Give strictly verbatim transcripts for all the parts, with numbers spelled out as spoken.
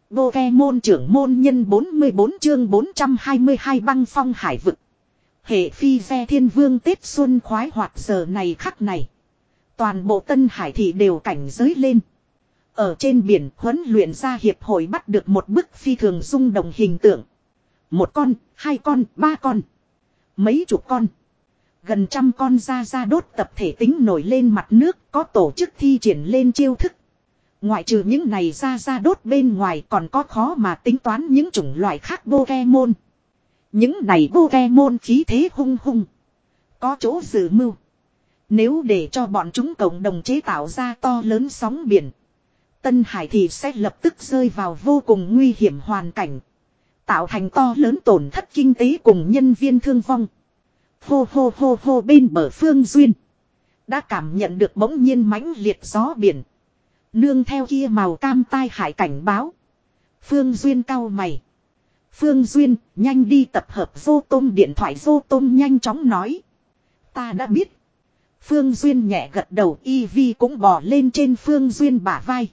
Pokemon trưởng môn nhân bốn mươi bốn chương bốn trăm hai mươi hai băng phong hải vực. Hệ phi ve thiên vương Tết xuân khoái hoạt giờ này khắc này. Toàn bộ Tân Hải thị đều cảnh giới lên. Ở trên biển huấn luyện ra hiệp hội bắt được một bức phi thường rung động hình tượng. Một con, hai con, ba con. Mấy chục con. Gần trăm con ra ra đốt tập thể tính nổi lên mặt nước có tổ chức thi triển lên chiêu thức. Ngoại trừ những này ra ra đốt bên ngoài còn có khó mà tính toán những chủng loại khác Pokemon. Những này Pokemon khí thế hung hung. Có chỗ dự mưu. Nếu để cho bọn chúng cộng đồng chế tạo ra to lớn sóng biển. Tân Hải thì sẽ lập tức rơi vào vô cùng nguy hiểm hoàn cảnh. Tạo thành to lớn tổn thất kinh tế cùng nhân viên thương vong. Hô hô hô hô bên bờ Phương Duyên. Đã cảm nhận được bỗng nhiên mãnh liệt gió biển. Nương theo kia màu cam tai hại cảnh báo. Phương Duyên cau mày. Phương Duyên nhanh đi tập hợp vô tôm điện thoại vô tôm nhanh chóng nói. Ta đã biết. Phương Duyên nhẹ gật đầu Eevee cũng bò lên trên Phương Duyên bả vai.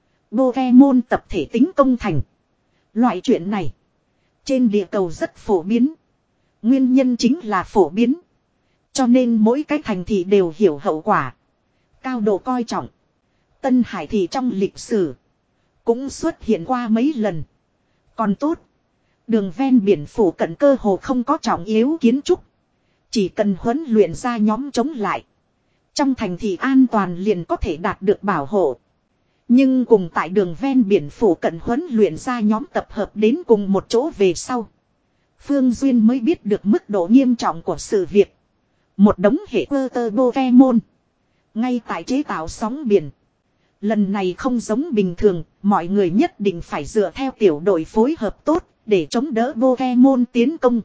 Pokemon tập thể tính công thành. Loại chuyện này. Trên địa cầu rất phổ biến. Nguyên nhân chính là phổ biến. Cho nên mỗi cái thành thị đều hiểu hậu quả. Cao độ coi trọng. Tân Hải thị trong lịch sử. Cũng xuất hiện qua mấy lần. Còn tốt. Đường ven biển phủ cận cơ hồ không có trọng yếu kiến trúc. Chỉ cần huấn luyện ra nhóm chống lại. Trong thành thị an toàn liền có thể đạt được bảo hộ. Nhưng cùng tại đường ven biển phủ cận huấn luyện ra nhóm tập hợp đến cùng một chỗ về sau. Phương Duyên mới biết được mức độ nghiêm trọng của sự việc. Một đống hệ cơ tơ Pokemon. Ngay tại chế tạo sóng biển. Lần này không giống bình thường, mọi người nhất định phải dựa theo tiểu đội phối hợp tốt để chống đỡ Pokemon tiến công.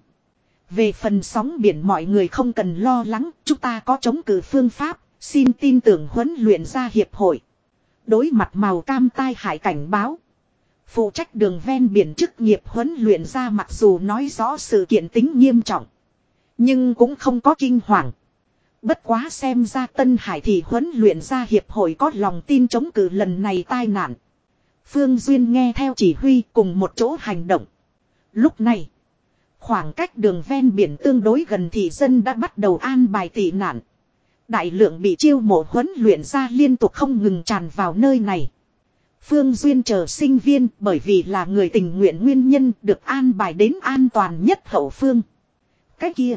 Về phần sóng biển mọi người không cần lo lắng, chúng ta có chống cự phương pháp, xin tin tưởng huấn luyện ra hiệp hội. Đối mặt màu cam tai hại cảnh báo. Phụ trách đường ven biển chức nghiệp huấn luyện ra mặc dù nói rõ sự kiện tính nghiêm trọng. Nhưng cũng không có kinh hoàng. Bất quá xem ra Tân Hải thị huấn luyện ra hiệp hội có lòng tin chống cự lần này tai nạn. Phương Duyên nghe theo chỉ huy cùng một chỗ hành động. Lúc này, khoảng cách đường ven biển tương đối gần thị dân đã bắt đầu an bài tị nạn. Đại lượng bị chiêu mộ huấn luyện ra liên tục không ngừng tràn vào nơi này. Phương Duyên chờ sinh viên bởi vì là người tình nguyện nguyên nhân được an bài đến an toàn nhất hậu phương. Cái kia.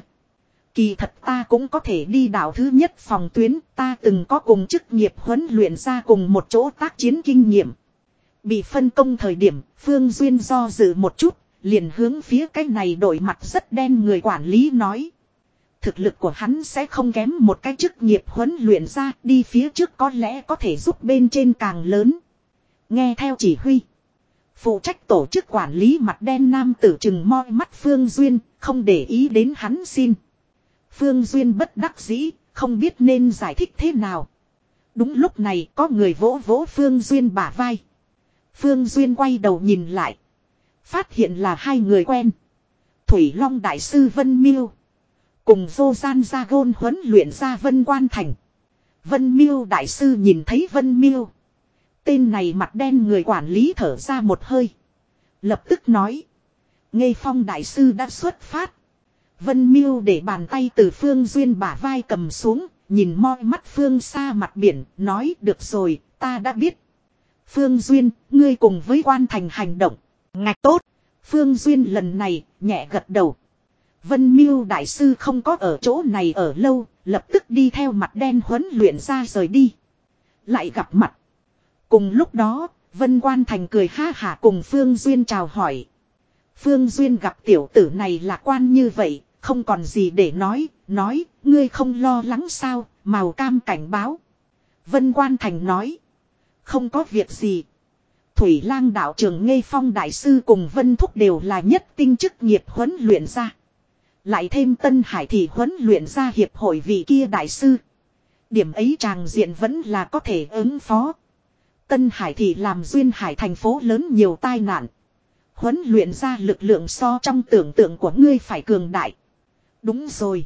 Kỳ thật ta cũng có thể đi đảo thứ nhất phòng tuyến. Ta từng có cùng chức nghiệp huấn luyện ra cùng một chỗ tác chiến kinh nghiệm. Bị phân công thời điểm Phương Duyên do dự một chút. Liền hướng phía cái này đổi mặt rất đen người quản lý nói. Thực lực của hắn sẽ không kém một cái chức nghiệp huấn luyện ra đi phía trước có lẽ có thể giúp bên trên càng lớn. Nghe theo chỉ huy. Phụ trách tổ chức quản lý mặt đen nam tử chừng moi mắt Phương Duyên, không để ý đến hắn xin. Phương Duyên bất đắc dĩ, không biết nên giải thích thế nào. Đúng lúc này có người vỗ vỗ Phương Duyên bả vai. Phương Duyên quay đầu nhìn lại. Phát hiện là hai người quen. Thủy Long Đại sư Vân Miêu. Cùng vô gian gia gôn huấn luyện ra Vân Quan Thành. Vân Miêu Đại sư nhìn thấy Vân Miêu. Tên này mặt đen người quản lý thở ra một hơi. Lập tức nói. Nghê Phong Đại sư đã xuất phát. Vân Miêu để bàn tay từ Phương Duyên bả vai cầm xuống. Nhìn moi mắt phương xa mặt biển. Nói được rồi ta đã biết. Phương Duyên ngươi cùng với Quan Thành hành động. Ngạch tốt. Phương Duyên lần này nhẹ gật đầu. Vân Miêu Đại sư không có ở chỗ này ở lâu. Lập tức đi theo mặt đen huấn luyện ra rời đi. Lại gặp mặt. Cùng lúc đó, Vân Quan Thành cười ha hả cùng Phương Duyên chào hỏi. Phương Duyên gặp tiểu tử này lạc quan như vậy, không còn gì để nói, nói, ngươi không lo lắng sao, màu cam cảnh báo. Vân Quan Thành nói, không có việc gì. Thủy Lang đạo trưởng Nghê Phong Đại sư cùng Vân Thúc đều là nhất tinh chức nghiệp huấn luyện ra. Lại thêm Tân Hải thị huấn luyện ra hiệp hội vị kia đại sư. Điểm ấy tràng diện vẫn là có thể ứng phó. Tân Hải thị làm duyên hải thành phố lớn nhiều tai nạn. Huấn luyện ra lực lượng so trong tưởng tượng của ngươi phải cường đại. Đúng rồi.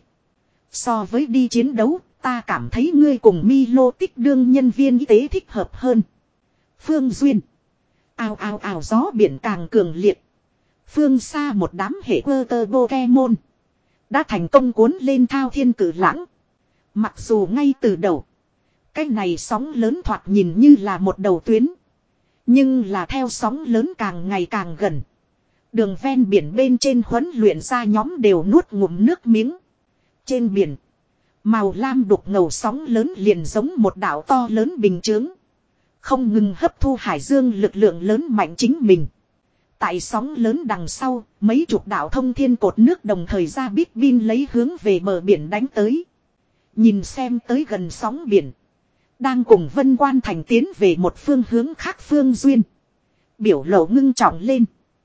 So với đi chiến đấu, ta cảm thấy ngươi cùng Milo tích đương nhân viên y tế thích hợp hơn. Phương Duyên. Ao ao ao gió biển càng cường liệt. Phương xa một đám hệ quơ tơ Pokemon đã thành công cuốn lên thao thiên cử lãng. Mặc dù ngay từ đầu, cái này sóng lớn thoạt nhìn như là một đầu tuyến. Nhưng là theo sóng lớn càng ngày càng gần. Đường ven biển bên trên huấn luyện ra nhóm đều nuốt ngụm nước miếng. Trên biển, màu lam đục ngầu sóng lớn liền giống một đảo to lớn bình chướng. Không ngừng hấp thu hải dương lực lượng lớn mạnh chính mình. Tại sóng lớn đằng sau, mấy chục đảo thông thiên cột nước đồng thời ra bít bin lấy hướng về bờ biển đánh tới. Nhìn xem tới gần sóng biển. Đang cùng Vân Quan Thành tiến về một phương hướng khác Phương Duyên. Biểu lộ ngưng trọng lên.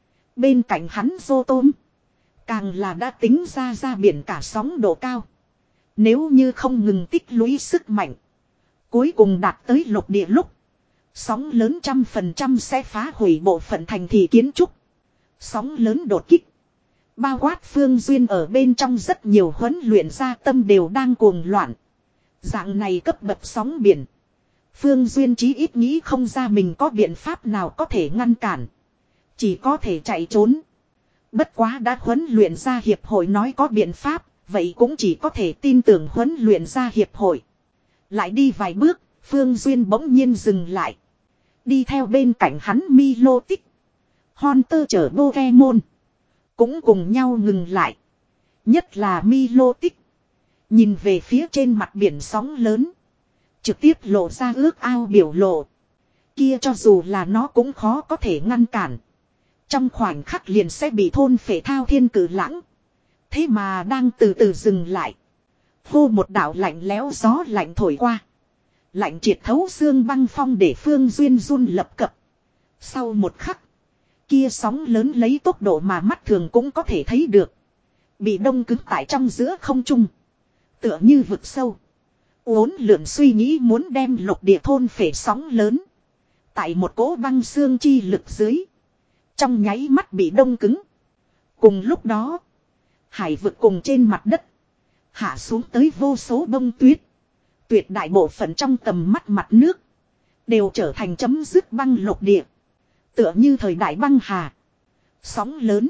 Bên cạnh hắn vô tôm. Càng là đã tính ra ra biển cả sóng độ cao. Nếu như không ngừng tích lũy sức mạnh. Cuối cùng đạt tới lục địa lúc. Sóng lớn trăm phần trăm sẽ phá hủy bộ phận thành thị kiến trúc. Sóng lớn đột kích. Bao quát Phương Duyên ở bên trong rất nhiều huấn luyện gia tâm đều đang cuồng loạn. Dạng này cấp bậc sóng biển. Phương Duyên chí ít nghĩ không ra mình có biện pháp nào có thể ngăn cản. Chỉ có thể chạy trốn. Bất quá đã huấn luyện gia hiệp hội nói có biện pháp. Vậy cũng chỉ có thể tin tưởng huấn luyện gia hiệp hội. Lại đi vài bước. Phương Duyên bỗng nhiên dừng lại. Đi theo bên cạnh hắn Milo Tích. Hunter chở Pokemon. Cũng cùng nhau ngừng lại. Nhất là Milo Tích. Nhìn về phía trên mặt biển sóng lớn. Trực tiếp lộ ra ước ao biểu lộ. Kia cho dù là nó cũng khó có thể ngăn cản. Trong khoảnh khắc liền sẽ bị thôn phệ thao thiên cử lãng. Thế mà đang từ từ dừng lại. Hô một đạo lạnh lẽo gió lạnh thổi qua. Lạnh triệt thấu xương băng phong để Phương Duyên run lập cập. Sau một khắc. Kia sóng lớn lấy tốc độ mà mắt thường cũng có thể thấy được. Bị đông cứng tại trong giữa không trung. Tựa như vực sâu. Uốn lượn suy nghĩ muốn đem lục địa thôn phệ sóng lớn. Tại một cỗ băng xương chi lực dưới. Trong nháy mắt bị đông cứng. Cùng lúc đó. Hải vực cùng trên mặt đất. Hạ xuống tới vô số bông tuyết. Tuyệt đại bộ phận trong tầm mắt mặt nước. Đều trở thành chấm dứt băng lục địa. Tựa như thời đại băng hà. Sóng lớn.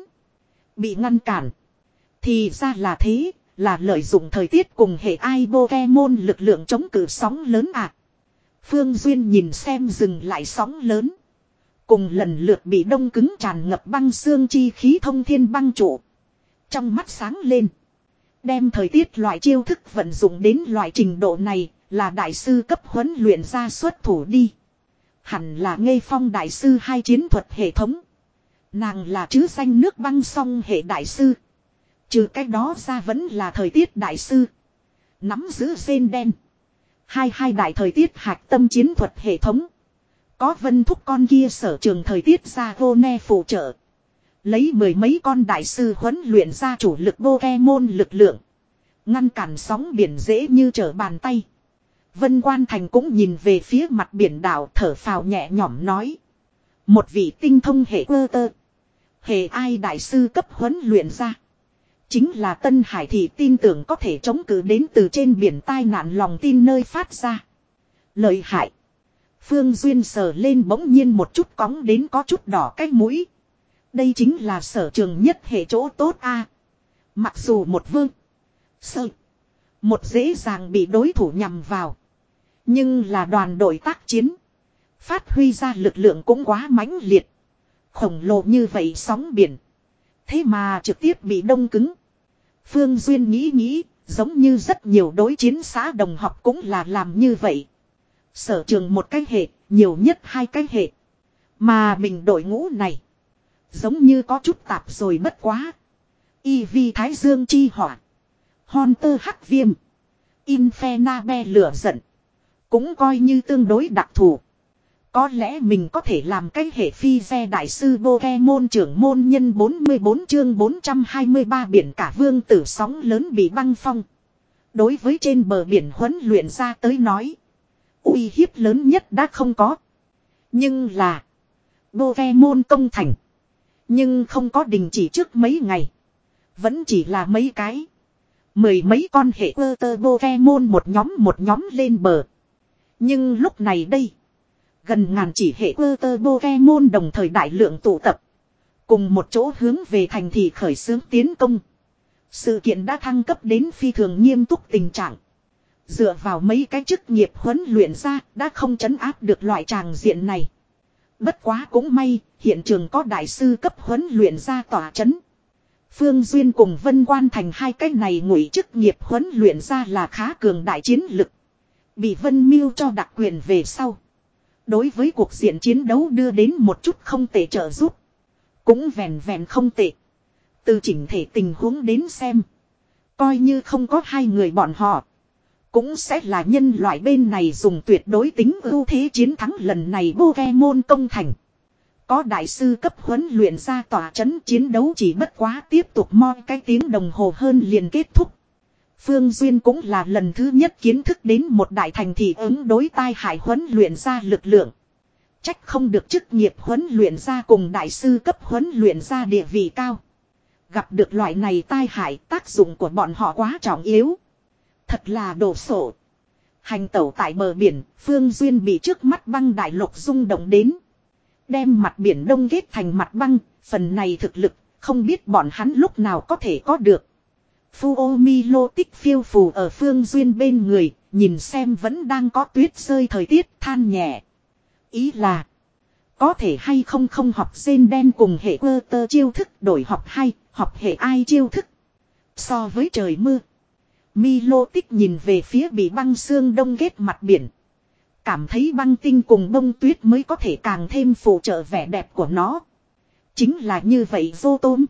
Bị ngăn cản. Thì ra là thế. Là lợi dụng thời tiết cùng hệ ai Pokemon lực lượng chống cự sóng lớn à. Phương Duyên nhìn xem dừng lại sóng lớn. Cùng lần lượt bị đông cứng tràn ngập băng xương chi khí thông thiên băng trụ. Trong mắt sáng lên. Đem thời tiết loại chiêu thức vận dụng đến loại trình độ này là đại sư cấp huấn luyện ra xuất thủ đi. Hẳn là Ngây Phong đại sư hai chiến thuật hệ thống. Nàng là chứ danh nước băng song hệ đại sư. Trừ cái đó ra vẫn là thời tiết đại sư. Nắm giữ rên đen. Hai hai đại thời tiết hạch tâm chiến thuật hệ thống. Có Vân Thúc con kia sở trường thời tiết ra vô ne phụ trợ. Lấy mười mấy con đại sư huấn luyện ra chủ lực Pokemon lực lượng. Ngăn cản sóng biển dễ như trở bàn tay. Vân Quan Thành cũng nhìn về phía mặt biển đảo thở phào nhẹ nhõm nói. Một vị tinh thông hệ quơ tơ. Hệ ai đại sư cấp huấn luyện ra. Chính là Tân Hải Thị tin tưởng có thể chống cự đến từ trên biển tai nạn lòng tin nơi phát ra. Lợi hại. Phương Duyên sờ lên bỗng nhiên một chút cóng đến có chút đỏ cái mũi. Đây chính là sở trường nhất hệ chỗ tốt a. Mặc dù một vương. Sơ. Một dễ dàng bị đối thủ nhằm vào. Nhưng là đoàn đội tác chiến. Phát huy ra lực lượng cũng quá mãnh liệt. Khổng lồ như vậy sóng biển. Thế mà trực tiếp bị đông cứng. Phương Duyên nghĩ nghĩ. Giống như rất nhiều đối chiến xã đồng học cũng là làm như vậy. Sở trường một cái hệ. Nhiều nhất hai cái hệ. Mà mình đội ngũ này. Giống như có chút tạp rồi bất quá. Y vi Thái Dương chi hỏa. Hunter hắc viêm. Infernabe lửa giận. Cũng coi như tương đối đặc thù. Có lẽ mình có thể làm cái hệ phi xe đại sư Pokemon trưởng môn nhân bốn mươi bốn chương bốn trăm hai mươi ba biển cả vương tử sóng lớn bị băng phong. Đối với trên bờ biển huấn luyện ra tới nói. Uy hiếp lớn nhất đã không có. Nhưng là. Pokemon công thành. Nhưng không có đình chỉ trước mấy ngày. Vẫn chỉ là mấy cái. Mười mấy con hệ quơ tơ Pokemon một nhóm một nhóm lên bờ. Nhưng lúc này đây. Gần ngàn chỉ hệ quơ tơ Pokemon đồng thời đại lượng tụ tập. Cùng một chỗ hướng về thành thị khởi xướng tiến công. Sự kiện đã thăng cấp đến phi thường nghiêm túc tình trạng. Dựa vào mấy cái chức nghiệp huấn luyện ra đã không trấn áp được loại tràng diện này. Bất quá cũng may, hiện trường có đại sư cấp huấn luyện ra tỏa trấn. Phương Duyên cùng Vân Quan Thành hai cái này ngụy chức nghiệp huấn luyện ra là khá cường đại chiến lực. Bị Vân Miêu cho đặc quyền về sau. Đối với cuộc diện chiến đấu đưa đến một chút không tệ trợ giúp. Cũng vẹn vẹn không tệ. Từ chỉnh thể tình huống đến xem. Coi như không có hai người bọn họ. Cũng sẽ là nhân loại bên này dùng tuyệt đối tính ưu thế chiến thắng lần này Pokemon công thành. Có đại sư cấp huấn luyện ra tỏa trấn chiến đấu chỉ bất quá tiếp tục mo cái tiếng đồng hồ hơn liền kết thúc. Phương Duyên cũng là lần thứ nhất kiến thức đến một đại thành thị ứng đối tai hại huấn luyện ra lực lượng. Trách không được chức nghiệp huấn luyện ra cùng đại sư cấp huấn luyện ra địa vị cao. Gặp được loại này tai hại tác dụng của bọn họ quá trọng yếu. Thật là đồ sộ. Hành tẩu tại bờ biển, Phương Duyên bị trước mắt băng đại lục rung động đến. Đem mặt biển đông kết thành mặt băng, phần này thực lực, không biết bọn hắn lúc nào có thể có được. Fuomi lô tích phiêu phù ở Phương Duyên bên người, nhìn xem vẫn đang có tuyết rơi thời tiết than nhẹ. Ý là, có thể hay không không học sen đen cùng hệ quơ tơ chiêu thức đổi học hay, học hệ ai chiêu thức. So với trời mưa, Milo tích nhìn về phía bị băng xương đông kết mặt biển. Cảm thấy băng tinh cùng bông tuyết mới có thể càng thêm phụ trợ vẻ đẹp của nó. Chính là như vậy Vô Tôm.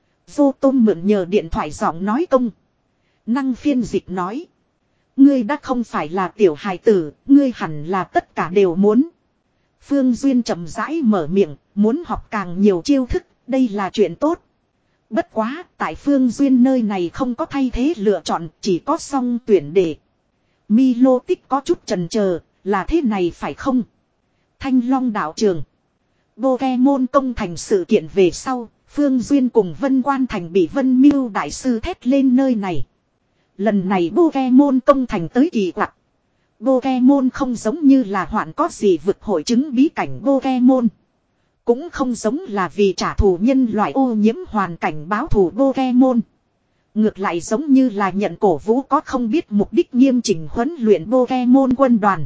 Vô Tôm mượn nhờ điện thoại giọng nói công. Năng phiên dịch nói. Ngươi đã không phải là tiểu hài tử, ngươi hẳn là tất cả đều muốn. Phương Duyên chậm rãi mở miệng, muốn học càng nhiều chiêu thức, đây là chuyện tốt. Bất quá, tại Phương Duyên nơi này không có thay thế lựa chọn, chỉ có song tuyển đề. Milo tích có chút chần chờ, là thế này phải không? Thanh Long đạo trường. Pokemon công thành sự kiện về sau, Phương Duyên cùng Vân Quan Thành bị Vân Miêu đại sư thét lên nơi này. Lần này Pokemon công thành tới kỳ quặc. Pokemon không giống như là hoạn có gì vực hội chứng bí cảnh Pokemon. Cũng không giống là vì trả thù nhân loại ô nhiễm hoàn cảnh báo thù Pokemon. Ngược lại giống như là nhận cổ vũ có không biết mục đích nghiêm chỉnh huấn luyện Pokemon quân đoàn.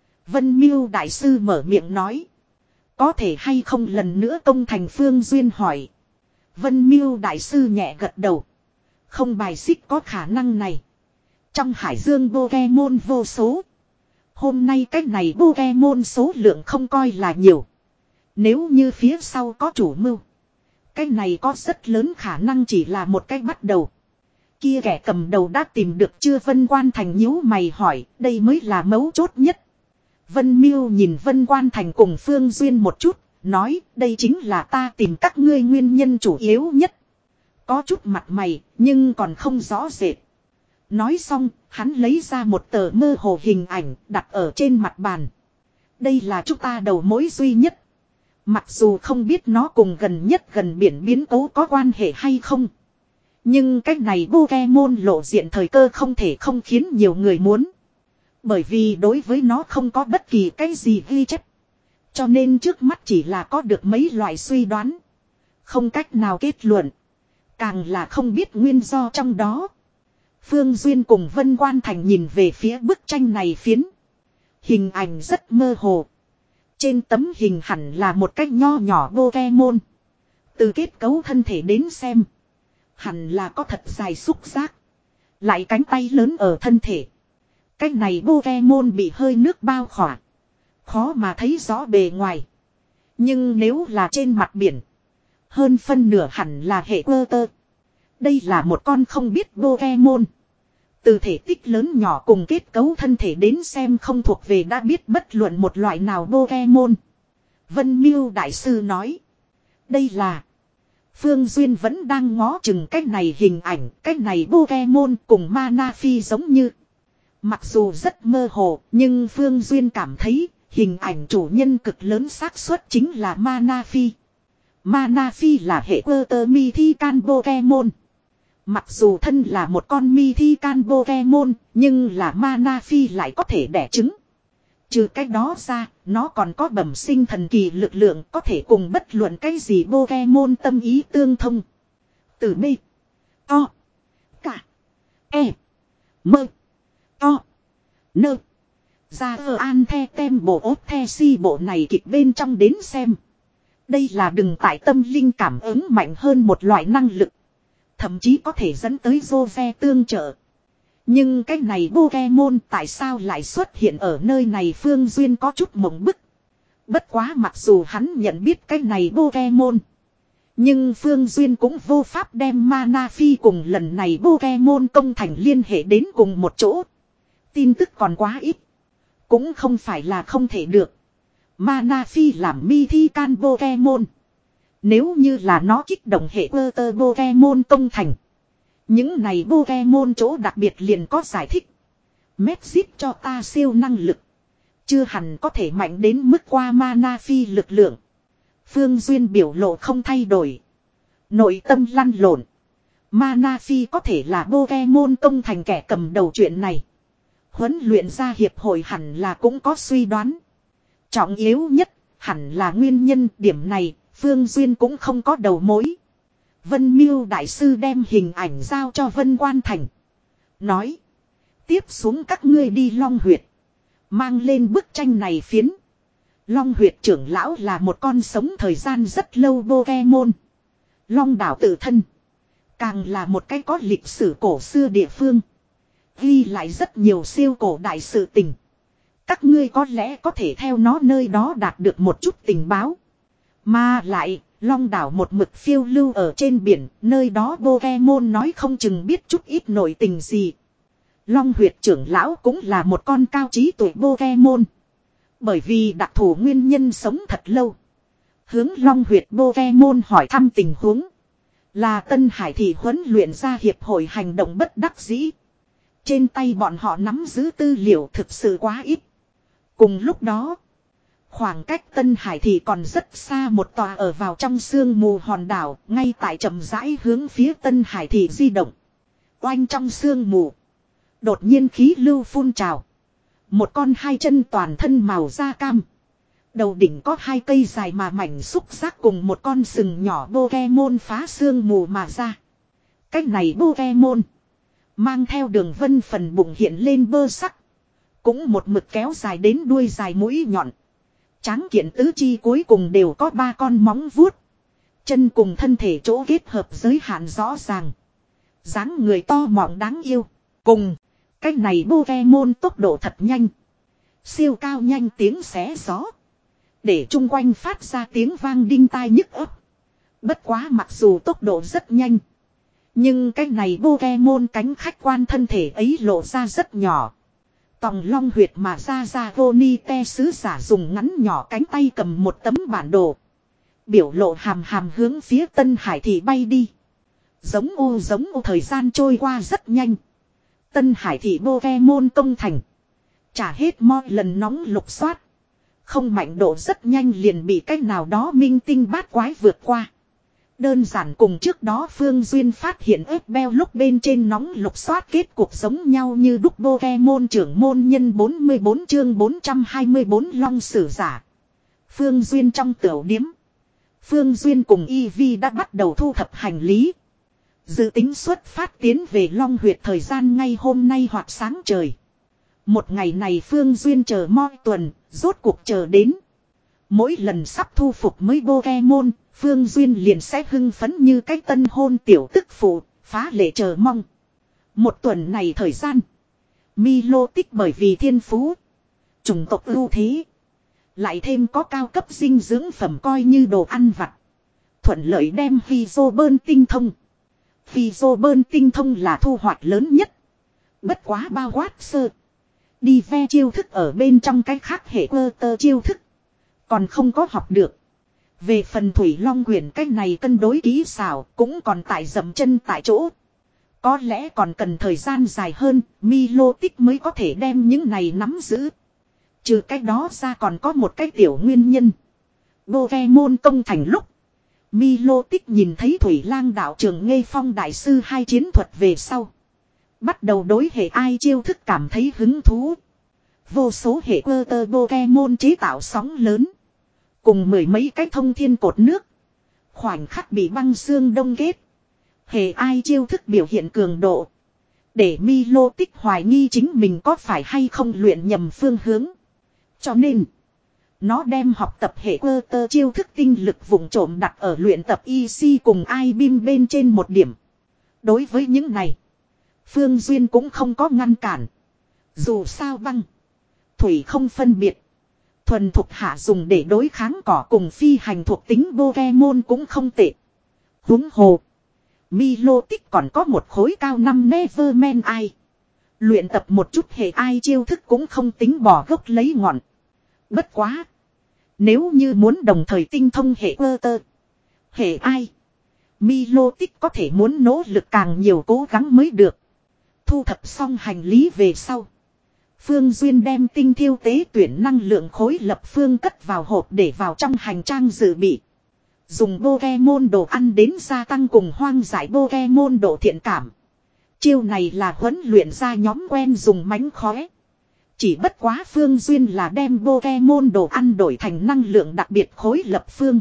Vân Miêu đại sư mở miệng nói. Có thể hay không lần nữa công thành Phương Duyên hỏi. Vân Miêu đại sư nhẹ gật đầu. Không bài xích có khả năng này. Trong hải dương Pokemon vô số. Hôm nay cách này Pokemon số lượng không coi là nhiều. Nếu như phía sau có chủ mưu. Cái này có rất lớn khả năng chỉ là một cách bắt đầu. Kia kẻ cầm đầu đã tìm được chưa? Vân Quan Thành nhíu mày hỏi, đây mới là mấu chốt nhất. Vân Miêu nhìn Vân Quan Thành cùng Phương Duyên một chút, nói đây chính là ta tìm các ngươi nguyên nhân chủ yếu nhất. Có chút mặt mày, nhưng còn không rõ rệt. Nói xong, hắn lấy ra một tờ mơ hồ hình ảnh đặt ở trên mặt bàn. Đây là chúng ta đầu mối duy nhất. Mặc dù không biết nó cùng gần nhất gần biển biến cố có quan hệ hay không. Nhưng cách này Pokemon lộ diện thời cơ không thể không khiến nhiều người muốn. Bởi vì đối với nó không có bất kỳ cái gì ghi chép. Cho nên trước mắt chỉ là có được mấy loại suy đoán. Không cách nào kết luận. Càng là không biết nguyên do trong đó. Phương Duyên cùng Vân Quan Thành nhìn về phía bức tranh này phiến. Hình ảnh rất mơ hồ. Trên tấm hình hẳn là một cái nho nhỏ Pokemon. Từ kết cấu thân thể đến xem. Hẳn là có thật dài xúc giác. Lại cánh tay lớn ở thân thể. Cái này Pokemon bị hơi nước bao khỏa. Khó mà thấy rõ bề ngoài. Nhưng nếu là trên mặt biển. Hơn phân nửa hẳn là hệ quơ tơ. Đây là một con không biết Pokemon. Từ thể tích lớn nhỏ cùng kết cấu thân thể đến xem không thuộc về đã biết bất luận một loại nào Pokemon. Vân Miêu đại sư nói. Đây là. Phương Duyên vẫn đang ngó chừng cái này hình ảnh. Cái này Pokemon cùng Manaphy giống như. Mặc dù rất mơ hồ. Nhưng Phương Duyên cảm thấy. Hình ảnh chủ nhân cực lớn xác suất chính là Manaphy. Manaphy là hệ Water Mythical Pokemon. Mặc dù thân là một con Mythical Pokemon, nhưng là Manaphy lại có thể đẻ trứng. Trừ cái đó ra, nó còn có bẩm sinh thần kỳ lực lượng có thể cùng bất luận cái gì Pokemon tâm ý tương thông. Từ B. To. Cả. E. Mơ. To. Nơ. Ra ở an the tem bộ ốt the si bộ này kịch bên trong đến xem. Đây là đừng tại tâm linh cảm ứng mạnh hơn một loại năng lực. Thậm chí có thể dẫn tới Jove tương trợ. Nhưng cái này Pokemon tại sao lại xuất hiện ở nơi này Phương Duyên có chút mộng bức. Bất quá mặc dù hắn nhận biết cái này Pokemon. Nhưng Phương Duyên cũng vô pháp đem Mana Phi cùng lần này Pokemon công thành liên hệ đến cùng một chỗ. Tin tức còn quá ít. Cũng không phải là không thể được. Mana Phi làm mi thi can Pokemon. Nếu như là nó kích động hệ cơ tơ Pokemon công thành. Những này Pokemon chỗ đặc biệt liền có giải thích. Mexit cho ta siêu năng lực. Chưa hẳn có thể mạnh đến mức qua Mana Phi lực lượng. Phương Duyên biểu lộ không thay đổi. Nội tâm lăn lộn. Mana Phi có thể là Pokemon công thành kẻ cầm đầu chuyện này. Huấn luyện ra hiệp hội hẳn là cũng có suy đoán. Trọng yếu nhất hẳn là nguyên nhân điểm này Phương Duyên cũng không có đầu mối. Vân Miêu đại sư đem hình ảnh giao cho Vân Quan Thành. Nói. Tiếp xuống các ngươi đi Long Huyệt. Mang lên bức tranh này phiến. Long Huyệt trưởng lão là một con sống thời gian rất lâu Pokemon. Long đảo tự thân. Càng là một cái có lịch sử cổ xưa địa phương. Ghi lại rất nhiều siêu cổ đại sự tình. Các ngươi có lẽ có thể theo nó nơi đó đạt được một chút tình báo. Mà lại, Long đảo một mực phiêu lưu ở trên biển, nơi đó Pokemon nói không chừng biết chút ít nội tình gì. Long huyệt trưởng lão cũng là một con cao trí tuệ Pokemon. Bởi vì đặc thù nguyên nhân sống thật lâu. Hướng Long huyệt Pokemon hỏi thăm tình huống. Là Tân Hải thị huấn luyện ra hiệp hội hành động bất đắc dĩ. Trên tay bọn họ nắm giữ tư liệu thực sự quá ít. Cùng lúc đó, khoảng cách Tân Hải thị còn rất xa một tòa ở vào trong sương mù hòn đảo, ngay tại chậm rãi hướng phía Tân Hải thị di động. Oanh trong sương mù, đột nhiên khí lưu phun trào. Một con hai chân toàn thân màu da cam. Đầu đỉnh có hai cây dài mà mảnh xúc giác cùng một con sừng nhỏ Pokemon phá sương mù mà ra. Cách này Pokemon mang theo đường vân phần bụng hiện lên bơ sắc. Cũng một mực kéo dài đến đuôi dài mũi nhọn. Tráng kiện tứ chi cuối cùng đều có ba con móng vuốt. Chân cùng thân thể chỗ kết hợp giới hạn rõ ràng. Dáng người to mọng đáng yêu. Cùng, cách này Pokemon tốc độ thật nhanh. Siêu cao nhanh tiếng xé gió. Để chung quanh phát ra tiếng vang đinh tai nhức ấp. Bất quá mặc dù tốc độ rất nhanh. Nhưng cái này Pokemon cánh khách quan thân thể ấy lộ ra rất nhỏ. Tòng long huyệt mà ra ra vô ni te sứ giả dùng ngắn nhỏ cánh tay cầm một tấm bản đồ. Biểu lộ hàm hàm hướng phía Tân Hải thị bay đi. Giống ô giống ô thời gian trôi qua rất nhanh. Tân Hải thị Pokemon công thành. Trả hết mọi lần nóng lục soát. Không mạnh độ rất nhanh liền bị cách nào đó minh tinh bát quái vượt qua. Đơn giản cùng trước đó Phương Duyên phát hiện ếp beo lúc bên trên nóng lục soát kết cục giống nhau như đúc Pokemon trưởng môn nhân bốn mươi bốn chương bốn trăm hai mươi bốn long sử giả. Phương Duyên trong tiểu điếm. Phương Duyên cùng Eevee đã bắt đầu thu thập hành lý. Dự tính xuất phát tiến về Long Huyệt thời gian ngay hôm nay hoặc sáng trời. Một ngày này Phương Duyên chờ moi tuần, rốt cuộc chờ đến. Mỗi lần sắp thu phục mới Pokemon, Phương Duyên liền sẽ hưng phấn như cái tân hôn tiểu tức phụ, phá lệ chờ mong. Một tuần này thời gian, Milo tích bởi vì thiên phú, chủng tộc ưu thế, lại thêm có cao cấp dinh dưỡng phẩm coi như đồ ăn vặt. Thuận lợi đem Physo bơn tinh thông. Physo bơn tinh thông là thu hoạch lớn nhất. Bất quá bao quát sơ. Đi ve chiêu thức ở bên trong cái khác hệ cơ tơ chiêu thức. Còn không có học được. Về phần Thủy Long Quyển cái này cân đối kỹ xảo cũng còn tại dậm chân tại chỗ. Có lẽ còn cần thời gian dài hơn, Milo tích mới có thể đem những này nắm giữ. Trừ cái đó ra còn có một cái tiểu nguyên nhân. Pokemon công thành lúc. Milo tích nhìn thấy Thủy Lang đạo trường Nghê Phong đại sư hai chiến thuật về sau. Bắt đầu đối hệ ai chiêu thức cảm thấy hứng thú. Vô số hệ cơ tơ Pokemon chế tạo sóng lớn. Cùng mười mấy cái thông thiên cột nước. Khoảnh khắc bị băng xương đông kết. Hệ ai chiêu thức biểu hiện cường độ. Để Milotic hoài nghi chính mình có phải hay không luyện nhầm phương hướng. Cho nên, nó đem học tập hệ cơ tơ chiêu thức tinh lực vùng trộm đặt ở luyện tập e xê cùng I-beam bên trên một điểm. Đối với những này, Phương Duyên cũng không có ngăn cản. Dù sao băng, thủy không phân biệt. Thuần thuộc hạ dùng để đối kháng cỏ cùng phi hành thuộc tính Pokemon cũng không tệ. Huống hồ, Milotic còn có một khối cao năm Neverman Eye. Luyện tập một chút hệ ai chiêu thức cũng không tính bỏ gốc lấy ngọn. Bất quá, nếu như muốn đồng thời tinh thông hệ cơ tơ, hệ ai, Milotic có thể muốn nỗ lực càng nhiều cố gắng mới được. Thu thập xong hành lý về sau, Phương Duyên đem tinh thiêu tế tuyển năng lượng khối lập phương cất vào hộp để vào trong hành trang dự bị. Dùng Pokemon đồ ăn đến gia tăng cùng hoang giải Pokemon độ thiện cảm. Chiêu này là huấn luyện ra nhóm quen dùng mánh khóe. Chỉ bất quá Phương Duyên là đem Pokemon đồ ăn đổi thành năng lượng đặc biệt khối lập phương.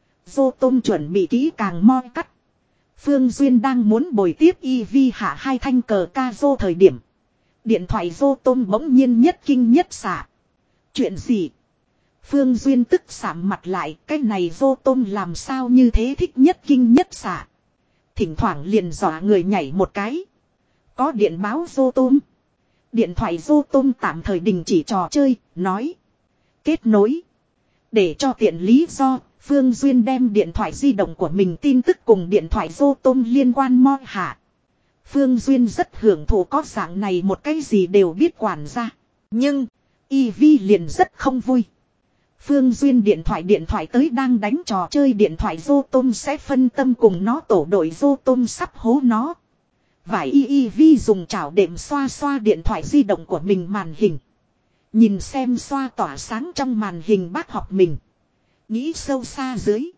Vô tôm chuẩn bị kỹ càng mo cắt. Phương Duyên đang muốn bồi tiếp Eevee hạ hai thanh cờ ca vô thời điểm. Điện thoại vô tôm bỗng nhiên nhất kinh nhất xạ. Chuyện gì? Phương Duyên tức sạm mặt lại, cái này vô tôm làm sao như thế thích nhất kinh nhất xạ. Thỉnh thoảng liền dọa người nhảy một cái. Có điện báo vô tôm. Điện thoại vô tôm tạm thời đình chỉ trò chơi, nói. Kết nối. Để cho tiện lý do, Phương Duyên đem điện thoại di động của mình tin tức cùng điện thoại vô tôm liên quan mo hạ. Phương Duyên rất hưởng thụ có dạng này một cái gì đều biết quản ra. Nhưng, Eevee liền rất không vui. Phương Duyên điện thoại điện thoại tới đang đánh trò chơi điện thoại vô tôm sẽ phân tâm cùng nó tổ đội vô tôm sắp hố nó. Vải Eevee dùng chảo đệm xoa xoa điện thoại di động của mình màn hình. Nhìn xem xoa tỏa sáng trong màn hình bác học mình. Nghĩ sâu xa dưới.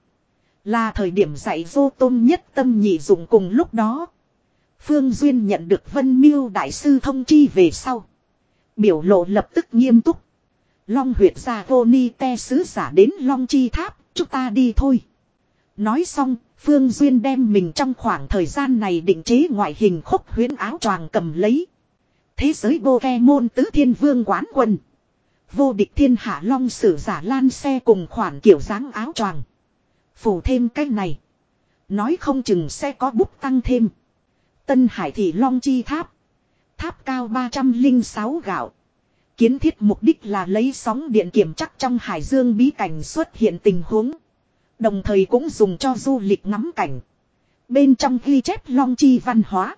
Là thời điểm dạy vô tôm nhất tâm nhị dụng cùng lúc đó. Phương Duyên nhận được Vân Miêu đại sư thông chi về sau. Biểu lộ lập tức nghiêm túc. Long huyệt gia vô ni te sứ giả đến Long Chi Tháp, chúng ta đi thôi. Nói xong, Phương Duyên đem mình trong khoảng thời gian này định chế ngoại hình khúc huyễn áo choàng cầm lấy. Thế giới Pokemon tứ thiên vương quán quân. Vô địch thiên hạ long sử giả lan xe cùng khoản kiểu dáng áo choàng. Phủ thêm cái này. Nói không chừng sẽ có bút tăng thêm. Tân Hải thị Long Chi Tháp. Tháp cao ba trăm lẻ sáu gạo. Kiến thiết mục đích là lấy sóng điện kiểm chắc trong hải dương bí cảnh xuất hiện tình huống. Đồng thời cũng dùng cho du lịch ngắm cảnh. Bên trong ghi chép Long Chi văn hóa.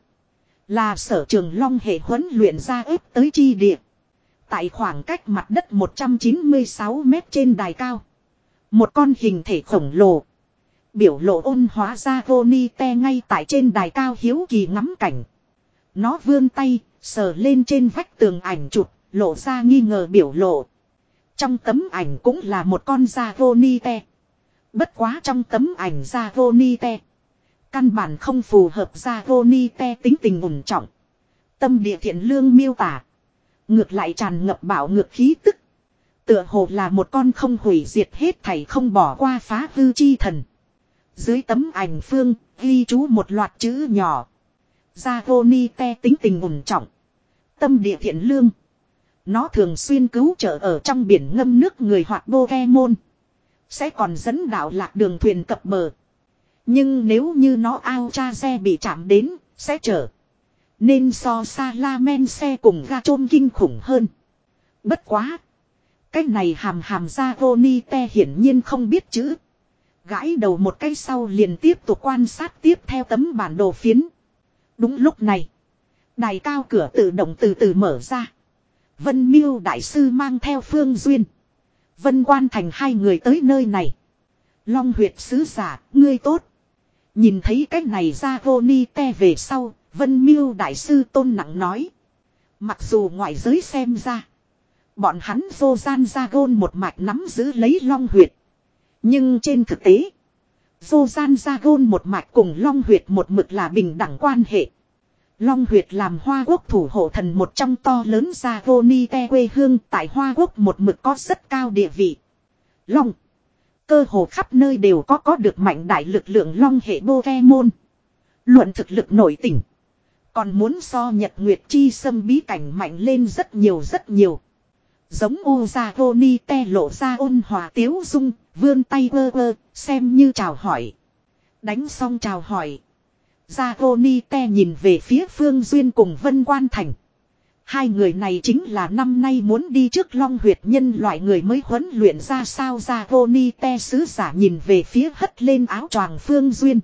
Là sở trường Long hệ huấn luyện ra ép tới chi địa. Tại khoảng cách mặt đất một trăm chín mươi sáu mét trên đài cao. Một con hình thể khổng lồ. Biểu lộ ôn hóa ra vô ni te ngay tại trên đài cao hiếu kỳ ngắm cảnh. Nó vươn tay, sờ lên trên vách tường ảnh chụp, lộ ra nghi ngờ biểu lộ. Trong tấm ảnh cũng là một con da vô ni te. Bất quá trong tấm ảnh da vô ni te. Căn bản không phù hợp da vô ni te tính tình ổn trọng. Tâm địa thiện lương miêu tả. Ngược lại tràn ngập bảo ngược khí tức. Tựa hồ là một con không hủy diệt hết thảy không bỏ qua phá hư chi thần. Dưới tấm ảnh phương, ghi chú một loạt chữ nhỏ. Zagonite tính tình ổn trọng. Tâm địa thiện lương. Nó thường xuyên cứu trợ ở trong biển ngâm nước người hoặc Pokemon. Sẽ còn dẫn đạo lạc đường thuyền cập bờ. Nhưng nếu như nó ao cha xe bị chạm đến, sẽ chở. Nên so Salamen xe cùng ga trôm kinh khủng hơn. Bất quá. Cái này hàm hàm Zagonite hiển nhiên không biết chữ. Gãi đầu một cái sau liền tiếp tục quan sát tiếp theo tấm bản đồ phiến. Đúng lúc này. Đài cao cửa tự động từ từ mở ra. Vân Miêu đại sư mang theo Phương Duyên. Vân Quan Thành hai người tới nơi này. Long huyệt sứ giả, ngươi tốt. Nhìn thấy cái này ra vô ni te về sau, Vân Miêu đại sư tôn nặng nói. Mặc dù ngoại giới xem ra. Bọn hắn vô gian ra gôn một mạch nắm giữ lấy long huyệt. Nhưng trên thực tế. Vô gian ra gôn một mạch cùng long huyệt một mực là bình đẳng quan hệ. Long huyệt làm Hoa Quốc thủ hộ thần một trong to lớn Dragonite quê hương tại Hoa Quốc một mực có rất cao địa vị. Long. Cơ hồ khắp nơi đều có có được mạnh đại lực lượng long hệ Pokemon. Luận thực lực nổi tỉnh. Còn muốn so Nhật Nguyệt Chi Sâm bí cảnh mạnh lên rất nhiều rất nhiều. Giống Dragonite lộ ra ôn hòa tiếu dung, vươn tay ơ ơ, xem như chào hỏi. Đánh xong chào hỏi. Dragonite nhìn về phía Phương Duyên cùng Vân Quan Thành. Hai người này chính là năm nay muốn đi trước Long huyệt nhân loại người mới huấn luyện ra sao. Dragonite sứ giả nhìn về phía hất lên áo choàng Phương Duyên.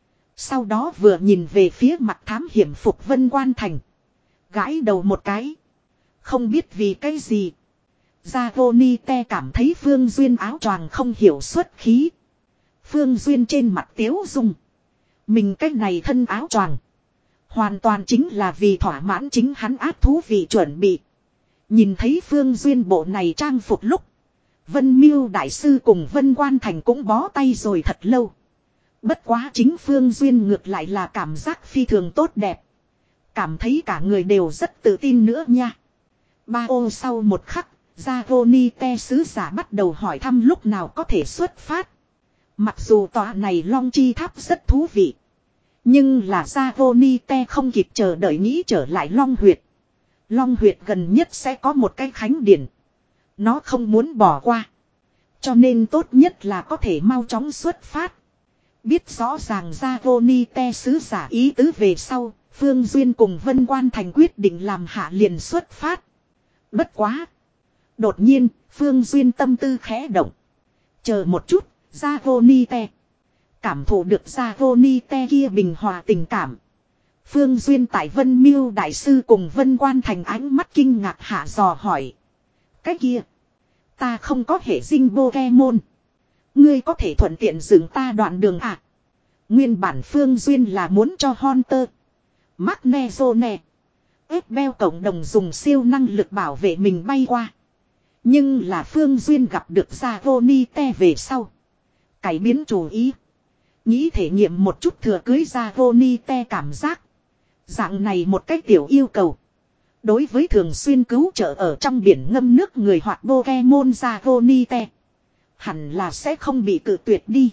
Sau đó vừa nhìn về phía mặt thám hiểm phục Vân Quan Thành. Gãi đầu một cái. Không biết vì cái gì. Dragonite cảm thấy Phương Duyên áo choàng không hiểu xuất khí. Phương Duyên trên mặt tiếu dung. Mình cái này thân áo choàng. Hoàn toàn chính là vì thỏa mãn chính hắn ác thú vị chuẩn bị. Nhìn thấy Phương Duyên bộ này trang phục lúc. Vân Miêu Đại Sư cùng Vân Quan Thành cũng bó tay rồi thật lâu. Bất quá chính Phương Duyên ngược lại là cảm giác phi thường tốt đẹp. Cảm thấy cả người đều rất tự tin nữa nha. Ba ô sau một khắc, Dragonite sứ giả bắt đầu hỏi thăm lúc nào có thể xuất phát. Mặc dù tòa này Long Chi Tháp rất thú vị. Nhưng là Dragonite không kịp chờ đợi nghĩ trở lại Long huyệt. Long huyệt gần nhất sẽ có một cái khánh điển. Nó không muốn bỏ qua. Cho nên tốt nhất là có thể mau chóng xuất phát. Biết rõ ràng Dragonite sứ giả ý tứ về sau, Phương Duyên cùng Vân Quan Thành quyết định làm hạ liền xuất phát. Bất quá. Đột nhiên, Phương Duyên tâm tư khẽ động. Chờ một chút, Dragonite. Cảm thụ được Dragonite kia bình hòa tình cảm. Phương Duyên tại Vân Miêu Đại Sư cùng Vân Quan Thành ánh mắt kinh ngạc hạ dò hỏi. Cái kia. Ta không có hệ dinh Pokemon. Ngươi có thể thuận tiện dừng ta đoạn đường à? Nguyên bản Phương Duyên là muốn cho Hunter, Magnezone, Esbel cộng đồng dùng siêu năng lực bảo vệ mình bay qua. Nhưng là Phương Duyên gặp được Dragonite về sau. Cải biến chủ ý. Nghĩ thể nghiệm một chút thừa cưới Dragonite cảm giác. Dạng này một cách tiểu yêu cầu. Đối với thường xuyên cứu trợ ở trong biển ngâm nước người hoặc Pokemon Dragonite. Hẳn là sẽ không bị cự tuyệt đi.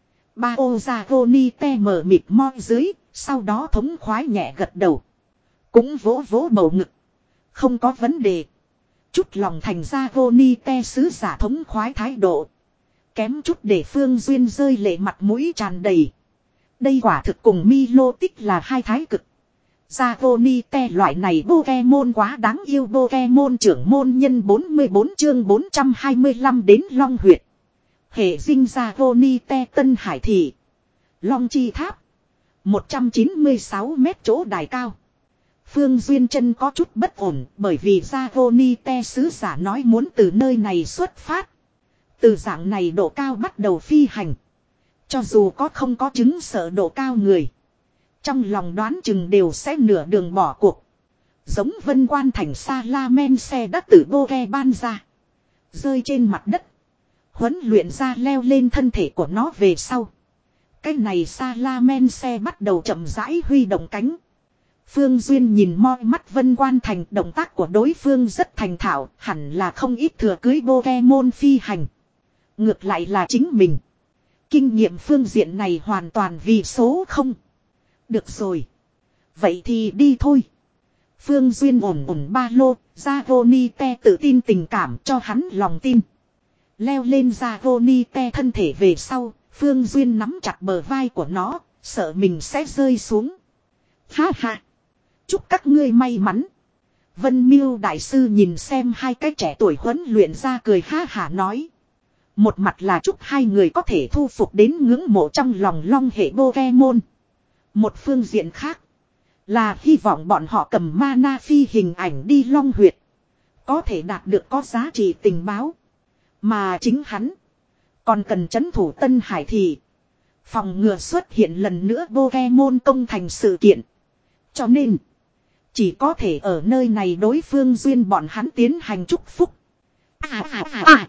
Ba ô Dragonite mở mịt moi dưới. Sau đó thống khoái nhẹ gật đầu. Cũng vỗ vỗ bầu ngực. Không có vấn đề. Chút lòng thành Dragonite sứ giả thống khoái thái độ. Kém chút để Phương Duyên rơi lệ mặt mũi tràn đầy. Đây quả thực cùng Milo tích là hai thái cực. Dragonite loại này Pokemon quá đáng yêu. Pokemon trưởng môn nhân bốn mươi bốn chương bốn trăm hai mươi lăm đến Long huyệt. Hệ dinh Dragonite Tân Hải Thị. Long Chi Tháp. một trăm chín mươi sáu mét chỗ đài cao. Phương Duyên chân có chút bất ổn bởi vì Dragonite sứ giả nói muốn từ nơi này xuất phát. Từ dạng này độ cao bắt đầu phi hành. Cho dù có không có chứng sợ độ cao người. Trong lòng đoán chừng đều sẽ nửa đường bỏ cuộc. Giống Vân Quan Thành Salamen xe đã từ Boge ban ra. Rơi trên mặt đất. Huấn luyện ra leo lên thân thể của nó về sau. Cái này Salamen xe bắt đầu chậm rãi huy động cánh. Phương Duyên nhìn moi mắt Vân Quan Thành, động tác của đối phương rất thành thạo, hẳn là không ít thừa cưới Pokemon phi hành. Ngược lại là chính mình. Kinh nghiệm phương diện này hoàn toàn vì số không. Được rồi. Vậy thì đi thôi. Phương Duyên ổn ổn ba lô, Dragonite tự tin tình cảm cho hắn lòng tin. Leo lên Dragonite thân thể về sau, Phương Duyên nắm chặt bờ vai của nó, sợ mình sẽ rơi xuống. Ha ha. Chúc các ngươi may mắn. Vân Miêu Đại Sư nhìn xem hai cái trẻ tuổi huấn luyện ra cười ha hả nói. Một mặt là chúc hai người có thể thu phục đến ngưỡng mộ trong lòng long hệ Pokemon. Một phương diện khác là hy vọng bọn họ cầm mana phi hình ảnh đi long huyệt. Có thể đạt được có giá trị tình báo. Mà chính hắn còn cần trấn thủ Tân Hải Thị. Phòng ngừa xuất hiện lần nữa Pokemon công thành sự kiện. Cho nên chỉ có thể ở nơi này đối phương Duyên bọn hắn tiến hành chúc phúc. À à à à.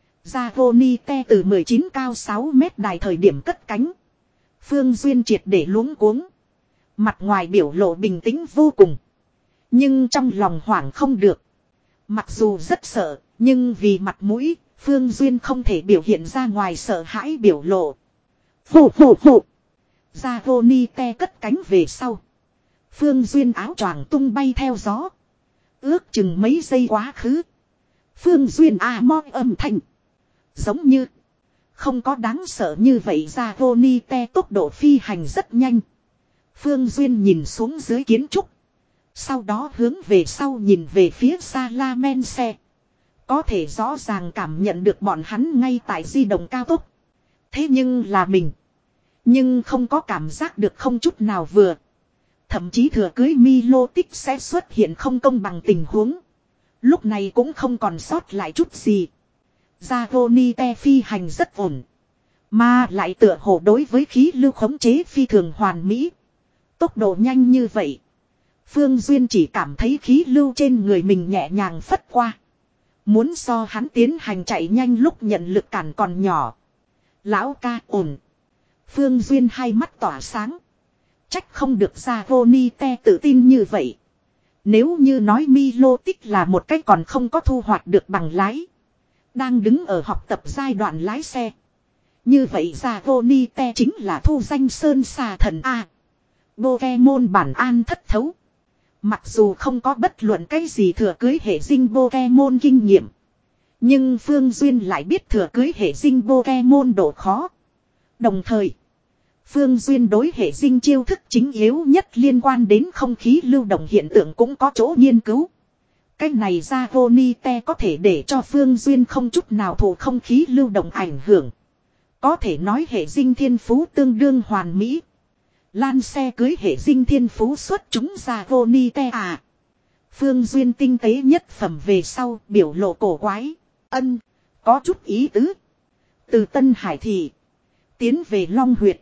Dragonite từ mười chín cao sáu mét đài thời điểm cất cánh. Phương Duyên triệt để luống cuống. Mặt ngoài biểu lộ bình tĩnh vô cùng. Nhưng trong lòng hoảng không được. Mặc dù rất sợ, nhưng vì mặt mũi, Phương Duyên không thể biểu hiện ra ngoài sợ hãi biểu lộ. Phụ phụ phụ. Ra vô ni te cất cánh về sau. Phương Duyên áo choàng tung bay theo gió. Ước chừng mấy giây quá khứ. Phương Duyên à mo âm thanh. Giống như. Không có đáng sợ như vậy ra vô ni te tốc độ phi hành rất nhanh. Phương Duyên nhìn xuống dưới kiến trúc. Sau đó hướng về sau nhìn về phía xa la men xe. Có thể rõ ràng cảm nhận được bọn hắn ngay tại di động cao tốc. Thế nhưng là mình. Nhưng không có cảm giác được không chút nào vừa. Thậm chí thừa cưới Milo tích sẽ xuất hiện không công bằng tình huống. Lúc này cũng không còn sót lại chút gì. Zagonite phi hành rất ổn. Mà lại tựa hồ đối với khí lưu khống chế phi thường hoàn mỹ. Tốc độ nhanh như vậy. Phương Duyên chỉ cảm thấy khí lưu trên người mình nhẹ nhàng phất qua. Muốn so hắn tiến hành chạy nhanh lúc nhận lực cản còn nhỏ. Lão ca ổn. Phương Duyên hai mắt tỏa sáng. Trách không được Zagonite tự tin như vậy. Nếu như nói Milo tích là một cách còn không có thu hoạch được bằng lái. Đang đứng ở học tập giai đoạn lái xe. Như vậy Zagonite chính là thu danh sơn xà thần A. Pokemon bản an thất thấu. Mặc dù không có bất luận cái gì thừa cưới hệ dinh Pokemon kinh nghiệm. Nhưng Phương Duyên lại biết thừa cưới hệ dinh Pokemon độ khó. Đồng thời, Phương Duyên đối hệ dinh chiêu thức chính yếu nhất liên quan đến không khí lưu động hiện tượng cũng có chỗ nghiên cứu. Cách này Zagonite có thể để cho Phương Duyên không chút nào thụ không khí lưu động ảnh hưởng. Có thể nói hệ dinh thiên phú tương đương hoàn mỹ. Lan xe cưới hệ dinh thiên phú xuất chúng Zagonite à. Phương Duyên tinh tế nhất phẩm về sau biểu lộ cổ quái. Ân, có chút ý tứ. Từ Tân Hải Thị tiến về Long Huyệt.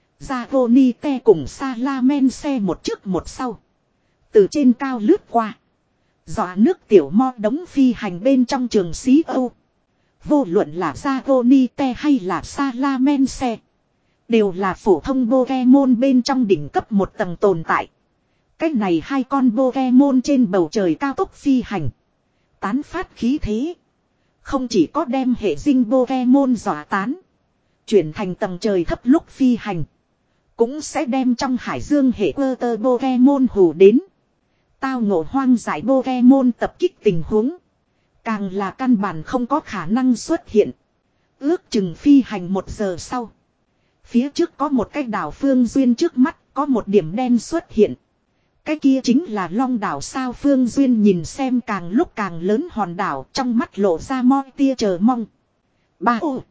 Zagonite cùng Salamen xe một trước một sau. Từ trên cao lướt qua. Dọa nước tiểu mo đống phi hành bên trong trường xí Âu. Vô luận là Zagonite hay là Salamen xe. Đều là phổ thông Pokemon bên trong đỉnh cấp một tầng tồn tại. Cách này hai con Pokemon trên bầu trời cao tốc phi hành. Tán phát khí thế. Không chỉ có đem hệ dinh Pokemon dọa tán. Chuyển thành tầng trời thấp lúc phi hành. Cũng sẽ đem trong hải dương hệ quơ tơ Pokemon hù đến. Tao ngộ hoang dại Pokemon tập kích tình huống. Càng là căn bản không có khả năng xuất hiện. Ước chừng phi hành một giờ sau. Phía trước có một cái đảo Phương Duyên trước mắt có một điểm đen xuất hiện. Cái kia chính là Long đảo sao Phương Duyên nhìn xem càng lúc càng lớn hòn đảo trong mắt lộ ra mo tia chờ mong. Ba ô.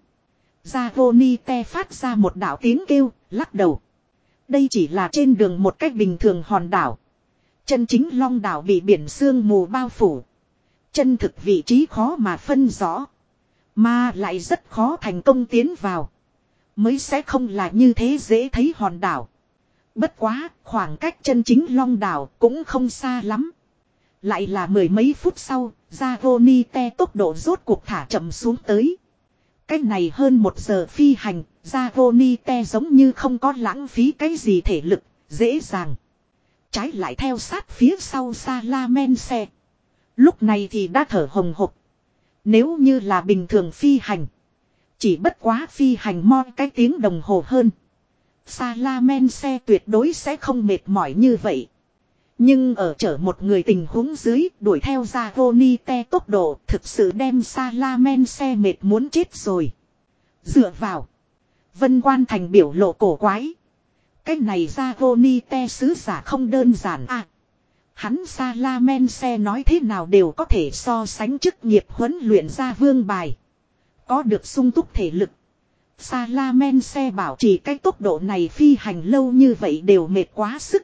Zagonite phát ra một đảo tiếng kêu, lắc đầu. Đây chỉ là trên đường một cách bình thường hòn đảo. Chân chính Long đảo bị biển sương mù bao phủ. Chân thực vị trí khó mà phân rõ. Mà lại rất khó thành công tiến vào. Mới sẽ không là như thế dễ thấy hòn đảo. Bất quá, khoảng cách chân chính Long đảo cũng không xa lắm. Lại là mười mấy phút sau, Zagonite tốc độ rốt cuộc thả chậm xuống tới. Cách này hơn một giờ phi hành, Zagonite giống như không có lãng phí cái gì thể lực, dễ dàng. Trái lại theo sát phía sau Salamen xe. Lúc này thì đã thở hồng hộc. Nếu như là bình thường phi hành. Chỉ bất quá phi hành mo cái tiếng đồng hồ hơn. Salamen xe tuyệt đối sẽ không mệt mỏi như vậy. Nhưng ở chở một người tình huống dưới đuổi theo Zagonite tốc độ thực sự đem Salamen xe mệt muốn chết rồi. Dựa vào. Vân Quan Thành biểu lộ cổ quái. Cái này Zagonite sứ giả không đơn giản à. Hắn Salamen xe nói thế nào đều có thể so sánh chức nghiệp huấn luyện ra vương bài. Có được sung túc thể lực. Salamen xe bảo trì cái tốc độ này phi hành lâu như vậy đều mệt quá sức.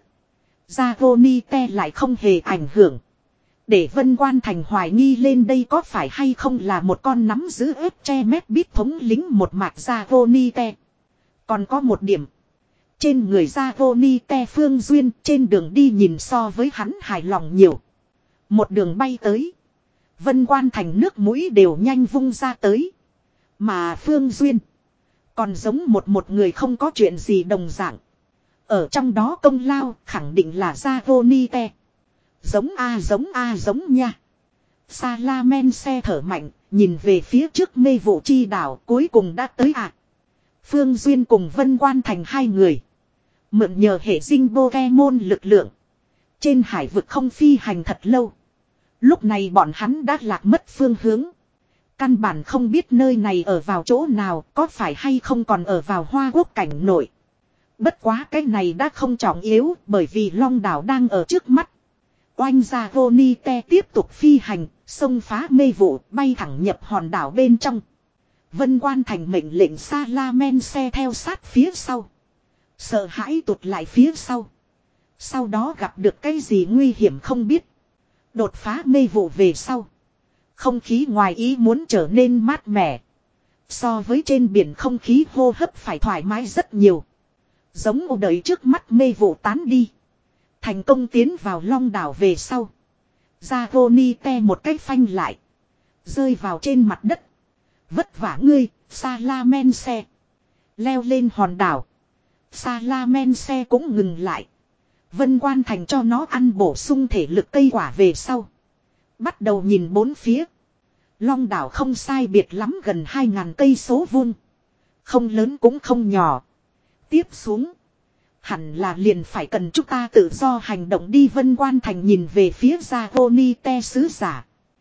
Zagonite lại không hề ảnh hưởng. Để Vân Quan Thành hoài nghi lên đây có phải hay không là một con nắm giữ ép che mét biết thống lính một mạch Zagonite. Còn có một điểm. Trên người Zagonite Phương Duyên trên đường đi nhìn so với hắn hài lòng nhiều. Một đường bay tới. Vân Quan Thành nước mũi đều nhanh vung ra tới. Mà Phương Duyên. Còn giống một một người không có chuyện gì đồng dạng. Ở trong đó công lao khẳng định là Zagonite. Giống a giống a giống nha. Salamense thở mạnh, nhìn về phía trước mê vụ chi đảo cuối cùng đã tới à. Phương Duyên cùng Vân Quan Thành hai người. Mượn nhờ hệ dinh Pokemon lực lượng. Trên hải vực không phi hành thật lâu. Lúc này bọn hắn đã lạc mất phương hướng. Căn bản không biết nơi này ở vào chỗ nào, có phải hay không còn ở vào Hoa Quốc cảnh nội. Bất quá cái này đã không trọng yếu bởi vì Long đảo đang ở trước mắt. Oanh ra Gonite tiếp tục phi hành, xông phá mê vụ, bay thẳng nhập hòn đảo bên trong. Vân Quan Thành mệnh lệnh Salamense theo sát phía sau. Sợ hãi tụt lại phía sau. Sau đó gặp được cái gì nguy hiểm không biết. Đột phá mê vụ về sau. Không khí ngoài ý muốn trở nên mát mẻ. So với trên biển không khí hô hấp phải thoải mái rất nhiều. Giống ô đợi trước mắt mê vụ tán đi. Thành công tiến vào Long đảo về sau. Zagonite một cái phanh lại. Rơi vào trên mặt đất. Vất vả ngươi, Salamense. Leo lên hòn đảo. Salamense cũng ngừng lại. Vân Quan Thành cho nó ăn bổ sung thể lực cây quả về sau. Bắt đầu nhìn bốn phía. Long đảo không sai biệt lắm gần hai ngàn cây số vuông. Không lớn cũng không nhỏ. Tiếp xuống. Hẳn là liền phải cần chúng ta tự do hành động đi. Vân Quan Thành nhìn về phía Zagonite sứ giả.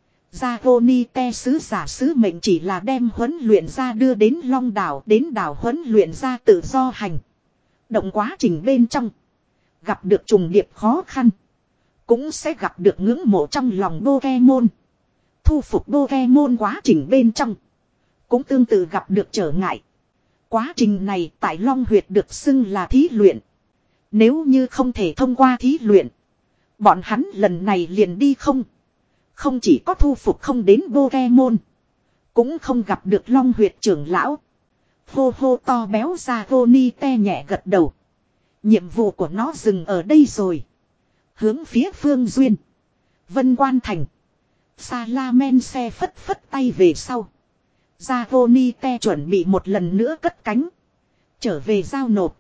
Zagonite sứ giả sứ mệnh chỉ là đem huấn luyện ra đưa đến Long đảo. Đến đảo huấn luyện ra tự do hành động quá trình bên trong. Gặp được trùng điệp khó khăn. Cũng sẽ gặp được ngưỡng mộ trong lòng Pokemon. Thu phục Pokemon quá trình bên trong. Cũng tương tự gặp được trở ngại. Quá trình này tại Long Huyệt được xưng là thí luyện. Nếu như không thể thông qua thí luyện. Bọn hắn lần này liền đi không. Không chỉ có thu phục không đến Pokemon. Cũng không gặp được Long Huyệt trưởng lão. Hô hô to béo ra Gonite nhẹ gật đầu. Nhiệm vụ của nó dừng ở đây rồi. Hướng phía Phương Duyên. Vân Quan Thành. Salamense phất phất tay về sau. Zagonite chuẩn bị một lần nữa cất cánh. Trở về giao nộp.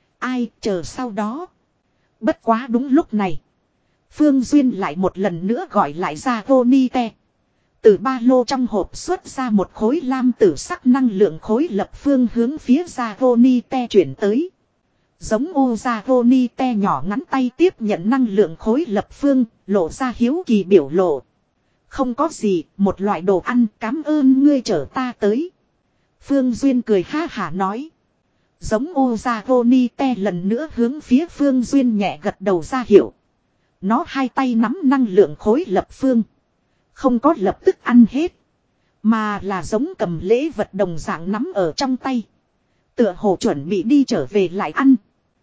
Ai chờ sau đó. Bất quá đúng lúc này. Phương Duyên lại một lần nữa gọi lại Zagonite. Từ ba lô trong hộp xuất ra một khối lam tử sắc năng lượng khối lập phương hướng phía Zagonite chuyển tới. Giống ô Zagonite nhỏ ngắn tay tiếp nhận năng lượng khối lập phương, lộ ra hiếu kỳ biểu lộ. Không có gì, một loại đồ ăn, cảm ơn ngươi chở ta tới. Phương Duyên cười ha hả nói. Giống ô Zagonite lần nữa hướng phía Phương Duyên nhẹ gật đầu ra hiệu. Nó hai tay nắm năng lượng khối lập phương. Không có lập tức ăn hết. Mà là giống cầm lễ vật đồng dạng nắm ở trong tay. Tựa hồ chuẩn bị đi trở về lại ăn.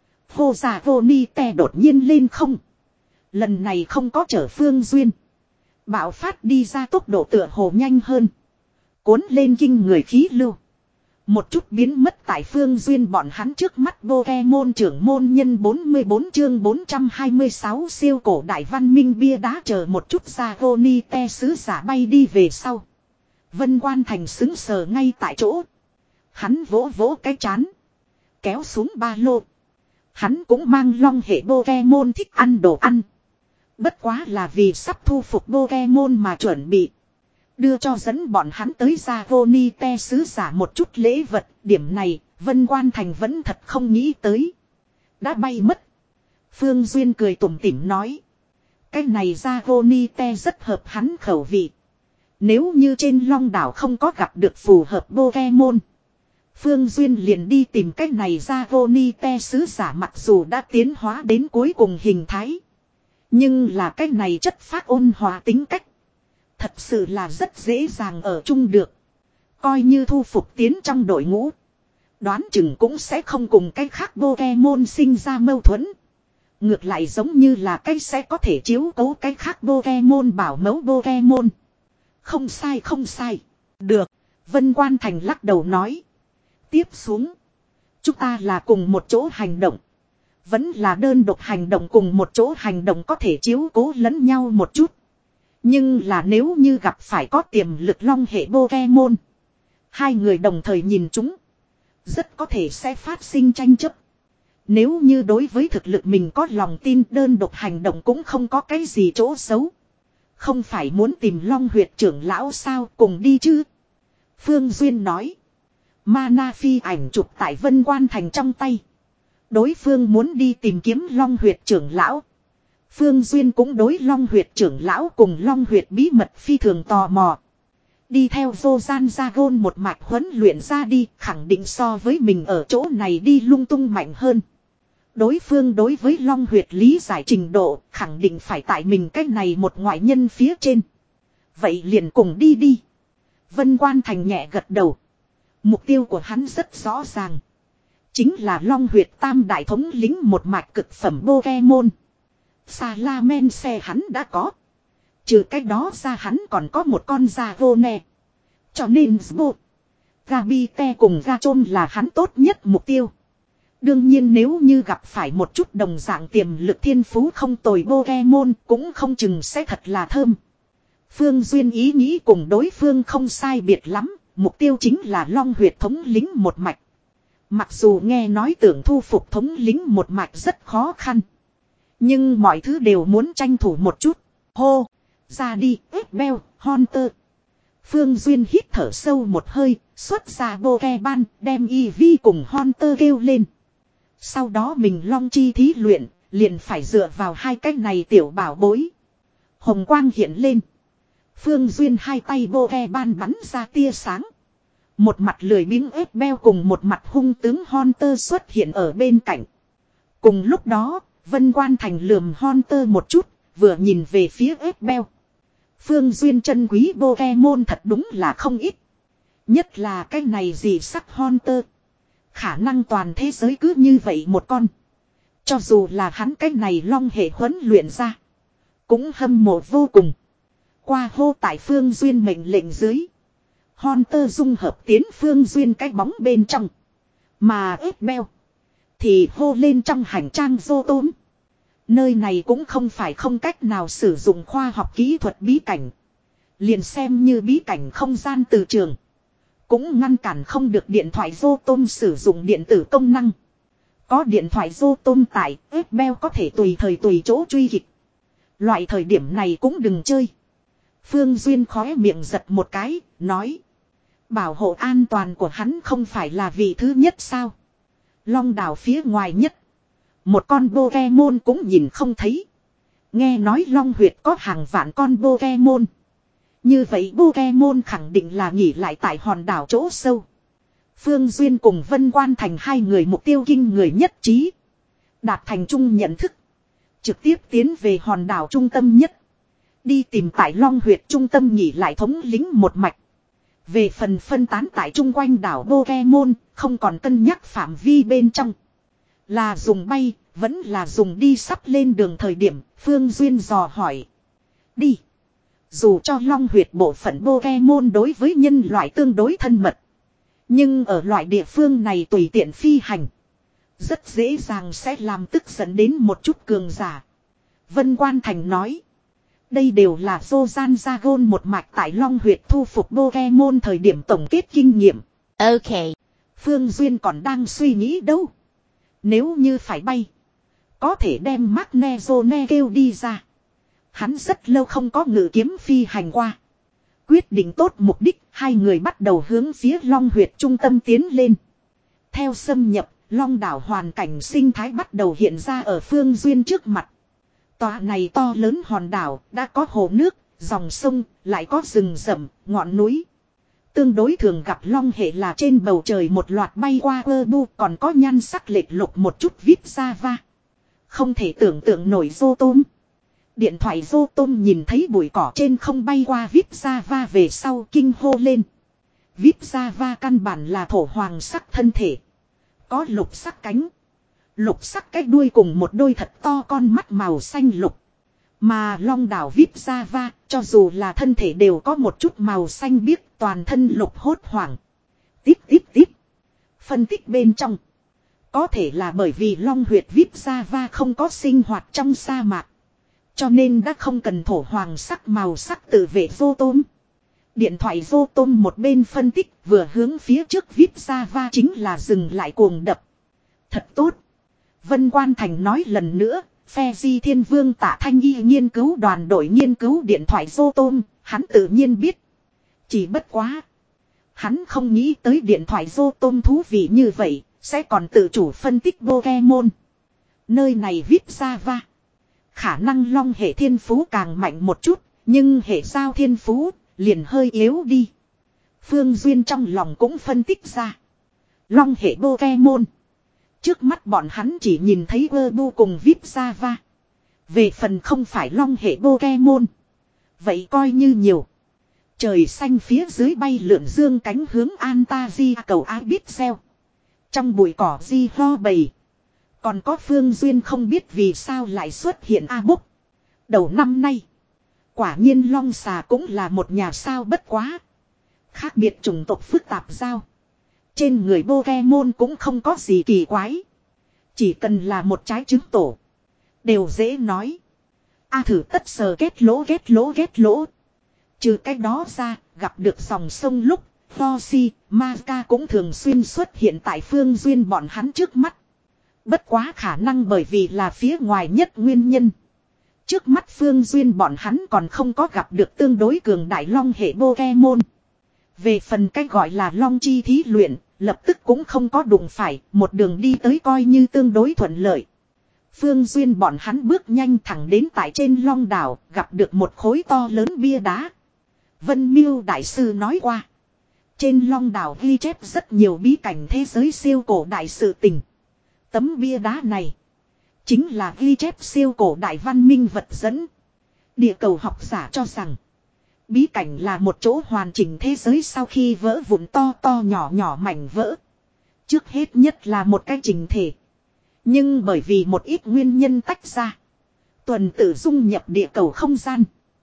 Hô Zagonite đột nhiên lên không. Lần này không có chở Phương Duyên. Bạo phát đi ra tốc độ tựa hồ nhanh hơn. Cuốn lên kinh người khí lưu. Một chút biến mất tại Phương Duyên bọn hắn trước mắt. Pokemon trưởng môn nhân bốn mươi bốn chương bốn trăm hai mươi sáu siêu cổ đại văn minh bia đá chờ một chút. Zagonite sứ giả bay đi về sau. Vân Quan Thành xứng sờ ngay tại chỗ. Hắn vỗ vỗ cái chán. Kéo xuống ba lô. Hắn cũng mang long hệ Pokemon thích ăn đồ ăn. Bất quá là vì sắp thu phục Pokemon mà chuẩn bị. Đưa cho dẫn bọn hắn tới Zagonite sứ giả một chút lễ vật. Điểm này Vân Quan Thành vẫn thật không nghĩ tới. Đã bay mất. Phương Duyên cười tủm tỉm nói. Cái này Zagonite rất hợp hắn khẩu vị. Nếu như trên Long đảo không có gặp được phù hợp Pokemon. Phương Duyên liền đi tìm cái này Zagonite sứ giả mặc dù đã tiến hóa đến cuối cùng hình thái. Nhưng là cái này chất phác ôn hòa tính cách. Thật sự là rất dễ dàng ở chung được. Coi như thu phục tiến trong đội ngũ. Đoán chừng cũng sẽ không cùng cái khác Pokemon sinh ra mâu thuẫn. Ngược lại giống như là cái sẽ có thể chiếu cố cái khác Pokemon bảo mẫu Pokemon. Không sai không sai. Được. Vân Quan Thành lắc đầu nói. Tiếp xuống. Chúng ta là cùng một chỗ hành động. Vẫn là đơn độc hành động cùng một chỗ hành động có thể chiếu cố lẫn nhau một chút. Nhưng là nếu như gặp phải có tiềm lực long hệ Pokemon. Hai người đồng thời nhìn chúng. Rất có thể sẽ phát sinh tranh chấp. Nếu như đối với thực lực mình có lòng tin, đơn độc hành động cũng không có cái gì chỗ xấu. Không phải muốn tìm Long huyệt trưởng lão sao, cùng đi chứ? Phương Duyên nói. Mana phi ảnh chụp tại Vân Quan Thành trong tay. Đối phương muốn đi tìm kiếm Long huyệt trưởng lão. Phương Duyên cũng đối Long huyệt trưởng lão cùng Long huyệt bí mật phi thường tò mò. Đi theo vô gian ra gôn một mạch huấn luyện ra đi, khẳng định so với mình ở chỗ này đi lung tung mạnh hơn. Đối phương đối với Long huyệt lý giải trình độ, khẳng định phải tại mình cách này một ngoại nhân phía trên. Vậy liền cùng đi đi. Vân Quan Thành nhẹ gật đầu. Mục tiêu của hắn rất rõ ràng. Chính là Long huyệt tam đại thống lính một mạch cực phẩm Pokemon. Salamence hắn đã có. Trừ cái đó ra hắn còn có một con Zagone. Cho nên Zbo, Gabite cùng Gachom là hắn tốt nhất mục tiêu. Đương nhiên nếu như gặp phải một chút đồng dạng tiềm lực thiên phú không tồi Pokemon cũng không chừng sẽ thật là thơm. Phương Duyên ý nghĩ cùng đối phương không sai biệt lắm. Mục tiêu chính là Long huyệt thống lính một mạch. Mặc dù nghe nói tưởng thu phục thống lính một mạch rất khó khăn. Nhưng mọi thứ đều muốn tranh thủ một chút. Hô! Ra đi, Esbel, Hunter. Phương Duyên hít thở sâu một hơi, xuất ra Pokemon, đem Eevee cùng Hunter kêu lên. Sau đó mình Long chi thí luyện, liền phải dựa vào hai cái này tiểu bảo bối. Hồng quang hiện lên. Phương Duyên hai tay Pokemon bắn ra tia sáng. Một mặt lười biếng Esbel cùng một mặt hung tướng Hunter xuất hiện ở bên cạnh. Cùng lúc đó, Vân Quan Thành lườm Hunter một chút, vừa nhìn về phía Esbel. Phương Duyên chân quý Pokemon thật đúng là không ít. Nhất là cái này gì sắc Hunter. Khả năng toàn thế giới cứ như vậy một con. Cho dù là hắn cái này Long hệ huấn luyện ra. Cũng hâm mộ vô cùng. Qua hô tại Phương Duyên mệnh lệnh dưới. Hunter dung hợp tiến Phương Duyên cái bóng bên trong. Mà Esbel thì hô lên trong hành trang dô tốm. Nơi này cũng không phải không cách nào sử dụng khoa học kỹ thuật bí cảnh. Liền xem như bí cảnh không gian từ trường. Cũng ngăn cản không được điện thoại dô tôm sử dụng điện tử công năng. Có điện thoại dô tôm tại, Esbel có thể tùy thời tùy chỗ truy kịch. Loại thời điểm này cũng đừng chơi. Phương Duyên khóe miệng giật một cái, nói. Bảo hộ an toàn của hắn không phải là vị thứ nhất sao? Long đảo phía ngoài nhất. Một con Pokemon cũng nhìn không thấy. Nghe nói Long huyệt có hàng vạn con Pokemon. Như vậy Pokemon khẳng định là nghỉ lại tại hòn đảo chỗ sâu. Phương Duyên cùng Vân Quan Thành hai người mục tiêu kinh người nhất trí. Đạt thành chung nhận thức. Trực tiếp tiến về hòn đảo trung tâm nhất. Đi tìm tại Long huyệt trung tâm nghỉ lại thống lính một mạch. Về phần phân tán tại chung quanh đảo Pokemon, không còn cân nhắc phạm vi bên trong. Là dùng bay, vẫn là dùng đi sắp lên đường thời điểm, Phương Duyên dò hỏi. Đi. Dù cho Long huyệt bộ phận Pokemon đối với nhân loại tương đối thân mật. Nhưng ở loại địa phương này tùy tiện phi hành. Rất dễ dàng sẽ làm tức giận đến một chút cường giả. Vân Quan Thành nói. Đây đều là Zozan Zagon một mạch tại Long huyệt thu phục Pokemon thời điểm tổng kết kinh nghiệm. Ok. Phương Duyên còn đang suy nghĩ đâu. Nếu như phải bay. Có thể đem Magnezone kêu đi ra. Hắn rất lâu không có ngự kiếm phi hành qua. Quyết định tốt mục đích, hai người bắt đầu hướng phía Long huyệt trung tâm tiến lên. Theo xâm nhập, Long đảo hoàn cảnh sinh thái bắt đầu hiện ra ở Phương Duyên trước mặt. Tòa này to lớn hòn đảo, đã có hồ nước, dòng sông, lại có rừng rậm, ngọn núi. Tương đối thường gặp Long hệ là trên bầu trời một loạt bay qua ơ bu, còn có nhan sắc lệch lục một chút vip Java. Không thể tưởng tượng nổi dô tôm. Điện thoại dô tôm nhìn thấy bụi cỏ trên không bay qua vip Java về sau kinh hô lên. vip Java căn bản là thổ hoàng sắc thân thể. Có lục sắc cánh. Lục sắc cái đuôi cùng một đôi thật to con mắt màu xanh lục. Mà Long đảo vip Java, cho dù là thân thể đều có một chút màu xanh biếc, toàn thân lục hốt hoảng. Tiếp tiếp tiếp. Phân tích bên trong. Có thể là bởi vì Long huyệt vip Java không có sinh hoạt trong sa mạc. Cho nên đã không cần thổ hoàng sắc màu sắc tự vệ vô tôm. Điện thoại vô tôm một bên phân tích vừa hướng phía trước vip Java chính là dừng lại cuồng đập. Thật tốt. Vân Quan Thành nói lần nữa, phe Di Thiên Vương Tạ Thanh Y nghiên cứu đoàn đội nghiên cứu điện thoại vô tôm, hắn tự nhiên biết. Chỉ bất quá. Hắn không nghĩ tới điện thoại vô tôm thú vị như vậy, sẽ còn tự chủ phân tích Pokemon. Nơi này viết ra va. Khả năng long hệ thiên phú càng mạnh một chút, nhưng hệ sao thiên phú liền hơi yếu đi. Phương Duyên trong lòng cũng phân tích ra. Long hệ Pokemon. Trước mắt bọn hắn chỉ nhìn thấy Weibo cùng vê i pê Java. Về phần không phải long hệ Pokemon. Vậy coi như nhiều. Trời xanh phía dưới bay lượn dương cánh hướng Antasia cầu Abyssel. Trong bụi cỏ di ho bầy. Còn có Phương Duyên không biết vì sao lại xuất hiện A Búc. Đầu năm nay. Quả nhiên long xà cũng là một nhà sao bất quá. Khác biệt chủng tộc phức tạp giao. Trên người Pokemon cũng không có gì kỳ quái. Chỉ cần là một trái trứng tổ. Đều dễ nói. A thử tất sờ kết lỗ kết lỗ kết lỗ. Trừ cái đó ra, gặp được dòng sông lúc, Foxy, Maka cũng thường xuyên xuất hiện tại Phương Duyên bọn hắn trước mắt. Bất quá khả năng bởi vì là phía ngoài nhất nguyên nhân. Trước mắt Phương Duyên bọn hắn còn không có gặp được tương đối cường đại long hệ Pokemon. Về phần cách gọi là long chi thí luyện, lập tức cũng không có đụng phải, một đường đi tới coi như tương đối thuận lợi. Phương Duyên bọn hắn bước nhanh thẳng đến tại trên long đảo, gặp được một khối to lớn bia đá. Vân Miêu Đại Sư nói qua. Trên long đảo ghi chép rất nhiều bí cảnh thế giới siêu cổ đại sự tình. Tấm bia đá này chính là ghi chép siêu cổ đại văn minh vật dẫn. Địa cầu học giả cho rằng bí cảnh là một chỗ hoàn chỉnh thế giới sau khi vỡ vụn to to nhỏ nhỏ mảnh vỡ. Trước hết nhất là một cái trình thể. Nhưng bởi vì một ít nguyên nhân tách ra. Tuần tự dung nhập địa cầu không gian.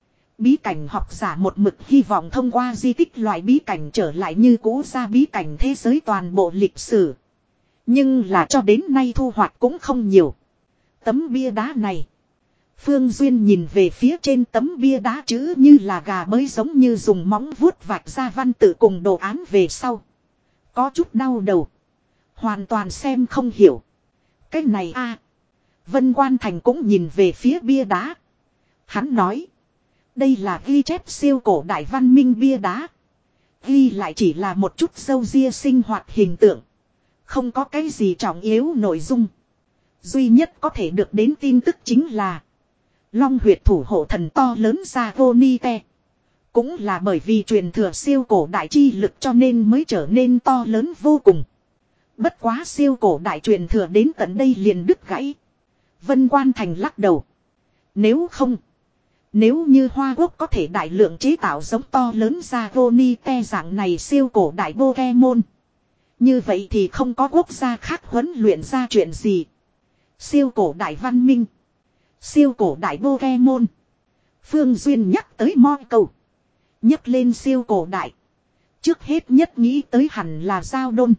Bí cảnh học giả một mực hy vọng thông qua di tích loại bí cảnh trở lại như cũ ra bí cảnh thế giới toàn bộ lịch sử. Nhưng là cho đến nay thu hoạch cũng không nhiều. Tấm bia đá này. Phương Duyên nhìn về phía trên tấm bia đá chữ như là gà bới giống như dùng móng vuốt vạch ra văn tự cùng đồ án về sau. Có chút đau đầu. Hoàn toàn xem không hiểu. Cái này a Vân Quan Thành cũng nhìn về phía bia đá. Hắn nói. Đây là ghi chép siêu cổ đại văn minh bia đá. Ghi lại chỉ là một chút dâu ria sinh hoạt hình tượng. Không có cái gì trọng yếu nội dung. Duy nhất có thể được đến tin tức chính là long huyệt thủ hộ thần to lớn Zagonite. Cũng là bởi vì truyền thừa siêu cổ đại chi lực cho nên mới trở nên to lớn vô cùng. Bất quá siêu cổ đại truyền thừa đến tận đây liền đứt gãy. Vân Quan Thành lắc đầu. Nếu không. Nếu như Hoa Quốc có thể đại lượng chế tạo giống to lớn Zagonite dạng này siêu cổ đại Pokemon. Như vậy thì không có quốc gia khác huấn luyện ra chuyện gì. Siêu cổ đại văn minh. Siêu cổ đại Pokemon. Phương Duyên nhắc tới mo cầu. Nhắc lên siêu cổ đại. Trước hết nhất nghĩ tới hẳn là Giao Đôn.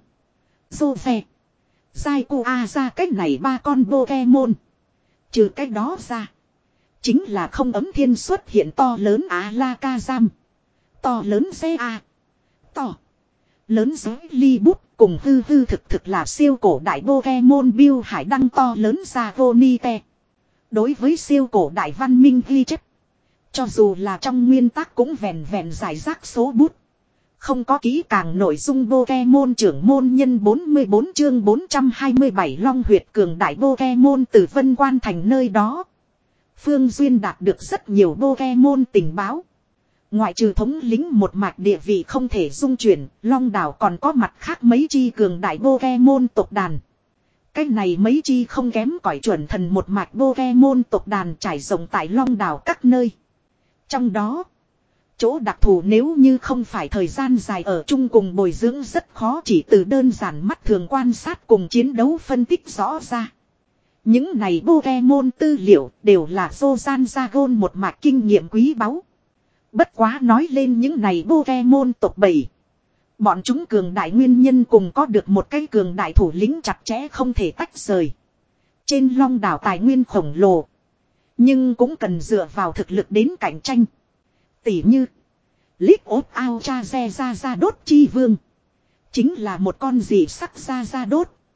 Dô Phe. Giai Cô A ra cách này ba con Pokemon. Trừ cách đó ra. Chính là không ấm thiên xuất hiện to lớn Alakazam. To lớn xe A. To. Lớn giới ly bút cùng hư hư thực thực là siêu cổ đại Pokemon Bill Hải Đăng to lớn Zagonite. Đối với siêu cổ đại văn minh ghi chép. Cho dù là trong nguyên tắc cũng vẹn vẹn giải rác số bút. Không có kỹ càng nội dung Pokemon trưởng môn nhân bốn mươi bốn chương bốn trăm hai mươi bảy long huyệt cường đại Pokemon từ Vân Quan Thành nơi đó. Phương Duyên đạt được rất nhiều Pokemon tình báo. Ngoại trừ thống lĩnh một mạch địa vị không thể dung chuyển, Long Đảo còn có mặt khác mấy chi cường đại Pokemon tộc đàn. Cái này mấy chi không kém cỏi chuẩn thần một mạch Pokemon tộc đàn trải rộng tại Long Đảo các nơi. Trong đó, chỗ đặc thù nếu như không phải thời gian dài ở chung cùng bồi dưỡng rất khó chỉ từ đơn giản mắt thường quan sát cùng chiến đấu phân tích rõ ra. Những này Pokemon tư liệu đều là Zozan Zagon một mạch kinh nghiệm quý báu. Bất quá nói lên những này Pokemon tộc bầy. Bọn chúng cường đại nguyên nhân cùng có được một cái cường đại thủ lĩnh chặt chẽ không thể tách rời. Trên Long Đảo tài nguyên khổng lồ. Nhưng cũng cần dựa vào thực lực đến cạnh tranh. Tỉ như League of Ultra Ra Ra Đốt Chi Vương. Chính là một con dị sắc Ra Ra Đốt.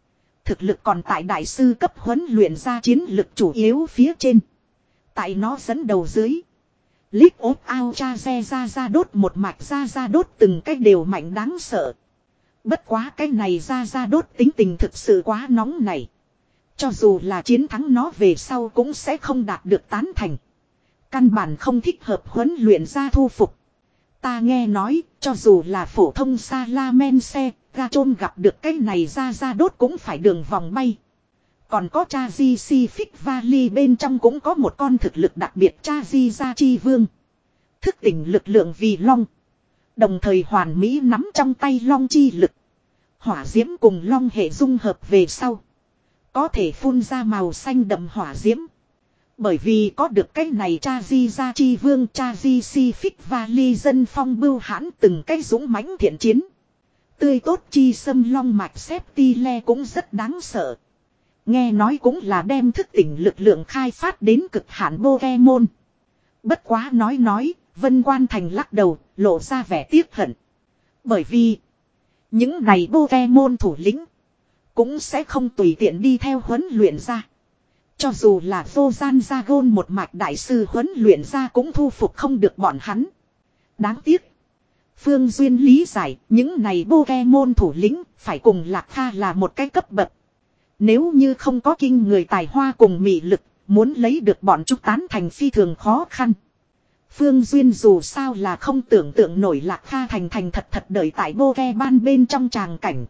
thực lực còn tại đại sư cấp huấn luyện ra chiến lực chủ yếu phía trên. Tại nó dẫn đầu dưới. League of Alchaze ra ra đốt một mạch ra ra đốt từng cách đều mạnh đáng sợ. Bất quá cái này ra ra đốt tính tình thực sự quá nóng này. Cho dù là chiến thắng nó về sau cũng sẽ không đạt được tán thành. Căn bản không thích hợp huấn luyện ra thu phục. Ta nghe nói, cho dù là phổ thông Salamense, Gachom gặp được cái này ra ra đốt cũng phải đường vòng bay. Còn có Chazific Valley bên trong cũng có một con thực lực đặc biệt Chaziza Chi Vương. Thức tỉnh lực lượng vì long. Đồng thời hoàn mỹ nắm trong tay long chi lực. Hỏa diễm cùng long hệ dung hợp về sau. Có thể phun ra màu xanh đậm hỏa diễm. Bởi vì có được cái này Chaziza Chi Vương Chazific Valley dân phong bưu hãn từng cái dũng mãnh thiện chiến. Tươi tốt chi sâm long mạch Septile cũng rất đáng sợ. Nghe nói cũng là đem thức tỉnh lực lượng khai phát đến cực hạn Pokemon. Bất quá nói nói, Vân Quan Thành lắc đầu, lộ ra vẻ tiếc hận. Bởi vì, những này Pokemon thủ lĩnh, cũng sẽ không tùy tiện đi theo huấn luyện ra. Cho dù là vô gian gia gôn một mạch đại sư huấn luyện ra cũng thu phục không được bọn hắn. Đáng tiếc. Phương Duyên lý giải, những này Pokemon thủ lĩnh, phải cùng Lạc Kha là một cái cấp bậc. Nếu như không có kinh người tài hoa cùng mị lực, muốn lấy được bọn chúng tán thành phi thường khó khăn. Phương Duyên dù sao là không tưởng tượng nổi Lạc Kha thành thành thật thật đợi tại Pokemon bên trong tràng cảnh.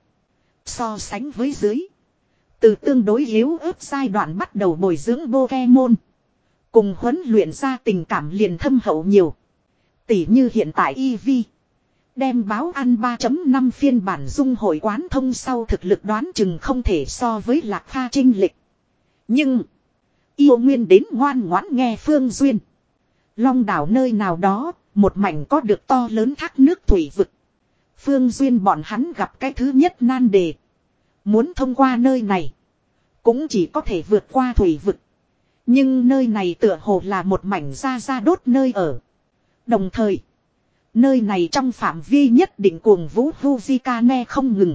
So sánh với dưới. Từ tương đối yếu ớt giai đoạn bắt đầu bồi dưỡng Pokemon. Cùng huấn luyện ra tình cảm liền thâm hậu nhiều. Tỉ như hiện tại Eevee. Đem báo ăn ba chấm năm phiên bản dung hội quán thông sau thực lực đoán chừng không thể so với Lạc Kha trinh lịch. Nhưng. Yêu Nguyên đến ngoan ngoãn nghe Phương Duyên. Long đảo nơi nào đó. Một mảnh có được to lớn thác nước thủy vực. Phương Duyên bọn hắn gặp cái thứ nhất nan đề. Muốn thông qua nơi này. Cũng chỉ có thể vượt qua thủy vực. Nhưng nơi này tựa hồ là một mảnh ra ra đốt nơi ở. Đồng thời. Nơi này trong phạm vi nhất định cuồng vũ Hujikane không ngừng.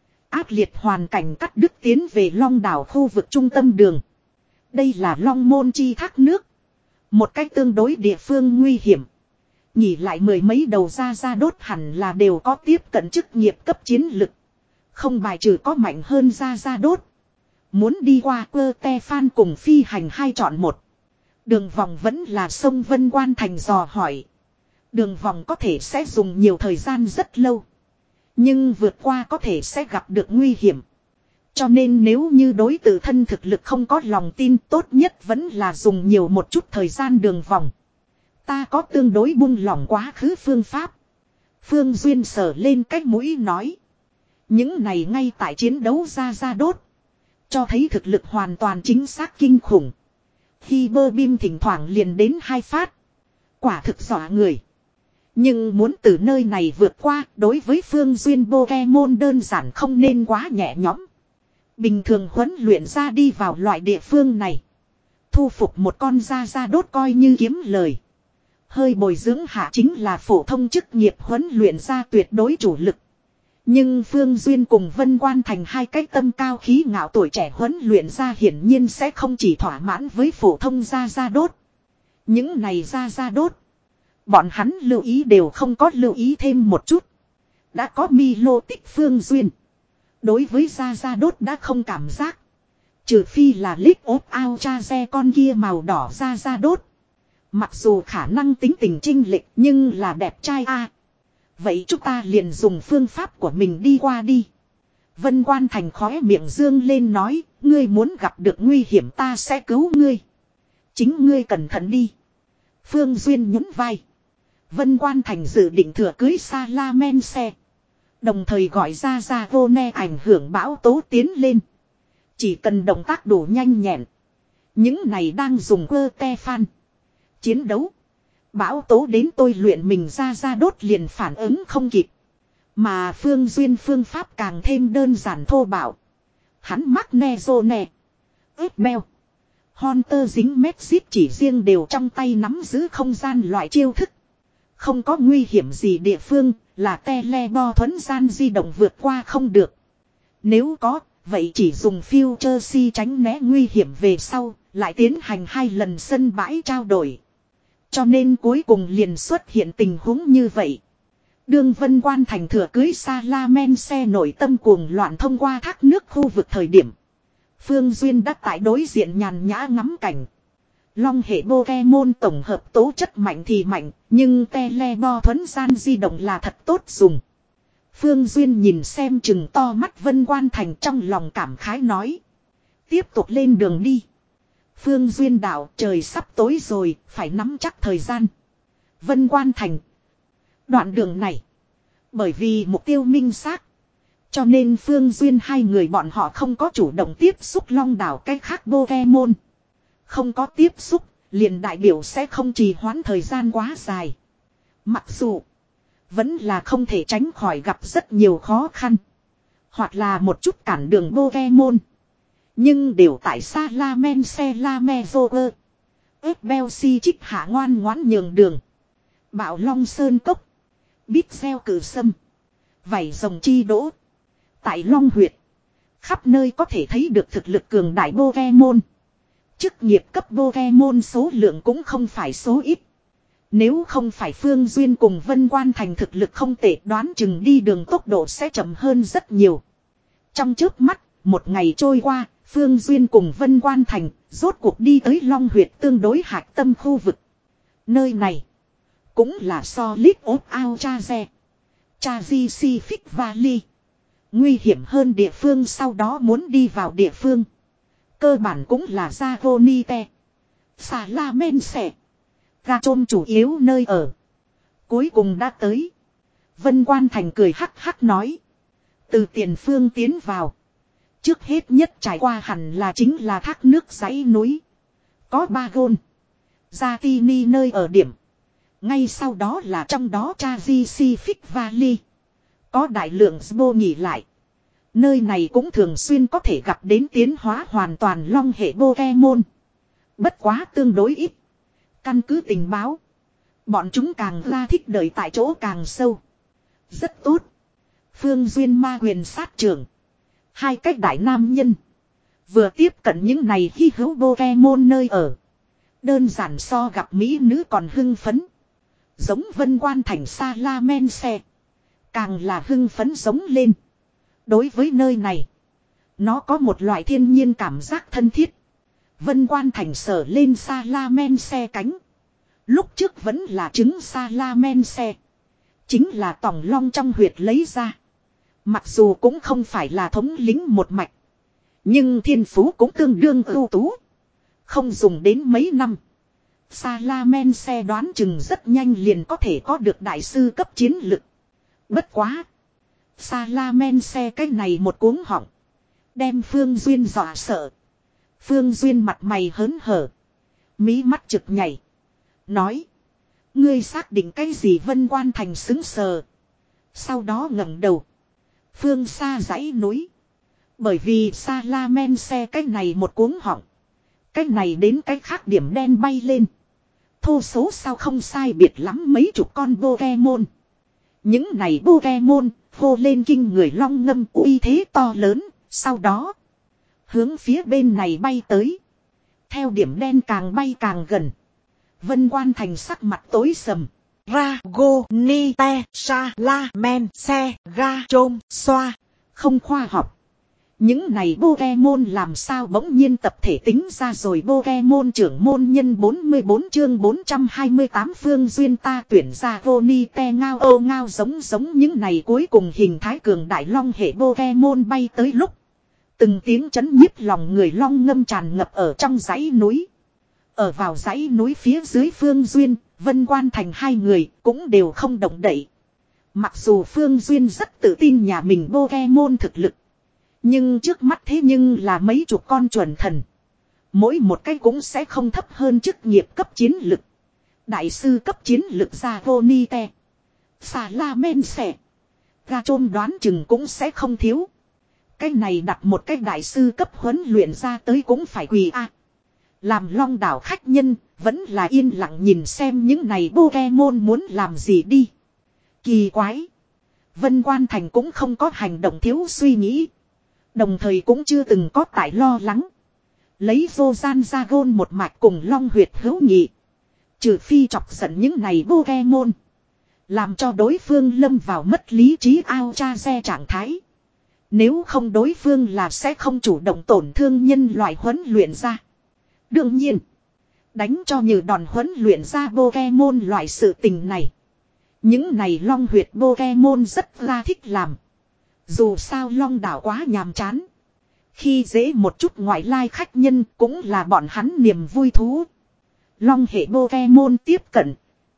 Ác liệt hoàn cảnh cắt đứt tiến về Long đảo khu vực trung tâm đường. Đây là Long môn chi thác nước. Một cách tương đối địa phương nguy hiểm. Nhỉ lại mười mấy đầu ra ra đốt hẳn là đều có tiếp cận chức nghiệp cấp chiến lực. Không bài trừ có mạnh hơn ra ra đốt. Muốn đi qua quơ te phan cùng phi hành hai chọn một. Đường vòng vẫn là sông Vân Quan Thành dò hỏi. Đường vòng có thể sẽ dùng nhiều thời gian rất lâu. Nhưng vượt qua có thể sẽ gặp được nguy hiểm. Cho nên nếu như đối tự thân thực lực không có lòng tin tốt nhất vẫn là dùng nhiều một chút thời gian đường vòng. Ta có tương đối buông lỏng quá khứ phương pháp. Phương Duyên sở lên cách mũi nói. Những này ngay tại chiến đấu ra ra đốt. Cho thấy thực lực hoàn toàn chính xác kinh khủng. Khi bơ bim thỉnh thoảng liền đến hai phát. Quả thực dọa người. Nhưng muốn từ nơi này vượt qua đối với Phương Duyên Pokemon đơn giản không nên quá nhẹ nhõm. Bình thường huấn luyện ra đi vào loại địa phương này. Thu phục một con ra ra đốt coi như kiếm lời. Hơi bồi dưỡng hạ chính là phổ thông chức nghiệp huấn luyện ra tuyệt đối chủ lực. Nhưng Phương Duyên cùng Vân Quan Thành hai cái tâm cao khí ngạo tuổi trẻ huấn luyện ra hiển nhiên sẽ không chỉ thỏa mãn với phổ thông ra ra đốt. Những này ra ra đốt. Bọn hắn lưu ý đều không có lưu ý thêm một chút. Đã có Milo tích Phương Duyên. Đối với ra ra đốt đã không cảm giác. Trừ phi là League of Alchaze con kia màu đỏ ra ra đốt. Mặc dù khả năng tính tình chênh lệch nhưng là đẹp trai a. À. Vậy chúng ta liền dùng phương pháp của mình đi qua đi. Vân Quan Thành khóe miệng dương lên nói, ngươi muốn gặp được nguy hiểm ta sẽ cứu ngươi. Chính ngươi cẩn thận đi. Phương Duyên nhún vai. Vân Quan Thành dự định thừa cưới Salamense. Đồng thời gọi ra ra vô ne ảnh hưởng bão tố tiến lên. Chỉ cần động tác đủ nhanh nhẹn. Những này đang dùng cơ te phan. Chiến đấu. Bão tố đến tôi luyện mình ra ra đốt liền phản ứng không kịp. Mà Phương Duyên phương pháp càng thêm đơn giản thô bạo. Hắn mắc ne rô nè. ướp beo. Hunter dính mét xíp chỉ riêng đều trong tay nắm giữ không gian loại chiêu thức. Không có nguy hiểm gì địa phương là tele bo thuấn gian di động vượt qua không được. Nếu có, Vậy chỉ dùng Future C tránh né nguy hiểm về sau, lại tiến hành hai lần sân bãi trao đổi. Cho nên cuối cùng liền xuất hiện tình huống như vậy. Đương Vân Quan Thành thừa cưới Salamen xe nội tâm cuồng loạn thông qua thác nước khu vực thời điểm. Phương Duyên đã tại đối diện nhàn nhã ngắm cảnh. Long hệ Pokemon tổng hợp tố chất mạnh thì mạnh, nhưng Telebo thuấn gian di động là thật tốt dùng. Phương Duyên nhìn xem chừng to mắt Vân Quan Thành trong lòng cảm khái nói. Tiếp tục lên đường đi. Phương Duyên đạo trời sắp tối rồi, phải nắm chắc thời gian. Vân Quan Thành. Đoạn đường này. Bởi vì mục tiêu minh xác. Cho nên Phương Duyên hai người bọn họ không có chủ động tiếp xúc Long đảo cái khác Pokemon. Không có tiếp xúc, liền đại biểu sẽ không trì hoãn thời gian quá dài. Mặc dù vẫn là không thể tránh khỏi gặp rất nhiều khó khăn. Hoặc là một chút cản đường Pokemon. Nhưng đều tại Salamen Selame Zoger. Epbelsi trích hạ ngoan ngoãn nhường đường. Bạo Long Sơn Cốc. Bít gieo cử sâm. Vảy rồng chi đỗ. Tại Long Huyệt. Khắp nơi có thể thấy được thực lực cường đại Pokemon. Chức nghiệp cấp Pokemon số lượng cũng không phải số ít. Nếu không phải Phương Duyên cùng Vân Quan Thành thực lực không tệ, đoán chừng đi đường tốc độ sẽ chậm hơn rất nhiều. Trong chớp mắt, một ngày trôi qua, Phương Duyên cùng Vân Quan Thành rốt cuộc đi tới Long Huyệt tương đối hạch tâm khu vực. Nơi này cũng là Solid of Alchaze, Pacific Valley. Nguy hiểm hơn địa phương sau đó muốn đi vào địa phương. Cơ bản cũng là Zagonite, Salamense, Gachom chủ yếu nơi ở. Cuối cùng đã tới. Vân Quan Thành cười hắc hắc nói. Từ tiền phương tiến vào. Trước hết nhất trải qua hẳn là chính là thác nước dãy núi. Có ba gôn. Zatini nơi ở điểm. Ngay sau đó là trong đó Pacific Valley. Có đại lượng Sbo nghỉ lại. Nơi này cũng thường xuyên có thể gặp đến tiến hóa hoàn toàn long hệ Pokemon. Bất quá tương đối ít. Căn cứ tình báo. Bọn chúng càng ra thích đợi tại chỗ càng sâu. Rất tốt. Phương Duyên ma quyền sát trưởng. Hai cách đại nam nhân. Vừa tiếp cận những này hy hữu Pokemon nơi ở. Đơn giản so gặp mỹ nữ còn hưng phấn. Giống Vân Quan Thành Salamense. Càng là hưng phấn giống lên. Đối với nơi này. Nó có một loại thiên nhiên cảm giác thân thiết. Vân Quan Thành sở lên Salamense cánh. Lúc trước vẫn là trứng Salamense. Chính là tòng long trong huyệt lấy ra. Mặc dù cũng không phải là thống lĩnh một mạch. Nhưng thiên phú cũng tương đương ưu tú. Không dùng đến mấy năm. Salamense đoán chừng rất nhanh liền có thể có được đại sư cấp chiến lực. Bất quá. Salamense cái này một cuống họng. Đem Phương Duyên dọa sợ. Phương Duyên mặt mày hớn hở. Mí mắt trực nhảy. Nói. Ngươi xác định cái gì Vân Quan Thành xứng sờ. Sau đó ngẩng đầu. Phương xa dãy núi. Bởi vì Salamense cái này một cuống họng. Cái này đến cái khác điểm đen bay lên. Thô số sao không sai biệt lắm mấy chục con Pokemon. Những này Pokemon hô lên kinh người long ngâm uy thế to lớn. Sau đó hướng phía bên này bay tới. Theo điểm đen càng bay càng gần. Vân Quan Thành sắc mặt tối sầm. Ragonite Salamense Gachom xoa. Không khoa học. Những này Pokemon làm sao bỗng nhiên tập thể tính ra rồi. Pokemon trưởng môn nhân bốn mươi bốn chương bốn trăm hai mươi tám Phương Duyên ta tuyển ra Ragonite ngao ô ngao giống giống những này cuối cùng hình thái cường đại long hệ Pokemon bay tới lúc. Từng tiếng chấn nhiếp lòng người long ngâm tràn ngập ở trong dãy núi. Ở vào dãy núi phía dưới Phương Duyên, Vân Quan Thành hai người cũng đều không động đậy. Mặc dù Phương Duyên rất tự tin nhà mình Pokemon thực lực. Nhưng trước mắt thế nhưng là mấy chục con chuẩn thần. Mỗi một cái cũng sẽ không thấp hơn chức nghiệp cấp chiến lực. Đại sư cấp chiến lực ra Vonite. Salamense. Gachom đoán chừng cũng sẽ không thiếu. Cái này đặt một cái đại sư cấp huấn luyện ra tới cũng phải quỳ a. Làm Long đảo khách nhân, vẫn là yên lặng nhìn xem những này Pokemon muốn làm gì đi. Kỳ quái. Vân Quan Thành cũng không có hành động thiếu suy nghĩ. Đồng thời cũng chưa từng có tại lo lắng. Lấy vô gian ra gôn một mạch cùng long huyệt hữu nhị. Trừ phi chọc giận những này Pokemon. Làm cho đối phương lâm vào mất lý trí ao cha xe trạng thái. Nếu không đối phương là sẽ không chủ động tổn thương nhân loại huấn luyện ra. Đương nhiên. Đánh cho như đòn huấn luyện ra Pokemon loại sự tình này. Những này long huyệt Pokemon rất ra thích làm. Dù sao long đảo quá nhàm chán. Khi dễ một chút ngoại lai khách nhân cũng là bọn hắn niềm vui thú. Long hệ Pokemon tiếp cận.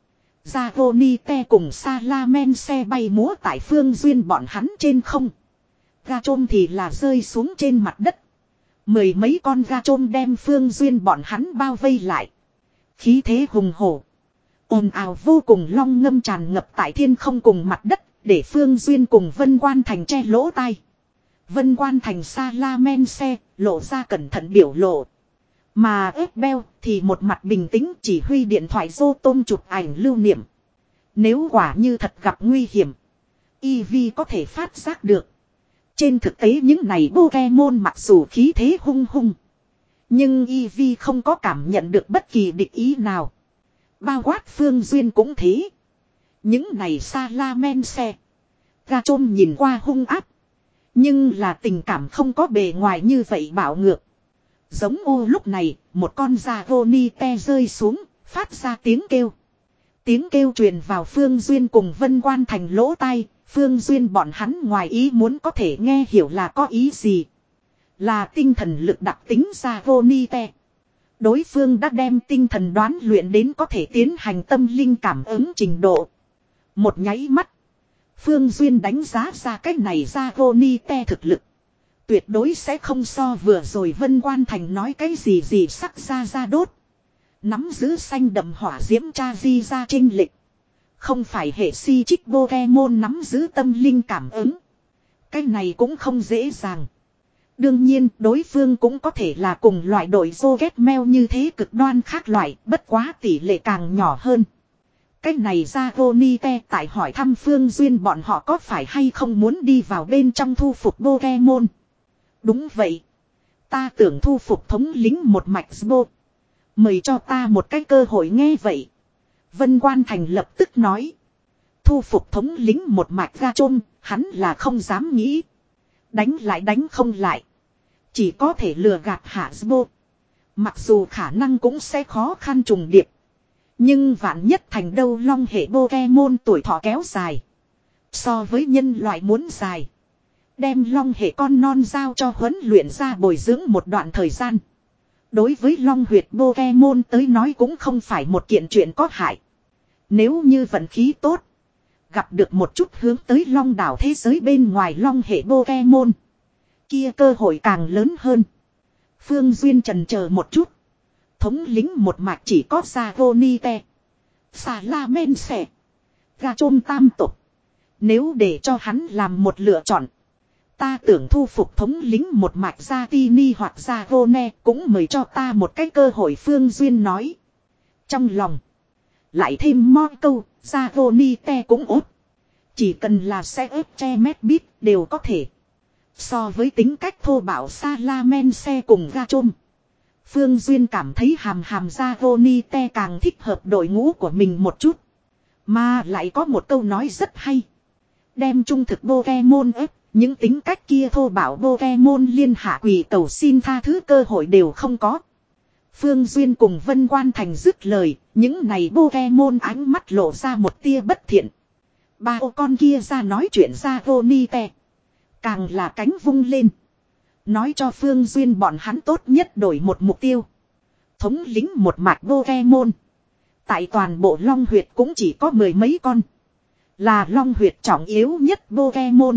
Dragonite cùng Salamence bay múa tại phương duyên bọn hắn trên không. Gachom thì là rơi xuống trên mặt đất. Mười mấy con Gachom đem phương duyên bọn hắn bao vây lại. Khí thế hùng hổ. Ồn ào vô cùng long ngâm tràn ngập tại thiên không cùng mặt đất. Để phương duyên cùng Vân Quan Thành che lỗ tai. Vân Quan Thành Salamence lộ ra cẩn thận biểu lộ. Mà Esbel thì một mặt bình tĩnh chỉ huy điện thoại dô tôm chụp ảnh lưu niệm. Nếu quả như thật gặp nguy hiểm. Eevee có thể phát giác được. Trên thực tế những này Pokemon mặc dù khí thế hung hung. Nhưng Eevee không có cảm nhận được bất kỳ địch ý nào. Bao quát phương duyên cũng thế. Những này Salamence. Gachom nhìn qua hung áp. Nhưng là tình cảm không có bề ngoài như vậy bạo ngược. Giống ô lúc này, một con Dragonite rơi xuống, phát ra tiếng kêu. Tiếng kêu truyền vào Phương Duyên cùng Vân Quan Thành lỗ tai, Phương Duyên bọn hắn ngoài ý muốn có thể nghe hiểu là có ý gì. Là tinh thần lực đặc tính Dragonite. Đối phương đã đem tinh thần đoán luyện đến có thể tiến hành tâm linh cảm ứng trình độ. Một nháy mắt. Phương Duyên đánh giá ra cách này Dragonite thực lực. Tuyệt đối sẽ không so vừa rồi Vân Quan Thành nói cái gì gì sắc ra ra đốt. Nắm giữ xanh đậm hỏa diễm cha di ra trinh lịch. Không phải hệ si trích Pokemon nắm giữ tâm linh cảm ứng. Cái này cũng không dễ dàng. Đương nhiên đối phương cũng có thể là cùng loại đội Zogetmail như thế cực đoan khác loại, bất quá tỷ lệ càng nhỏ hơn. Cái này Dragonite tại hỏi thăm Phương Duyên bọn họ có phải hay không muốn đi vào bên trong thu phục Pokemon. Đúng vậy. Ta tưởng thu phục thống lính một mạch Sbo. Mời cho ta một cái cơ hội nghe vậy. Vân Quan Thành lập tức nói. Thu phục thống lính một mạch Gachom, hắn là không dám nghĩ. Đánh lại đánh không lại. Chỉ có thể lừa gạt hạ Sbo. Mặc dù khả năng cũng sẽ khó khăn trùng điệp. Nhưng vạn nhất thành đâu long hệ Pokemon tuổi thọ kéo dài. So với nhân loại muốn dài. Đem long hệ con non giao cho huấn luyện ra bồi dưỡng một đoạn thời gian. Đối với long huyệt Pokemon tới nói cũng không phải một kiện chuyện có hại. Nếu như vận khí tốt. Gặp được một chút hướng tới long đảo thế giới bên ngoài long hệ Pokemon. Kia cơ hội càng lớn hơn. Phương Duyên trần chờ một chút. Thống lính một mạch chỉ có Dragonite. Salamence. Gachom tam tục. Nếu để cho hắn làm một lựa chọn. Ta tưởng thu phục thống lính một mạch Zatini hoặc Zagone cũng mời cho ta một cái cơ hội Phương Duyên nói. Trong lòng. Lại thêm mo câu, Zagonite cũng ốp. Chỉ cần là xe ép che mét bít đều có thể. So với tính cách thô bạo Salamence cùng Gachom. Phương Duyên cảm thấy hàm hàm Zagonite càng thích hợp đội ngũ của mình một chút. Mà lại có một câu nói rất hay. Đem trung thực Pokemon ép. Những tính cách kia thô bảo Pokemon liên hạ quỷ cầu xin tha thứ cơ hội đều không có. Phương Duyên cùng Vân Quan Thành dứt lời, những này Pokemon ánh mắt lộ ra một tia bất thiện. Ba ô con kia ra nói chuyện ra Dragonite. Càng là cánh vung lên. Nói cho Phương Duyên bọn hắn tốt nhất đổi một mục tiêu. Thống lính một mạch Pokemon. Tại toàn bộ long huyệt cũng chỉ có mười mấy con. Là long huyệt trọng yếu nhất Pokemon.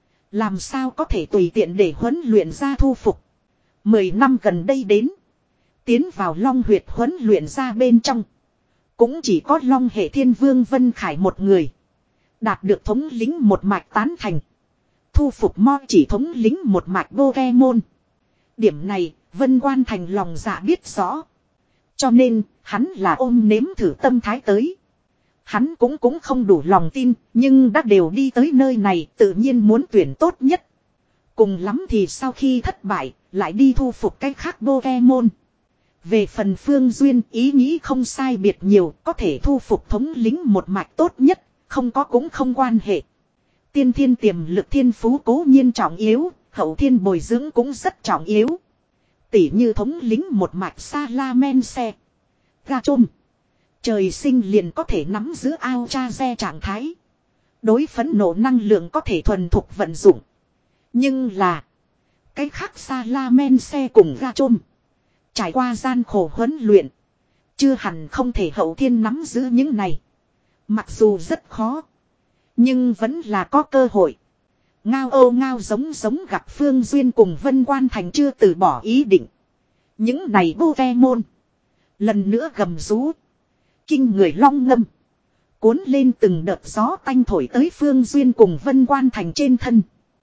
Làm sao có thể tùy tiện để huấn luyện ra thu phục. Mười năm gần đây đến. Tiến vào long huyệt huấn luyện ra bên trong. Cũng chỉ có long hệ thiên vương Vân Khải một người. Đạt được thống lính một mạch tán thành. Thu phục mo chỉ thống lính một mạch Pokemon. Điểm này Vân Quan Thành lòng dạ biết rõ. Cho nên hắn là ôm nếm thử tâm thái tới. Hắn cũng cũng không đủ lòng tin, nhưng đã đều đi tới nơi này tự nhiên muốn tuyển tốt nhất. Cùng lắm thì sau khi thất bại, lại đi thu phục cái khác Pokemon. Về phần Phương Duyên, ý nghĩ không sai biệt nhiều, có thể thu phục thống lĩnh một mạch tốt nhất, không có cũng không quan hệ. Tiên thiên tiềm lực thiên phú cố nhiên trọng yếu, hậu thiên bồi dưỡng cũng rất trọng yếu. Tỉ như thống lĩnh một mạch Salamense, Gachom, trời sinh liền có thể nắm giữ ao cha xe trạng thái. Đối phấn nộ năng lượng có thể thuần thục vận dụng. Nhưng là cái khác Salamense cùng Gachom trải qua gian khổ huấn luyện, chưa hẳn không thể hậu thiên nắm giữ những này. Mặc dù rất khó, nhưng vẫn là có cơ hội. Ngao ô ngao giống giống gặp Phương Duyên cùng Vân Quan Thành chưa từ bỏ ý định. Những này Pokemon lần nữa gầm rú. Kinh người long ngâm, cuốn lên từng đợt gió tanh thổi tới Phương Duyên cùng Vân Quan Thành trên thân.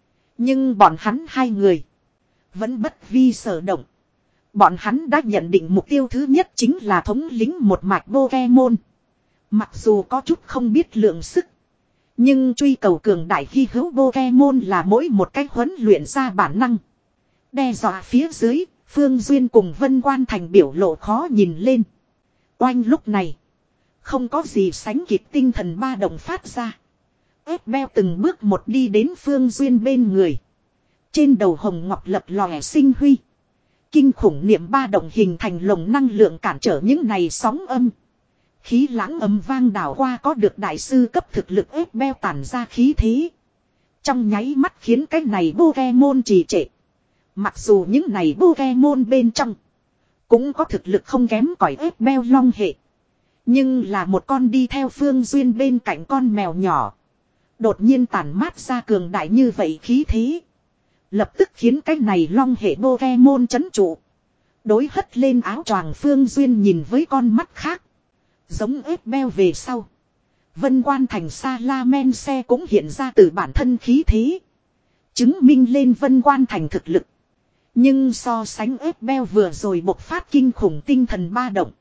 Nhưng bọn hắn hai người vẫn bất vi sở động. Bọn hắn đã nhận định mục tiêu thứ nhất chính là thống lĩnh một mạch Pokemon. Mặc dù có chút không biết lượng sức, nhưng truy cầu cường đại hy hữu Pokemon là mỗi một cách huấn luyện ra bản năng. Đe dọa phía dưới, Phương Duyên cùng Vân Quan Thành biểu lộ khó nhìn lên. Oanh lúc này, không có gì sánh kịp tinh thần ba động phát ra. Ép beo từng bước một đi đến Phương Duyên bên người. Trên đầu hồng ngọc lập lòe sinh huy. Kinh khủng niệm ba động hình thành lồng năng lượng cản trở những này sóng âm. Khí lãng âm vang đảo qua có được đại sư cấp thực lực ép beo tản ra khí thế. Trong nháy mắt khiến cái này Pokemon trì trệ. Mặc dù những này Pokemon bên trong cũng có thực lực không kém cỏi ép beo long hệ. Nhưng là một con đi theo Phương Duyên bên cạnh con mèo nhỏ. Đột nhiên tản mát ra cường đại như vậy khí thế. Lập tức khiến cái này long hệ Pokemon chấn trụ. Đối hất lên áo choàng Phương Duyên nhìn với con mắt khác. Giống ép beo về sau. Vân Quan Thành Salamense cũng hiện ra từ bản thân khí thế. Chứng minh lên Vân Quan Thành thực lực. Nhưng so sánh ép beo vừa rồi bộc phát kinh khủng tinh thần ba động.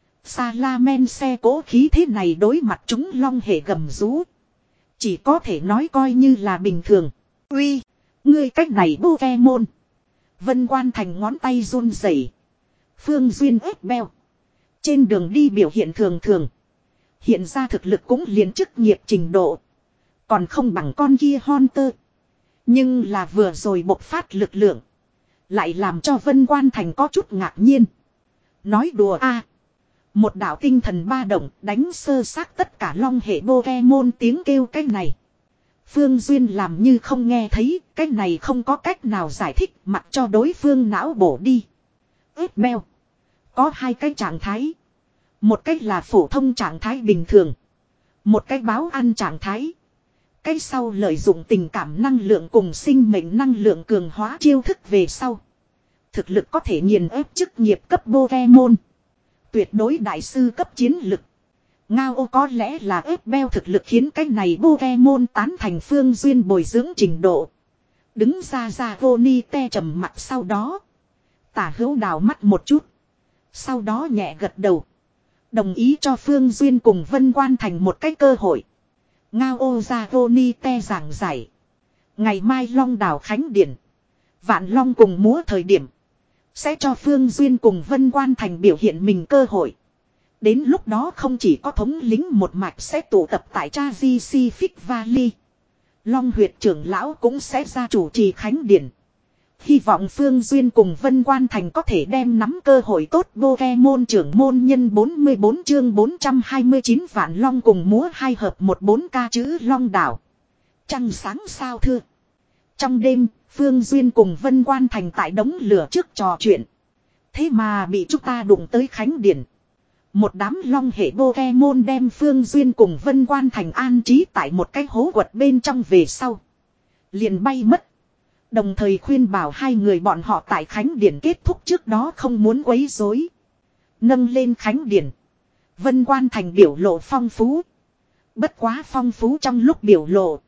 Salamense cố khí thế này đối mặt chúng long hệ gầm rú. Chỉ có thể nói coi như là bình thường. Uy, ngươi cách này Pokemon. Vân Quan Thành ngón tay run rẩy. Phương Duyên ép beo. Trên đường đi biểu hiện thường thường. Hiện ra thực lực cũng liền chức nghiệp trình độ. Còn không bằng con kia Hunter. Nhưng là vừa rồi bộc phát lực lượng. Lại làm cho Vân Quan Thành có chút ngạc nhiên. Nói đùa a Một đạo tinh thần ba động đánh sơ xác tất cả long hệ Pokemon tiếng kêu cái này. Phương Duyên làm như không nghe thấy, cái này không có cách nào giải thích mặc cho đối phương não bổ đi. Ếp beo. Có hai cái trạng thái. Một cách là phổ thông trạng thái bình thường. Một cách báo ăn trạng thái. Cái sau lợi dụng tình cảm năng lượng cùng sinh mệnh năng lượng cường hóa chiêu thức về sau. Thực lực có thể nghiền ép chức nghiệp cấp Pokemon. Tuyệt đối đại sư cấp chiến lực. Ngao ô có lẽ là ép beo thực lực khiến cái này Pokemon tán thành Phương Duyên bồi dưỡng trình độ. Đứng ra ra vô ni te trầm mặt sau đó. Tả hữu đào mắt một chút. Sau đó nhẹ gật đầu. Đồng ý cho Phương Duyên cùng Vân Quan Thành một cái cơ hội. Ngao ô ra vô ni te giảng giải. Ngày mai Long đảo Khánh Điển. Vạn Long cùng múa thời điểm. Sẽ cho Phương Duyên cùng Vân Quan Thành biểu hiện mình cơ hội. Đến lúc đó không chỉ có thống lĩnh một mạch sẽ tụ tập tại Pacific Valley. Long huyệt trưởng lão cũng sẽ ra chủ trì Khánh Điển. Hy vọng Phương Duyên cùng Vân Quan Thành có thể đem nắm cơ hội tốt. Pokemon trưởng môn nhân bốn mươi bốn chương bốn trăm hai mươi chín Vạn Long cùng múa hai hợp một bốn ca chữ Long đảo. Trăng sáng sao thưa. Trong đêm, Phương Duyên cùng Vân Quan Thành tại đống lửa trước trò chuyện. Thế mà bị chúng ta đụng tới Khánh Điển. Một đám long hệ Pokemon đem Phương Duyên cùng Vân Quan Thành an trí tại một cái hố quật bên trong về sau. Liền bay mất. Đồng thời khuyên bảo hai người bọn họ tại Khánh Điển kết thúc trước đó không muốn quấy rối. Nâng lên Khánh Điển. Vân Quan Thành biểu lộ phong phú. Bất quá phong phú trong lúc biểu lộ.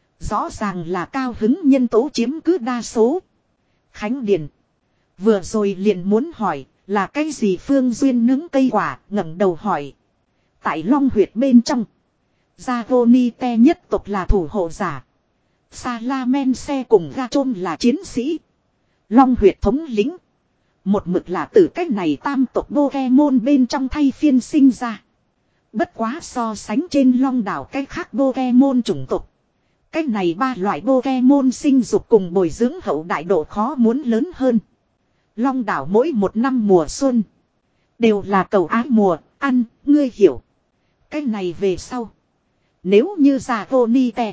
Rõ ràng là cao hứng nhân tố chiếm cứ đa số. Khánh Điển. Vừa rồi liền muốn hỏi là cái gì Phương Duyên nướng cây quả ngẩng đầu hỏi. Tại Long huyệt bên trong. Gia Vô Ni Te nhất tộc là thủ hộ giả. Salamense cùng Gachom là chiến sĩ. Long huyệt thống lĩnh. Một mực là từ cách này tam tộc Pokemon bên trong thay phiên sinh ra. Bất quá so sánh trên long đảo cái khác Pokemon chủng tộc. Cái này ba loại Pokemon sinh dục cùng bồi dưỡng hậu đại độ khó muốn lớn hơn. Long đảo mỗi một năm mùa xuân. Đều là cầu ái mùa, ăn, ngươi hiểu. Cái này về sau. Nếu như Dragonite,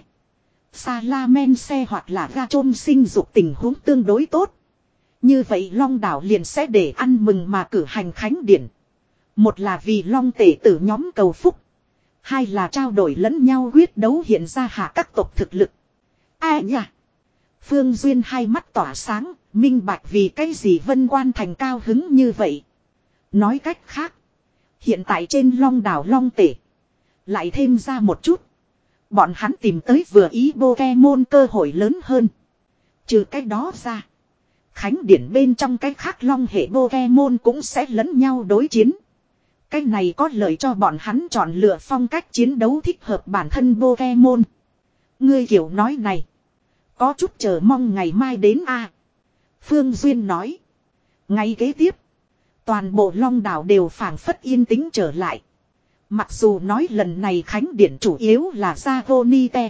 Salamense hoặc là Gachom sinh dục tình huống tương đối tốt. Như vậy Long đảo liền sẽ để ăn mừng mà cử hành khánh điển. Một là vì Long tể tử nhóm cầu phúc. Hai là trao đổi lẫn nhau quyết đấu hiện ra hạ các tộc thực lực. Ai nhỉ? Phương Duyên hai mắt tỏa sáng, minh bạch vì cái gì Vân Quan Thành cao hứng như vậy. Nói cách khác. Hiện tại trên Long đảo Long tể. Lại thêm ra một chút. Bọn hắn tìm tới vừa ý Pokemon cơ hội lớn hơn. Trừ cái đó ra. Khánh điển bên trong cái khác long hệ Pokemon cũng sẽ lẫn nhau đối chiến. Cái này có lợi cho bọn hắn chọn lựa phong cách chiến đấu thích hợp bản thân Pokemon. Ngươi kiểu nói này. Có chút chờ mong ngày mai đến a. Phương Duyên nói. Ngày kế tiếp. Toàn bộ long đảo đều phảng phất yên tĩnh trở lại. Mặc dù nói lần này khánh điển chủ yếu là Dragonite,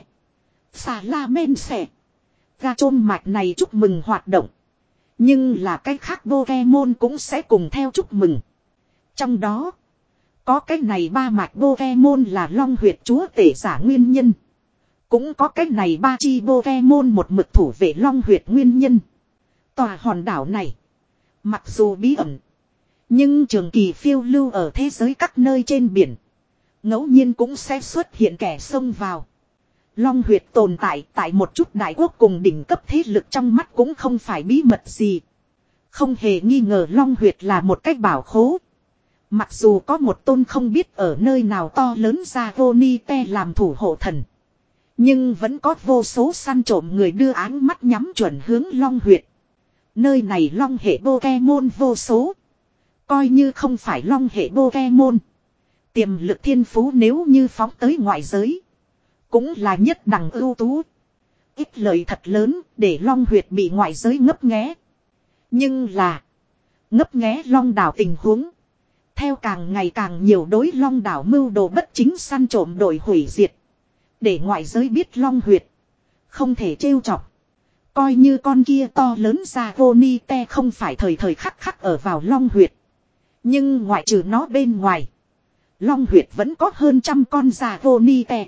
Salamense, Gachom mạch này chúc mừng hoạt động. Nhưng là cái khác Pokemon cũng sẽ cùng theo chúc mừng. Trong đó, có cái này ba mạch Pokemon là long huyệt chúa tể giả nguyên nhân. Cũng có cái này ba chi Pokemon một mực thủ vệ long huyệt nguyên nhân. Tòa hòn đảo này, mặc dù bí ẩn, nhưng trường kỳ phiêu lưu ở thế giới các nơi trên biển. Ngẫu nhiên cũng sẽ xuất hiện kẻ xông vào. Long huyệt tồn tại tại một chút đại quốc cùng đỉnh cấp thế lực trong mắt cũng không phải bí mật gì. Không hề nghi ngờ long huyệt là một cách bảo khố. Mặc dù có một tôn không biết ở nơi nào to lớn Dragonite làm thủ hộ thần. Nhưng vẫn có vô số săn trộm người đưa áng mắt nhắm chuẩn hướng long huyệt. Nơi này long hệ Pokemon vô số. Coi như không phải long hệ Pokemon. Tiềm lực thiên phú nếu như phóng tới ngoại giới. Cũng là nhất đẳng ưu tú. Ít lời thật lớn để long huyệt bị ngoại giới ngấp nghé. Nhưng là. Ngấp nghé long đảo tình huống. Theo càng ngày càng nhiều đối long đảo mưu đồ bất chính săn trộm đội hủy diệt. Để ngoại giới biết long huyệt. Không thể trêu chọc. Coi như con kia to lớn Dragonite không phải thời thời khắc khắc ở vào long huyệt. Nhưng ngoại trừ nó bên ngoài. Long huyệt vẫn có hơn trăm con Dragonite,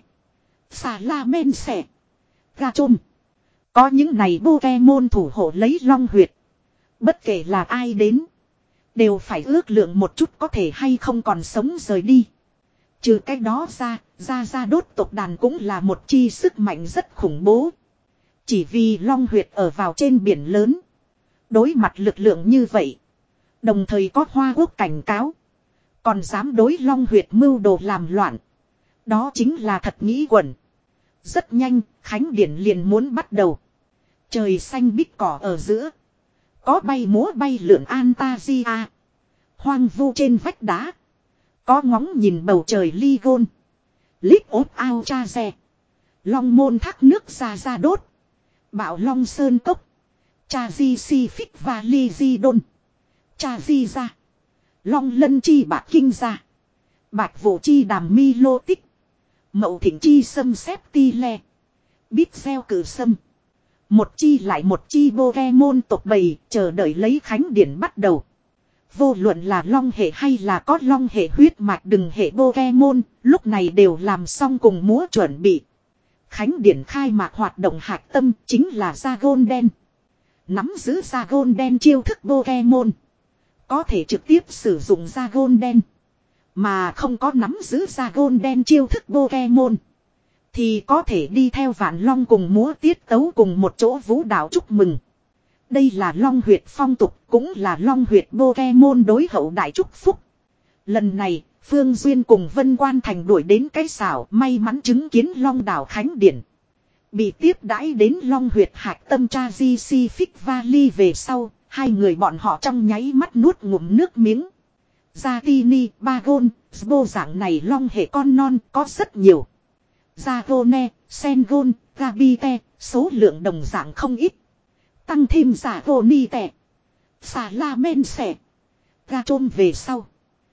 Salamense, Gachom. Có những này Pokemon thủ hộ lấy long huyệt. Bất kể là ai đến. Đều phải ước lượng một chút có thể hay không còn sống rời đi. Trừ cái đó ra, Gia Gia Đốt tộc đàn cũng là một chi sức mạnh rất khủng bố. Chỉ vì long huyệt ở vào trên biển lớn. Đối mặt lực lượng như vậy. Đồng thời có Hoa Quốc cảnh cáo. Còn dám đối long huyệt mưu đồ làm loạn. Đó chính là thật nghĩ quẩn. Rất nhanh, khánh điển liền muốn bắt đầu. Trời xanh bích cỏ ở giữa. Có bay múa bay lượn Antasia. Hoang vu trên vách đá. Có ngóng nhìn bầu trời ly gôn. Lít ốp ao cha xe. Long môn thác nước ra ra đốt. Bạo long sơn cốc. Cha di si phích và ly di đôn. Cha di ra. Long lân chi bạc kinh ra. Bạch vụ chi đàm mi lô tích. Mậu thỉnh chi sâm xếp ti le. Bít xeo cử sâm. Một chi lại một chi Pokemon tộc bầy chờ đợi lấy khánh điển bắt đầu. Vô luận là long hệ hay là có long hệ huyết mạch đừng hệ Pokemon, lúc này đều làm xong cùng múa chuẩn bị. Khánh điển khai mạc hoạt động hạch tâm chính là Dragonite. Nắm giữ Dragonite chiêu thức Pokemon. Có thể trực tiếp sử dụng Dragonite. Mà không có nắm giữ Dragonite chiêu thức Pokemon. Thì có thể đi theo vạn long cùng múa tiết tấu cùng một chỗ vũ đạo chúc mừng. Đây là long huyệt phong tục cũng là long huyệt Pokemon đối hậu đại chúc phúc. Lần này Phương Duyên cùng Vân Quan Thành đuổi đến cái xảo may mắn chứng kiến long đảo Khánh Điển. Bị tiếp đãi đến long huyệt hạch tâm cha di si phích valley về sau. Hai người bọn họ trong nháy mắt nuốt ngụm nước miếng. Gia Tini, Bagon, Sbo dạng này long hệ con non có rất nhiều. Zagone, Sengon, Gabite, số lượng đồng dạng không ít. Tăng thêm Zagonite, Salamense, Gachom về sau.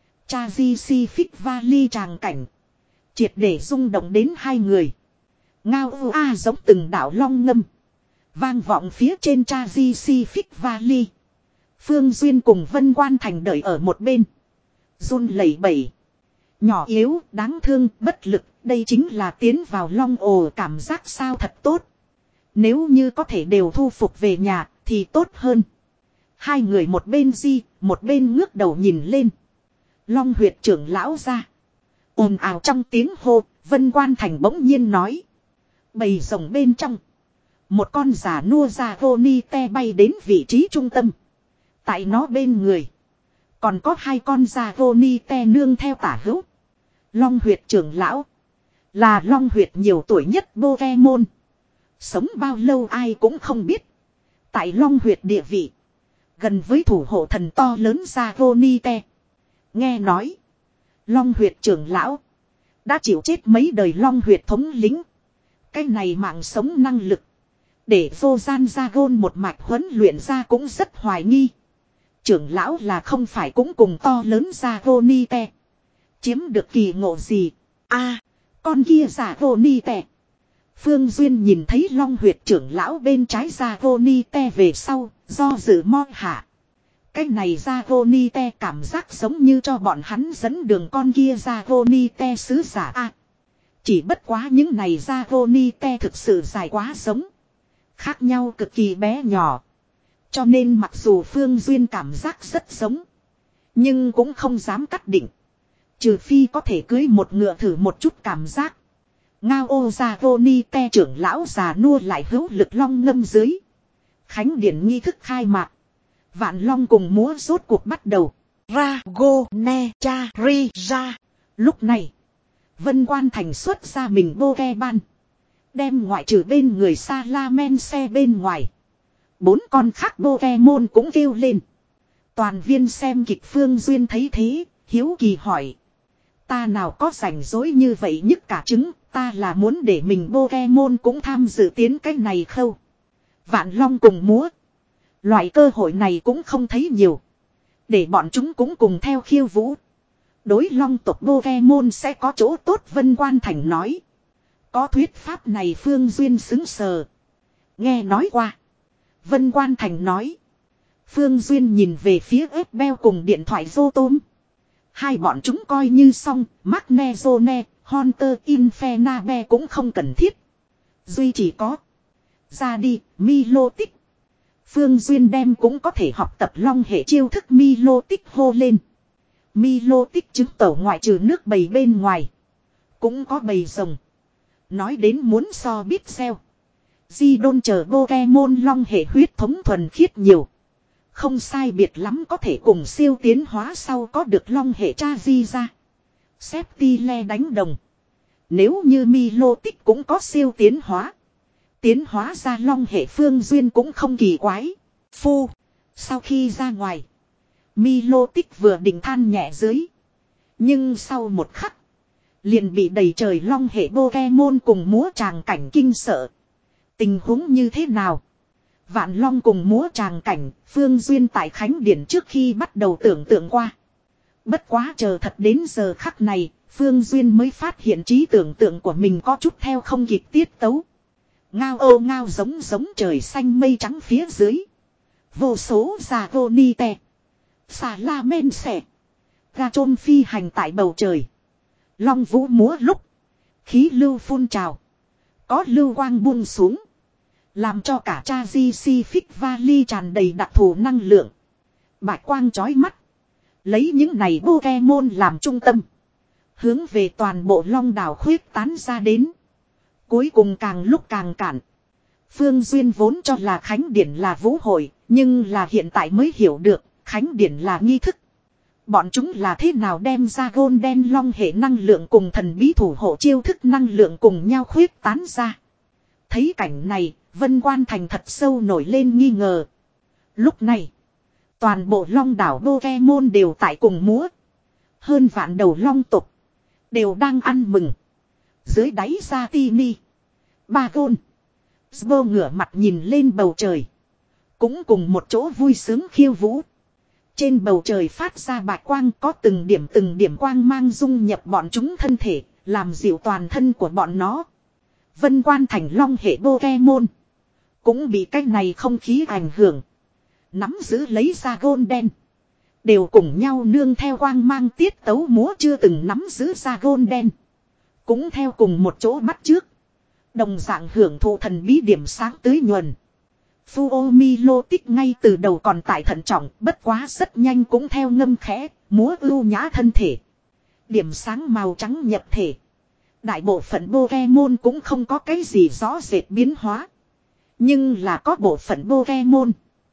Pacific Valley tràng cảnh. Triệt để rung động đến hai người. Ngao ưu a giống từng đảo long ngâm. Vang vọng phía trên Pacific Valley. Phương Duyên cùng Vân Quan Thành đợi ở một bên. Run lẩy bẩy. Nhỏ yếu, đáng thương, bất lực. Đây chính là tiến vào long ồ cảm giác sao thật tốt. Nếu như có thể đều thu phục về nhà thì tốt hơn. Hai người một bên di, một bên ngước đầu nhìn lên. Long huyệt trưởng lão ra. Ồn ào trong tiếng hô, Vân Quan Thành bỗng nhiên nói. Bầy rồng bên trong. Một con giả nua ra vô ni te bay đến vị trí trung tâm. Tại nó bên người. Còn có hai con giả vô ni te nương theo tả hữu. Long huyệt trưởng lão. Là long huyệt nhiều tuổi nhất Pokemon. Sống bao lâu ai cũng không biết. Tại long huyệt địa vị. Gần với thủ hộ thần to lớn Zagonite. Nghe nói. Long huyệt trưởng lão. Đã chịu chết mấy đời long huyệt thống lính. Cái này mạng sống năng lực. Để vô gian Zagon một mạch huấn luyện ra cũng rất hoài nghi. Trưởng lão là không phải cũng cùng to lớn Zagonite. Chiếm được kỳ ngộ gì. A con kia Zagonite. Phương Duyên nhìn thấy long huyệt trưởng lão bên trái Zagonite về sau. Do dự mo hạ. Cái này Zagonite cảm giác giống như cho bọn hắn dẫn đường con kia Zagonite sứ giả a. Chỉ bất quá những này Zagonite thực sự dài quá giống. Khác nhau cực kỳ bé nhỏ. Cho nên mặc dù Phương Duyên cảm giác rất giống. Nhưng cũng không dám cắt định. Trừ phi có thể cưới một ngựa thử một chút cảm giác. Ngao ô Zagonite trưởng lão già nua lại hữu lực long ngâm dưới. Khánh điển nghi thức khai mạc. Vạn long cùng múa rốt cuộc bắt đầu. Ra go ne cha ri ra. Lúc này. Vân Quan Thành xuất ra mình Pokemon. Đem ngoại trừ bên người Salamense bên ngoài. Bốn con khác Pokemon cũng kêu lên. Toàn viên xem kịch Phương Duyên thấy thế. Hiếu kỳ hỏi. Ta nào có rảnh rỗi như vậy nhức cả trứng. Ta là muốn để mình Pokemon cũng tham dự tiến cái này khâu. Vạn long cùng múa. Loại cơ hội này cũng không thấy nhiều. Để bọn chúng cũng cùng theo khiêu vũ. Đối long tộc Pokemon sẽ có chỗ tốt Vân Quan Thành nói. Có thuyết pháp này Phương Duyên xứng sờ. Nghe nói qua. Vân Quan Thành nói. Phương Duyên nhìn về phía ếp beo cùng điện thoại dô tôm. Hai bọn chúng coi như xong. Magnezone, Hunter Infernabe cũng không cần thiết. Duy chỉ có. Ra đi, Milotic. Phương Duyên đem cũng có thể học tập long hệ chiêu thức Milotic hô lên. Milotic chứng tẩu ngoại trừ nước bầy bên ngoài. Cũng có bầy rồng. Nói đến muốn so biết xeo. Di đôn chờ Pokemon long hệ huyết thống thuần khiết nhiều. Không sai biệt lắm có thể cùng siêu tiến hóa sau có được long hệ cha di ra. Septile đánh đồng. Nếu như Milotic cũng có siêu tiến hóa. Tiến hóa ra long hệ Phương Duyên cũng không kỳ quái. Phu. Sau khi ra ngoài. Milotic vừa định than nhẹ dưới. Nhưng sau một khắc. Liền bị đầy trời long hệ Pokemon cùng múa tràng cảnh kinh sợ. Tình huống như thế nào? Vạn long cùng múa tràng cảnh. Phương Duyên tại Khánh Điển trước khi bắt đầu tưởng tượng qua. Bất quá chờ thật đến giờ khắc này. Phương Duyên mới phát hiện trí tưởng tượng của mình có chút theo không kịp tiết tấu. Ngao ô ngao giống giống trời xanh mây trắng phía dưới. Vô số Zagonite. Salamense. Gachom phi hành tại bầu trời. Long vũ múa lúc. Khí lưu phun trào. Có lưu quang buông xuống. Làm cho cả Pacific Valley tràn đầy đặc thù năng lượng. Bạch quang chói mắt. Lấy những này Pokemon làm trung tâm. Hướng về toàn bộ long đảo khuyết tán ra đến. Cuối cùng càng lúc càng cản. Phương Duyên vốn cho là Khánh Điển là vũ hội. Nhưng là hiện tại mới hiểu được. Khánh Điển là nghi thức. Bọn chúng là thế nào đem ra gôn đen long hệ năng lượng cùng thần bí thủ hộ chiêu thức năng lượng cùng nhau khuyết tán ra. Thấy cảnh này, Vân Quan Thành thật sâu nổi lên nghi ngờ. Lúc này, toàn bộ long đảo Pokemon đều tại cùng múa. Hơn vạn đầu long tục đều đang ăn mừng. Dưới đáy ra Tini. Ba gôn. Sbo ngửa mặt nhìn lên bầu trời. Cũng cùng một chỗ vui sướng khiêu vũ. Trên bầu trời phát ra bạch quang có từng điểm từng điểm quang mang dung nhập bọn chúng thân thể. Làm dịu toàn thân của bọn nó. Vân Quan Thành long hệ Pokemon. Cũng bị cái này không khí ảnh hưởng. Nắm giữ lấy ra gôn đen. Đều cùng nhau nương theo quang mang tiết tấu múa chưa từng nắm giữ ra gôn đen. Cũng theo cùng một chỗ bắt trước. Đồng dạng hưởng thụ thần bí điểm sáng tưới nhuần. Fuomi tích ngay từ đầu còn tại thận trọng, bất quá rất nhanh cũng theo ngâm khẽ, múa ưu nhã thân thể. Điểm sáng màu trắng nhập thể. Đại bộ phận Pokemon cũng không có cái gì rõ rệt biến hóa. Nhưng là có bộ phận Pokemon.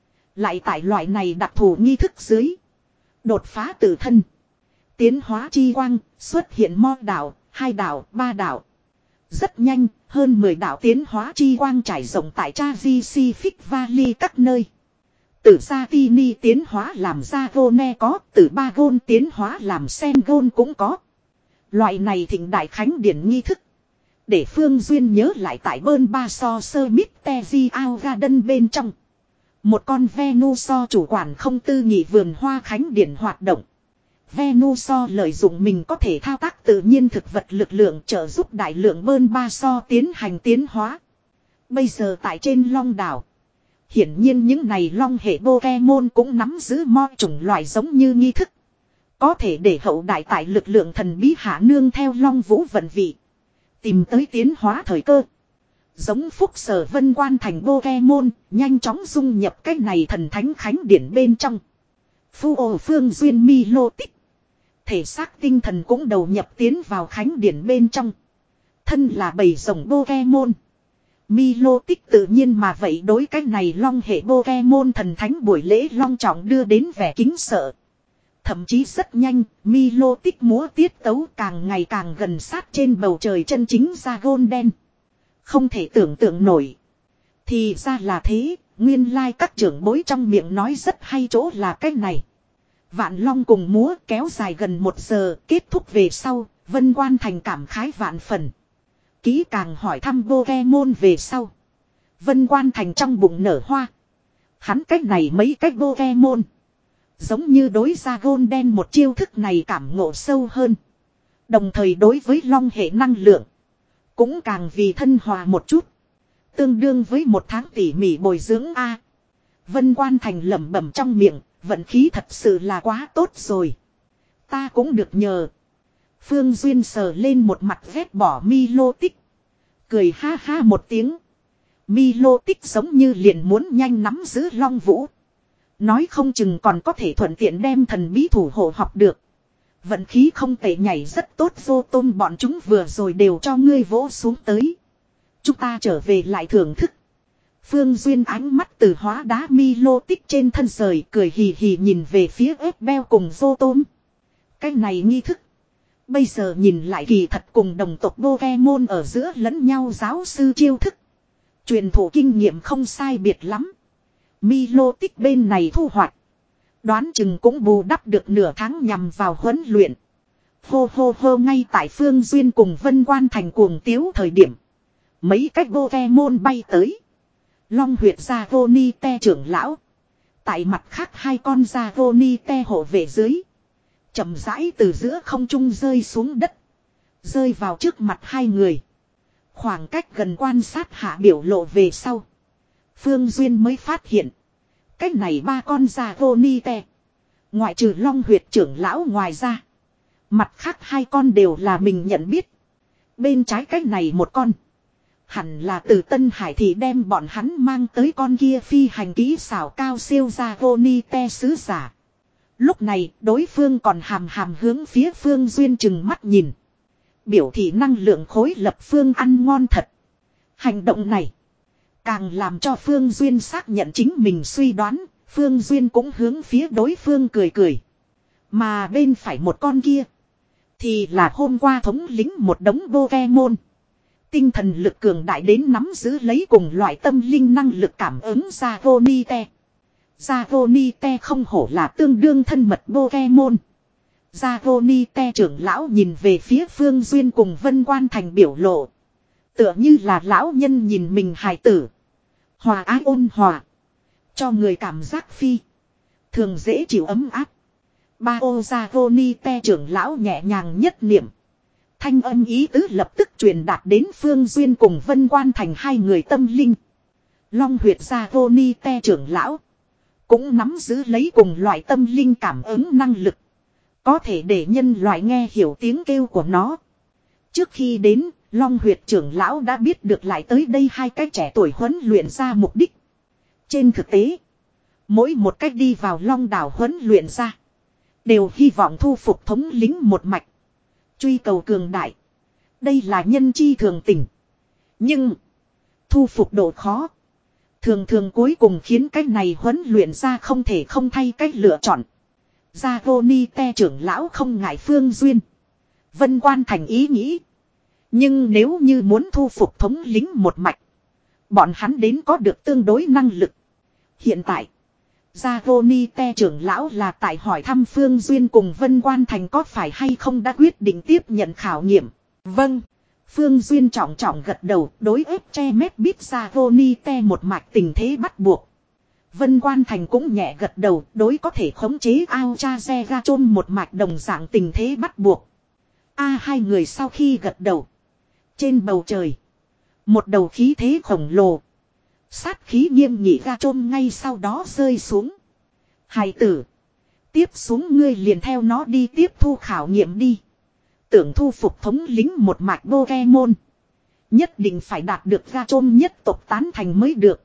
Lại tại loại này đặc thù nghi thức dưới. Đột phá tự thân. Tiến hóa chi quang, xuất hiện mo đảo, hai đảo, ba đảo. Rất nhanh, hơn mười đảo tiến hóa chi quang trải rộng tại Pacific Valley các nơi. Từ Satini tiến hóa làm Zagone có, từ Bagon tiến hóa làm Sengon cũng có. Loại này thịnh đại khánh điển nghi thức. Để Phương Duyên nhớ lại tại bơn ba so sơ Mysterio Garden bên trong. Một con Venusaur chủ quản không tư nhị vườn hoa khánh điển hoạt động. Venusaur lợi dụng mình có thể thao tác tự nhiên thực vật lực lượng trợ giúp đại lượng bơn ba so tiến hành tiến hóa. Bây giờ tại trên Long đảo. Hiển nhiên những này long hệ Pokemon cũng nắm giữ mo chủng loại giống như nghi thức. Có thể để hậu đại tại lực lượng thần bí hạ nương theo long vũ vận vị. Tìm tới tiến hóa thời cơ. Giống phúc sở Vân Quan Thành Pokemon nhanh chóng dung nhập cái này thần thánh khánh điển bên trong. Phu ô Phương Duyên Milotic. Thể xác tinh thần cũng đầu nhập tiến vào khánh điển bên trong. Thân là bầy rồng Pokemon. Milotic tự nhiên mà vậy đối cái này long hệ Pokemon thần thánh buổi lễ long trọng đưa đến vẻ kính sợ. Thậm chí rất nhanh, Milotic múa tiết tấu càng ngày càng gần sát trên bầu trời chân chính ra Golden. Không thể tưởng tượng nổi. Thì ra là thế, nguyên lai like các trưởng bối trong miệng nói rất hay chỗ là cái này. Vạn Long cùng múa kéo dài gần một giờ, kết thúc về sau, Vân Quan Thành cảm khái vạn phần. Ký càng hỏi thăm Pokemon về sau. Vân Quan Thành trong bụng nở hoa. Hắn cách này mấy cách Pokemon. Giống như đối ra Golden một chiêu thức này cảm ngộ sâu hơn. Đồng thời đối với long hệ năng lượng. Cũng càng vì thân hòa một chút. Tương đương với một tháng tỉ mỉ bồi dưỡng A. Vân Quan Thành lẩm bẩm trong miệng. Vận khí thật sự là quá tốt rồi. Ta cũng được nhờ. Phương Duyên sờ lên một mặt vét bỏ Milotic. Cười ha ha một tiếng. Milotic giống như liền muốn nhanh nắm giữ long vũ. Nói không chừng còn có thể thuận tiện đem thần bí thủ hộ học được. Vận khí không tệ nhảy rất tốt vô tôm bọn chúng vừa rồi đều cho ngươi vỗ xuống tới. Chúng ta trở về lại thưởng thức. Phương Duyên ánh mắt từ hóa đá Milotic trên thân rời cười hì hì nhìn về phía ép beo cùng vô tôm. Cái này nghi thức. Bây giờ nhìn lại kỳ thật cùng đồng tộc Pokemon ở giữa lẫn nhau giáo sư chiêu thức. Truyền thụ kinh nghiệm không sai biệt lắm. Milotic bên này thu hoạch. Đoán chừng cũng bù đắp được nửa tháng nhằm vào huấn luyện. Hô hô hô ngay tại Phương Duyên cùng Vân Quan Thành cuồng tiếu thời điểm. Mấy cách Pokemon bay tới. Long huyệt Zagonite trưởng lão. Tại mặt khác hai con Zagonite hộ vệ dưới. Chậm rãi từ giữa không trung rơi xuống đất. Rơi vào trước mặt hai người. Khoảng cách gần quan sát hạ biểu lộ về sau. Phương Duyên mới phát hiện. Cách này ba con Zagonite. Ngoại trừ long huyệt trưởng lão ngoài ra. Mặt khác hai con đều là mình nhận biết. Bên trái cách này một con. Hẳn là từ Tân Hải thì đem bọn hắn mang tới con kia phi hành kỹ xảo cao siêu Zagonite sứ giả. Lúc này đối phương còn hàm hàm hướng phía Phương Duyên chừng mắt nhìn. Biểu thị năng lượng khối lập Phương ăn ngon thật. Hành động này. Càng làm cho Phương Duyên xác nhận chính mình suy đoán. Phương Duyên cũng hướng phía đối phương cười cười. Mà bên phải một con kia. Thì là hôm qua thống lĩnh một đống Pokemon. Tinh thần lực cường đại đến nắm giữ lấy cùng loại tâm linh năng lực cảm ứng Zagonite. Zagonite không hổ là tương đương thân mật Pokemon. Giavonite trưởng lão nhìn về phía Phương Duyên cùng Vân Quan Thành biểu lộ. Tựa như là lão nhân nhìn mình hài tử. Hòa ái ôn hòa. Cho người cảm giác phi. Thường dễ chịu ấm áp. Ba ô Giavonite trưởng lão nhẹ nhàng nhất niệm. Thanh âm ý tứ lập tức truyền đạt đến Phương Duyên cùng Vân Quan Thành hai người tâm linh. Long huyệt Giavonite trưởng lão. Cũng nắm giữ lấy cùng loại tâm linh cảm ứng năng lực. Có thể để nhân loại nghe hiểu tiếng kêu của nó. Trước khi đến, Long huyệt trưởng lão đã biết được lại tới đây hai cái trẻ tuổi huấn luyện ra mục đích. Trên thực tế, mỗi một cách đi vào Long đảo huấn luyện ra, đều hy vọng thu phục thống lĩnh một mạch. Truy cầu cường đại. Đây là nhân chi thường tình. Nhưng, thu phục độ khó. Thường thường cuối cùng khiến cái này huấn luyện ra không thể không thay cách lựa chọn. Giavonite trưởng lão không ngại Phương Duyên. Vân Quan Thành ý nghĩ. Nhưng nếu như muốn thu phục thống lĩnh một mạch. Bọn hắn đến có được tương đối năng lực. Hiện tại. Giavonite trưởng lão là tại hỏi thăm Phương Duyên cùng Vân Quan Thành có phải hay không đã quyết định tiếp nhận khảo nghiệm. Vâng. Phương Duyên trọng trọng gật đầu đối ép che mép biết Giavonite một mạch tình thế bắt buộc. Vân Quan Thành cũng nhẹ gật đầu đối có thể khống chế ao cha xe ra chôn một mạch đồng dạng tình thế bắt buộc. A hai người sau khi gật đầu. Trên bầu trời. Một đầu khí thế khổng lồ. Sát khí nghiêm nghị ra chôn ngay sau đó rơi xuống. Hài tử. Tiếp xuống ngươi liền theo nó đi tiếp thu khảo nghiệm đi. Tưởng thu phục thống lĩnh một mạch Pokemon. Nhất định phải đạt được ra chôn nhất tộc tán thành mới được.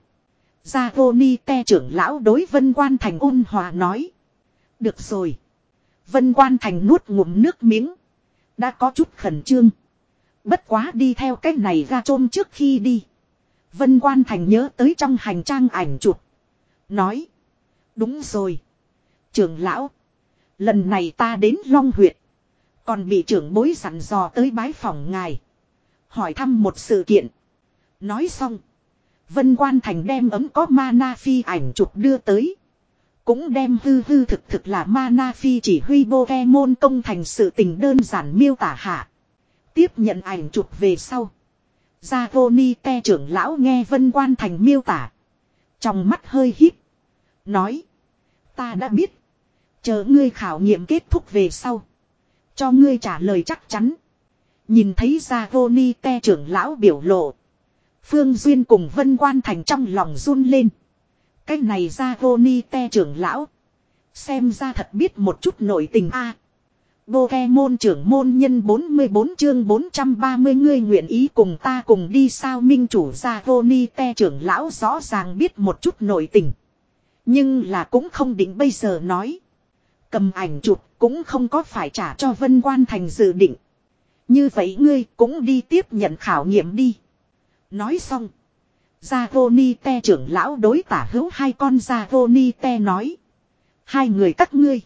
Giavonite trưởng lão đối Vân Quan Thành ôn hòa nói. Được rồi. Vân Quan Thành nuốt ngụm nước miếng. Đã có chút khẩn trương. Bất quá đi theo cách này ra chôn trước khi đi. Vân Quan Thành nhớ tới trong hành trang ảnh chụp. Nói. Đúng rồi. Trưởng lão. Lần này ta đến Long huyệt. Còn bị trưởng bối dặn dò tới bái phòng ngài. Hỏi thăm một sự kiện. Nói xong. Vân Quan Thành đem ấm có Mana Phi ảnh chụp đưa tới. Cũng đem hư hư thực thực là Mana Phi chỉ huy Pokemon công thành sự tình đơn giản miêu tả hạ. Tiếp nhận ảnh chụp về sau. Giavonite trưởng lão nghe Vân Quan Thành miêu tả. Trong mắt hơi híp. Nói. Ta đã biết. Chờ ngươi khảo nghiệm kết thúc về sau. Cho ngươi trả lời chắc chắn. Nhìn thấy Giavonite trưởng lão biểu lộ. Phương Duyên cùng Vân Quan Thành trong lòng run lên. Cái này Giavonite trưởng lão. Xem ra thật biết một chút nội tình a. À, Pokemon trưởng môn nhân bốn mươi bốn chương bốn trăm ba mươi ngươi nguyện ý cùng ta cùng đi sao minh chủ Giavonite trưởng lão rõ ràng biết một chút nội tình. Nhưng là cũng không định bây giờ nói. Cầm ảnh chụp cũng không có phải trả cho Vân Quan Thành dự định. Như vậy ngươi cũng đi tiếp nhận khảo nghiệm đi. Nói xong. Giavonite trưởng lão đối tả hữu hai con Giavonite nói. Hai người các ngươi.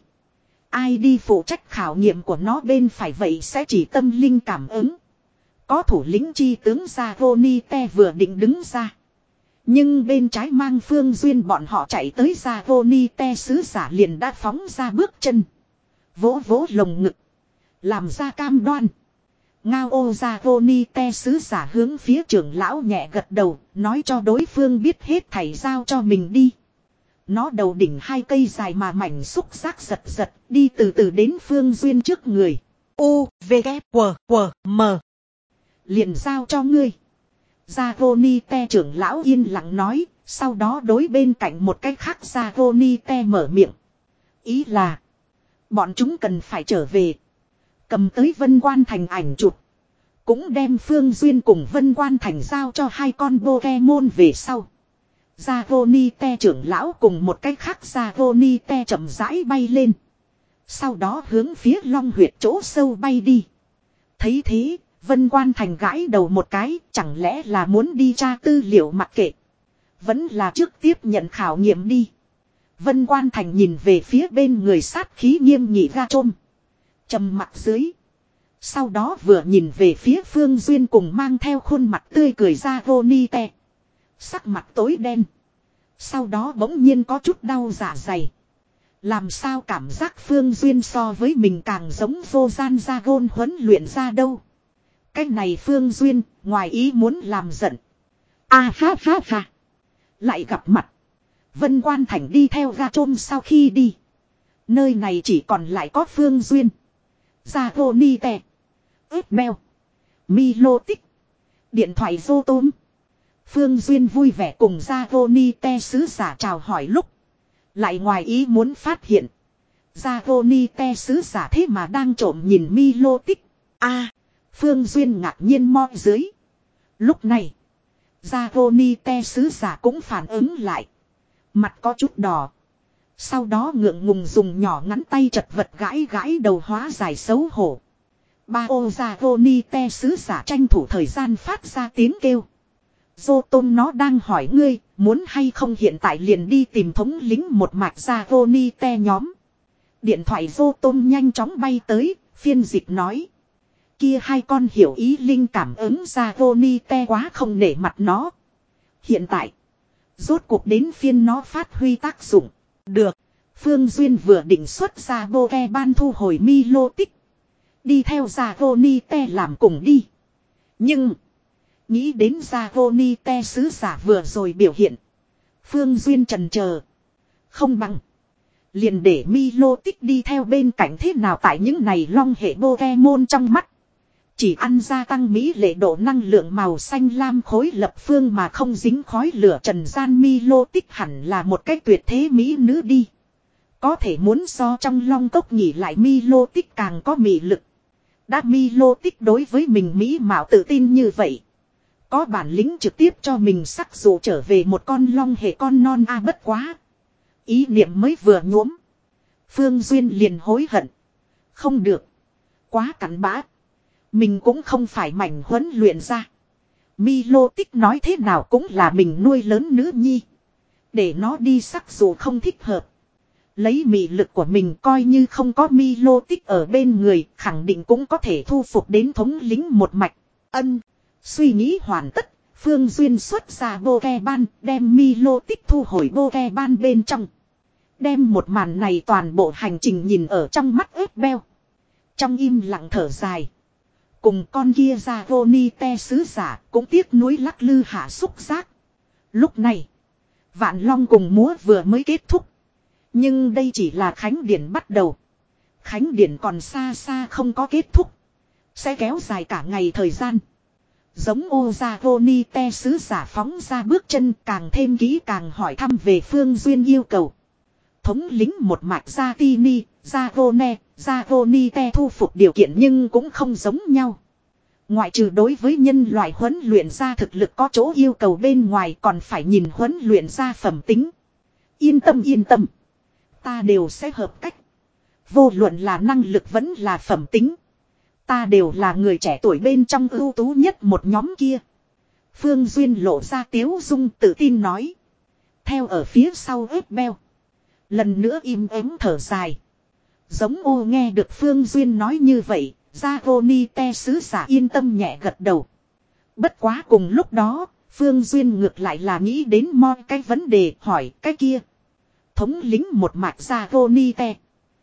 Ai đi phụ trách khảo nghiệm của nó bên phải vậy sẽ chỉ tâm linh cảm ứng. Có thủ lĩnh chi tướng Giavonite vừa định đứng ra. Nhưng bên trái mang Phương Duyên bọn họ chạy tới Giavonite sứ giả liền đã phóng ra bước chân. Vỗ vỗ lồng ngực. Làm ra cam đoan. Ngao ô Giavonite sứ giả hướng phía trưởng lão nhẹ gật đầu. Nói cho đối phương biết hết thảy giao cho mình đi. Nó đầu đỉnh hai cây dài mà mảnh xúc giác giật giật. Đi từ từ đến Phương Duyên trước người. U, V, K, W, W, M. Liền giao cho ngươi. Giavonite trưởng lão yên lặng nói. Sau đó đối bên cạnh một cái khác Giavonite mở miệng. Ý là. Bọn chúng cần phải trở về. Cầm tới Vân Quan Thành ảnh chụp. Cũng đem Phương Duyên cùng Vân Quan Thành giao cho hai con Pokemon về sau. Giavonite trưởng lão cùng một cái khác Giavonite chậm rãi bay lên. Sau đó hướng phía Long huyệt chỗ sâu bay đi. Thấy thế, Vân Quan Thành gãi đầu một cái, chẳng lẽ là muốn đi tra tư liệu mặc kệ. Vẫn là trước tiếp nhận khảo nghiệm đi. Vân Quan Thành nhìn về phía bên người sát khí nghiêm nghị ra trôm. Trầm mặt dưới. Sau đó vừa nhìn về phía Phương Duyên cùng mang theo khuôn mặt tươi cười Giavonite. Sắc mặt tối đen. Sau đó bỗng nhiên có chút đau dạ dày. Làm sao cảm giác Phương Duyên so với mình càng giống vô gian ra gôn huấn luyện ra đâu. Cái này Phương Duyên, ngoài ý muốn làm giận. À ha ha ha. Lại gặp mặt. Vân Quan Thành đi theo ga trôm sau khi đi. Nơi này chỉ còn lại có Phương Duyên. Gia vô ni tè. ướp beo. Milo tích. Điện thoại vô tôm. Phương Duyên vui vẻ cùng Gia vô ni te sứ giả chào hỏi lúc. Lại ngoài ý muốn phát hiện. Gia vô ni te sứ giả thế mà đang trộm nhìn Milo tích. a Phương Duyên ngạc nhiên mo dưới. Lúc này. Gia vô ni te sứ giả cũng phản ứng lại. Mặt có chút đỏ. Sau đó ngượng ngùng dùng nhỏ ngắn tay chật vật gãi gãi đầu hóa giải xấu hổ. Ba ô Gia vô ni te sứ giả tranh thủ thời gian phát ra tiếng kêu. Dô tôm nó đang hỏi ngươi, muốn hay không hiện tại liền đi tìm thống lính một mạch Gia vô ni te nhóm. Điện thoại dô tôm nhanh chóng bay tới, phiên dịch nói. Kia hai con hiểu ý linh cảm ứng Gia vô ni te quá không nể mặt nó. Hiện tại, rốt cuộc đến phiên nó phát huy tác dụng. Được, Phương Duyên vừa định xuất ra bô ve ban thu hồi Milo tích. Đi theo Gia vô ni te làm cùng đi. Nhưng, nghĩ đến Gia vô ni te sứ giả vừa rồi biểu hiện. Phương Duyên trần chờ không bằng. Liền để Milo tích đi theo bên cạnh thế nào tại những này long hệ Pokemon trong mắt. Chỉ ăn gia tăng mỹ lệ độ năng lượng màu xanh lam khối lập phương mà không dính khói lửa trần gian Milo tích hẳn là một cái tuyệt thế mỹ nữ đi. Có thể muốn so trong long cốc nghỉ lại Milo tích càng có mị lực. Đã Milo tích đối với mình mỹ mạo tự tin như vậy. Có bản lĩnh trực tiếp cho mình sắc dụ trở về một con long hệ con non a bất quá. Ý niệm mới vừa nhuốm. Phương Duyên liền hối hận. Không được. Quá cặn bã. Mình cũng không phải mảnh huấn luyện ra. Milo tích nói thế nào cũng là mình nuôi lớn nữ nhi. Để nó đi sắc dụ không thích hợp. Lấy mị lực của mình coi như không có Milo tích ở bên người. Khẳng định cũng có thể thu phục đến thống lĩnh một mạch. Ân. Suy nghĩ hoàn tất. Phương Duyên xuất ra Pokemon đem Milo tích thu hồi Pokemon bên trong. Đem một màn này toàn bộ hành trình nhìn ở trong mắt ướp beo. Trong im lặng thở dài. Cùng con kia ra vô ni te sứ giả cũng tiếc nuối lắc lư hạ xúc giác. Lúc này, Vạn Long cùng múa vừa mới kết thúc. Nhưng đây chỉ là khánh điển bắt đầu. Khánh điển còn xa xa không có kết thúc. Sẽ kéo dài cả ngày thời gian. Giống ô ra vô ni te sứ giả phóng ra bước chân càng thêm kỹ càng hỏi thăm về Phương Duyên yêu cầu. Thống lính một mạch ra Tini, ra vô ne, ra vô ni te thu phục điều kiện nhưng cũng không giống nhau. Ngoại trừ đối với nhân loại huấn luyện ra thực lực có chỗ yêu cầu bên ngoài còn phải nhìn huấn luyện ra phẩm tính. Yên tâm yên tâm. Ta đều sẽ hợp cách. Vô luận là năng lực vẫn là phẩm tính. Ta đều là người trẻ tuổi bên trong ưu tú nhất một nhóm kia. Phương Duyên lộ ra tiếu dung tự tin nói. Theo ở phía sau ướp beo. Lần nữa im ắng thở dài. Giống ô nghe được Phương Duyên nói như vậy. Zagoni te sứ giả yên tâm nhẹ gật đầu. Bất quá cùng lúc đó. Phương Duyên ngược lại là nghĩ đến mo cái vấn đề hỏi cái kia. Thống lính một mạch Zagoni te.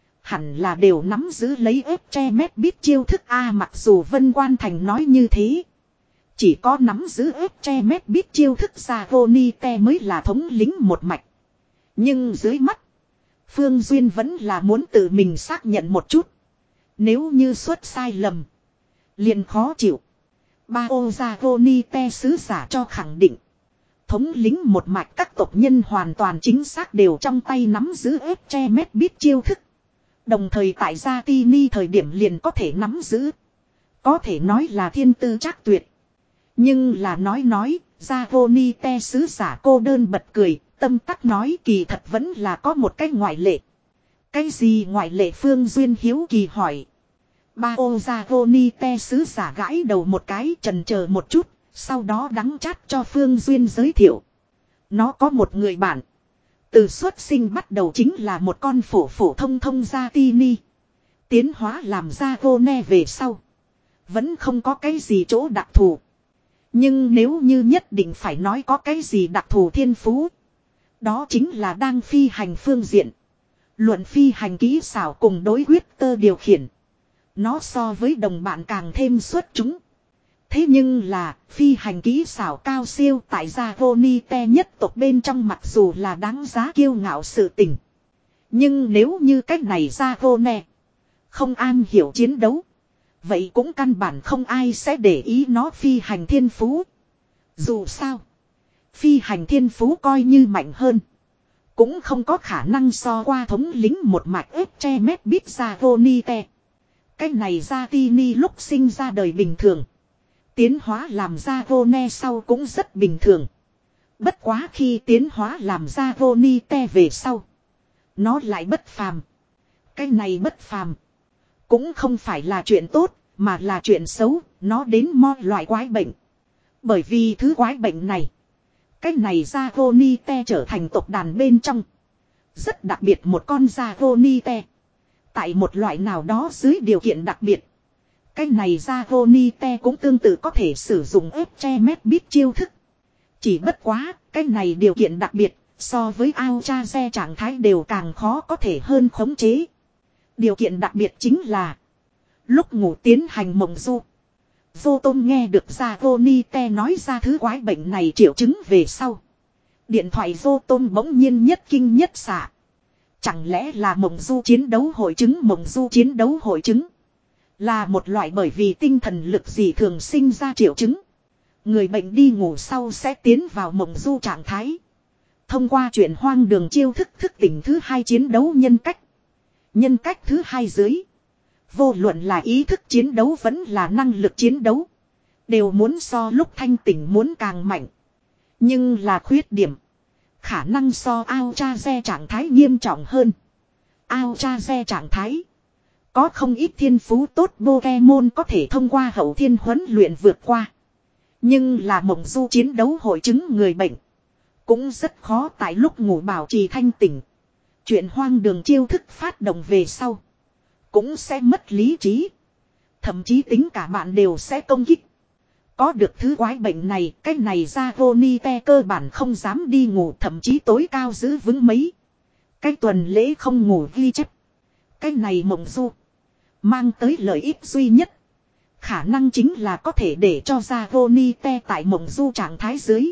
Hẳn là đều nắm giữ lấy ép che mét biết chiêu thức A mặc dù Vân Quan Thành nói như thế. Chỉ có nắm giữ ép che mét biết chiêu thức Zagoni te mới là thống lính một mạch. Nhưng dưới mắt. Phương Duyên vẫn là muốn tự mình xác nhận một chút. Nếu như xuất sai lầm. Liền khó chịu. Ba ô Zagoni te sứ giả cho khẳng định. Thống lính một mạch các tộc nhân hoàn toàn chính xác đều trong tay nắm giữ ép che mét biết chiêu thức. Đồng thời tại gia Tini thời điểm liền có thể nắm giữ. Có thể nói là thiên tư chắc tuyệt. Nhưng là nói nói, Zagoni te sứ giả cô đơn bật cười, tâm tắc nói kỳ thật vẫn là có một cái ngoại lệ. Cái gì ngoại lệ Phương Duyên hiếu kỳ hỏi. Ba ô Zagoni te sứ giả gãi đầu một cái trần chờ một chút, sau đó đắng chát cho Phương Duyên giới thiệu. Nó có một người bạn. Từ xuất sinh bắt đầu chính là một con phổ phổ thông thông gia Tini. Tiến hóa làm ra vô ne về sau. Vẫn không có cái gì chỗ đặc thù. Nhưng nếu như nhất định phải nói có cái gì đặc thù thiên phú. Đó chính là đang phi hành phương diện. Luận phi hành kỹ xảo cùng đối quyết tơ điều khiển. Nó so với đồng bạn càng thêm xuất chúng. Thế nhưng là, phi hành kỹ xảo cao siêu tại Dragonite nhất tộc bên trong mặc dù là đáng giá kiêu ngạo sự tình. Nhưng nếu như cách này Dragonite không an hiểu chiến đấu. Vậy cũng căn bản không ai sẽ để ý nó phi hành thiên phú. Dù sao, phi hành thiên phú coi như mạnh hơn. Cũng không có khả năng so qua thống lính một mạch ép che mét bít Dragonite. Cách này Ratini lúc sinh ra đời bình thường. Tiến hóa làm Dragonite sau cũng rất bình thường. Bất quá khi tiến hóa làm Dragonite về sau. Nó lại bất phàm. Cái này bất phàm. Cũng không phải là chuyện tốt, mà là chuyện xấu, nó đến mo loại quái bệnh. Bởi vì thứ quái bệnh này. Cái này Dragonite trở thành tộc đàn bên trong. Rất đặc biệt một con Dragonite. Tại một loại nào đó dưới điều kiện đặc biệt. Cái này Dragonite cũng tương tự có thể sử dụng ép che mét bít chiêu thức. Chỉ bất quá, cái này điều kiện đặc biệt, so với Alchaze trạng thái đều càng khó có thể hơn khống chế. Điều kiện đặc biệt chính là lúc ngủ tiến hành mộng du. Vô Tôm nghe được Dragonite nói ra thứ quái bệnh này triệu chứng về sau. Điện thoại Vô Tôm bỗng nhiên nhất kinh nhất xạ. Chẳng lẽ là mộng du chiến đấu hội chứng? Mộng du chiến đấu hội chứng là một loại bởi vì tinh thần lực dị thường sinh ra triệu chứng. Người bệnh đi ngủ sau sẽ tiến vào mộng du trạng thái. Thông qua chuyện hoang đường chiêu thức thức tỉnh thứ hai chiến đấu nhân cách. Nhân cách thứ hai dưới. Vô luận là ý thức chiến đấu vẫn là năng lực chiến đấu. Đều muốn so lúc thanh tỉnh muốn càng mạnh. Nhưng là khuyết điểm. Khả năng so Alchaze trạng thái nghiêm trọng hơn. Alchaze trạng thái. Có không ít thiên phú tốt Pokemon có thể thông qua hậu thiên huấn luyện vượt qua. Nhưng là mộng du chiến đấu hội chứng người bệnh. Cũng rất khó tại lúc ngủ bảo trì thanh tỉnh. Chuyện hoang đường chiêu thức phát động về sau. Cũng sẽ mất lý trí. Thậm chí tính cả bạn đều sẽ công kích. Có được thứ quái bệnh này, cái này Dragonite cơ bản không dám đi ngủ, thậm chí tối cao giữ vững mấy. Cái tuần lễ không ngủ ghi chép. Cái này mộng du. Mang tới lợi ích duy nhất. Khả năng chính là có thể để cho Dragonite tại mộng du trạng thái dưới.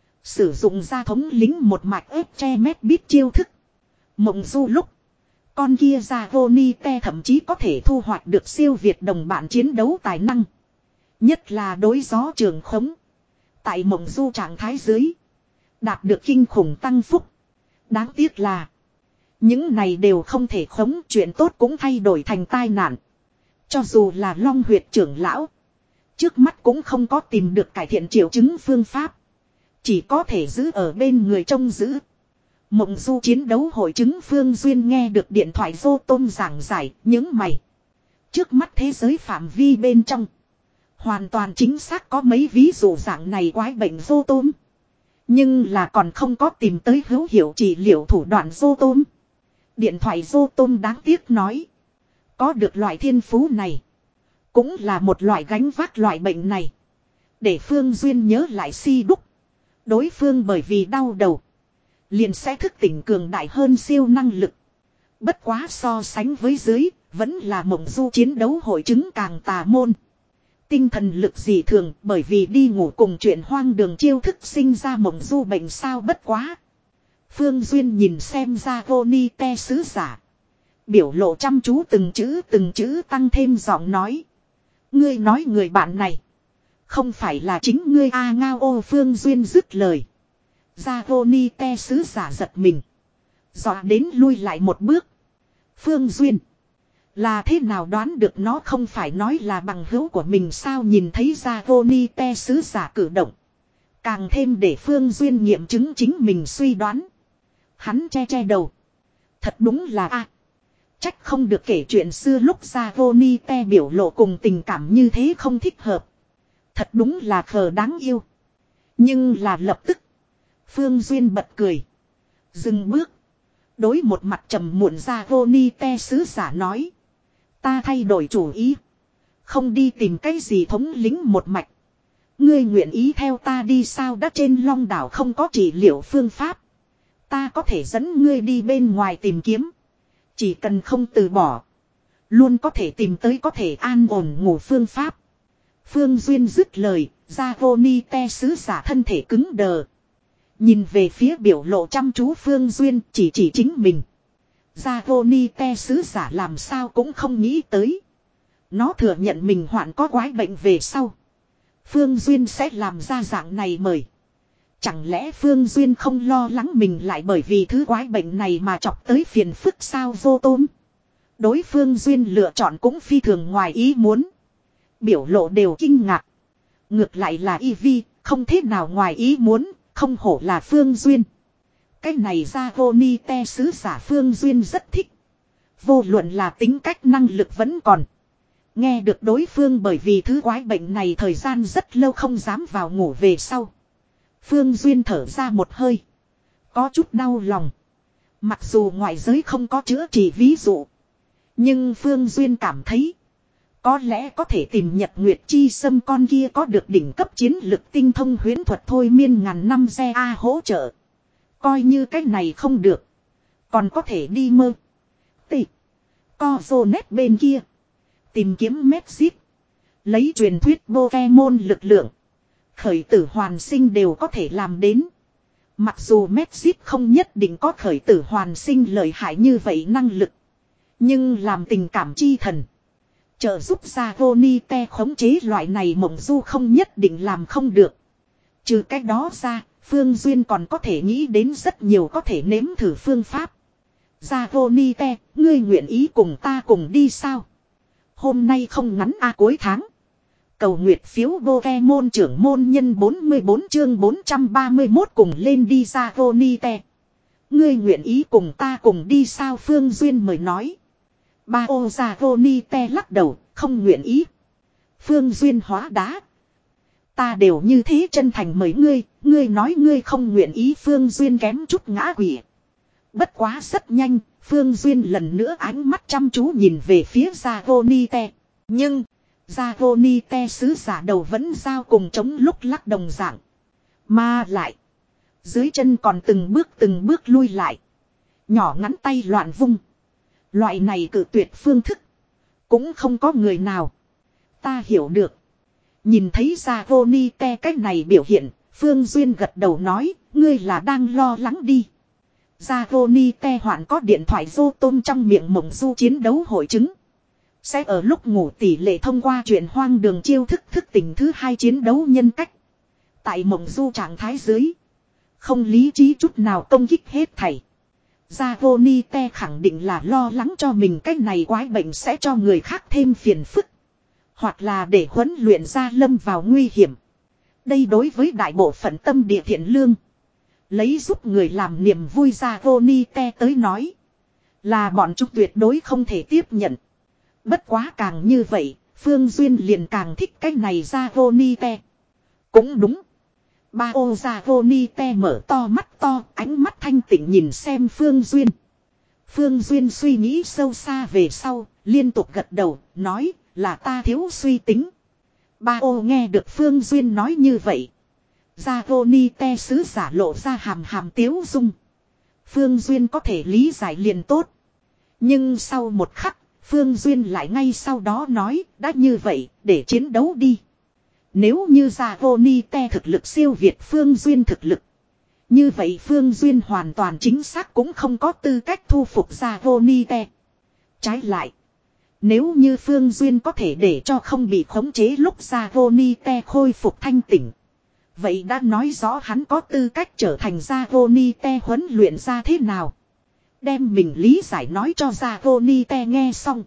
Sử dụng ra thống lính một mạch ép che mét bít chiêu thức. Mộng du lúc. Con kia Dragonite thậm chí có thể thu hoạch được siêu việt đồng bạn chiến đấu tài năng. Nhất là đối gió trường khống. Tại mộng du trạng thái dưới. Đạt được kinh khủng tăng phúc. Đáng tiếc là. Những này đều không thể khống, chuyện tốt cũng thay đổi thành tai nạn. Cho dù là Long huyệt trưởng lão. Trước mắt cũng không có tìm được cải thiện triệu chứng phương pháp. Chỉ có thể giữ ở bên người trông giữ. Mộng du chiến đấu hội chứng Phương Duyên nghe được điện thoại Vô Tôm giảng giải những mày. Trước mắt thế giới phạm vi bên trong. Hoàn toàn chính xác có mấy ví dụ dạng này quái bệnh Vô Tôm. Nhưng là còn không có tìm tới hữu hiệu trị liệu thủ đoạn Vô Tôm. Điện thoại Vô Tôm đáng tiếc nói. Có được loại thiên phú này. Cũng là một loại gánh vác loại bệnh này. Để Phương Duyên nhớ lại si đúc. Đối phương bởi vì đau đầu. Liền sẽ thức tỉnh cường đại hơn siêu năng lực. Bất quá so sánh với dưới. Vẫn là mộng du chiến đấu hội chứng càng tà môn. Tinh thần lực dị thường bởi vì đi ngủ cùng chuyện hoang đường chiêu thức sinh ra mộng du bệnh sao bất quá. Phương Duyên nhìn xem ra Dragonite sứ giả. Biểu lộ chăm chú từng chữ từng chữ tăng thêm giọng nói. Ngươi nói người bạn này. Không phải là chính ngươi a ngao ô Phương Duyên dứt lời. Dragonite sứ giả giật mình. Dọa đến lui lại một bước. Phương Duyên. Là thế nào đoán được nó không phải nói là bằng hữu của mình sao nhìn thấy Dragonite sứ giả cử động. Càng thêm để Phương Duyên nghiệm chứng chính mình suy đoán. Hắn che che đầu. Thật đúng là a trách không được kể chuyện xưa lúc Dragonite biểu lộ cùng tình cảm như thế không thích hợp. Thật đúng là khờ đáng yêu. Nhưng là lập tức. Phương Duyên bật cười. Dừng bước. Đối một mặt trầm muộn Dragonite sứ giả nói. Ta thay đổi chủ ý. Không đi tìm cái gì thống lính một mạch. Ngươi nguyện ý theo ta đi sao đã trên Long đảo không có trị liệu phương pháp. Ta có thể dẫn ngươi đi bên ngoài tìm kiếm. Chỉ cần không từ bỏ. Luôn có thể tìm tới có thể an ổn ngủ phương pháp. Phương Duyên dứt lời, Savonite sứ giả thân thể cứng đờ. Nhìn về phía biểu lộ chăm chú Phương Duyên chỉ chỉ chính mình. Savonite sứ giả làm sao cũng không nghĩ tới. Nó thừa nhận mình hoạn có quái bệnh về sau. Phương Duyên sẽ làm ra dạng này mời. Chẳng lẽ Phương Duyên không lo lắng mình lại bởi vì thứ quái bệnh này mà chọc tới phiền phức sao vô tôm. Đối Phương Duyên lựa chọn cũng phi thường ngoài ý muốn. Biểu lộ đều kinh ngạc. Ngược lại là Y Vi, không thế nào ngoài ý muốn, không hổ là Phương Duyên. Cái này ra vô ni te sứ giả Phương Duyên rất thích. Vô luận là tính cách năng lực vẫn còn. Nghe được đối phương bởi vì thứ quái bệnh này thời gian rất lâu không dám vào ngủ về sau. Phương Duyên thở ra một hơi. Có chút đau lòng. Mặc dù ngoại giới không có chữa trị ví dụ. Nhưng Phương Duyên cảm thấy. Có lẽ có thể tìm Nhật Nguyệt Chi Sâm con kia có được đỉnh cấp chiến lực tinh thông huyễn thuật thôi miên ngàn năm xe A hỗ trợ. Coi như cái này không được. Còn có thể đi mơ. Tị. Co dô nét bên kia. Tìm kiếm Medjit. Lấy truyền thuyết Pokemon lực lượng. Khởi tử hoàn sinh đều có thể làm đến. Mặc dù Medjit không nhất định có khởi tử hoàn sinh lợi hại như vậy năng lực. Nhưng làm tình cảm chi thần. Trợ giúp Savonite khống chế loại này mộng du không nhất định làm không được. Trừ cách đó ra, Phương Duyên còn có thể nghĩ đến rất nhiều có thể nếm thử phương pháp. Savonite, ngươi nguyện ý cùng ta cùng đi sao? Hôm nay không ngắn a cuối tháng. Cầu nguyệt phiếu Pokemon trưởng môn nhân bốn mươi bốn chương bốn trăm ba mươi mốt cùng lên đi Savonite. Ngươi nguyện ý cùng ta cùng đi sao Phương Duyên mời nói. Ba ô Savonite lắc đầu, không nguyện ý. Phương Duyên hóa đá. Ta đều như thế chân thành mời ngươi, ngươi nói ngươi không nguyện ý Phương Duyên kém chút ngã quỷ. Bất quá rất nhanh, Phương Duyên lần nữa ánh mắt chăm chú nhìn về phía Savonite. Nhưng, Savonite sứ giả đầu vẫn giao cùng chống lúc lắc đồng dạng. Mà lại, dưới chân còn từng bước từng bước lui lại. Nhỏ ngắn tay loạn vung. Loại này cự tuyệt phương thức. Cũng không có người nào. Ta hiểu được. Nhìn thấy Savonite cách này biểu hiện. Phương Duyên gật đầu nói. Ngươi là đang lo lắng đi. Savonite hoạn có điện thoại vô tôm trong miệng mộng du chiến đấu hội chứng. Sẽ ở lúc ngủ tỷ lệ thông qua chuyện hoang đường chiêu thức thức tỉnh thứ hai chiến đấu nhân cách. Tại mộng du trạng thái dưới. Không lý trí chút nào công kích hết thảy. Savonite khẳng định là lo lắng cho mình cái này quái bệnh sẽ cho người khác thêm phiền phức. Hoặc là để huấn luyện ra lâm vào nguy hiểm. Đây đối với đại bộ phận tâm địa thiện lương. Lấy giúp người làm niềm vui Savonite tới nói. Là bọn chúng tuyệt đối không thể tiếp nhận. Bất quá càng như vậy, Phương Duyên liền càng thích cái này Savonite. Cũng đúng. Ba ô Savonite mở to mắt to, ánh mắt thanh tịnh nhìn xem Phương Duyên. Phương Duyên suy nghĩ sâu xa về sau, liên tục gật đầu, nói là ta thiếu suy tính. Ba ô nghe được Phương Duyên nói như vậy. Savonite sứ giả lộ ra hàm hàm tiếu dung. Phương Duyên có thể lý giải liền tốt. Nhưng sau một khắc, Phương Duyên lại ngay sau đó nói, đã như vậy, để chiến đấu đi. Nếu như Savonite thực lực siêu việt Phương Duyên thực lực. Như vậy Phương Duyên hoàn toàn chính xác cũng không có tư cách thu phục Savonite. Trái lại. Nếu như Phương Duyên có thể để cho không bị khống chế lúc Savonite khôi phục thanh tỉnh. Vậy đã nói rõ hắn có tư cách trở thành Savonite huấn luyện ra thế nào. Đem mình lý giải nói cho Savonite nghe xong.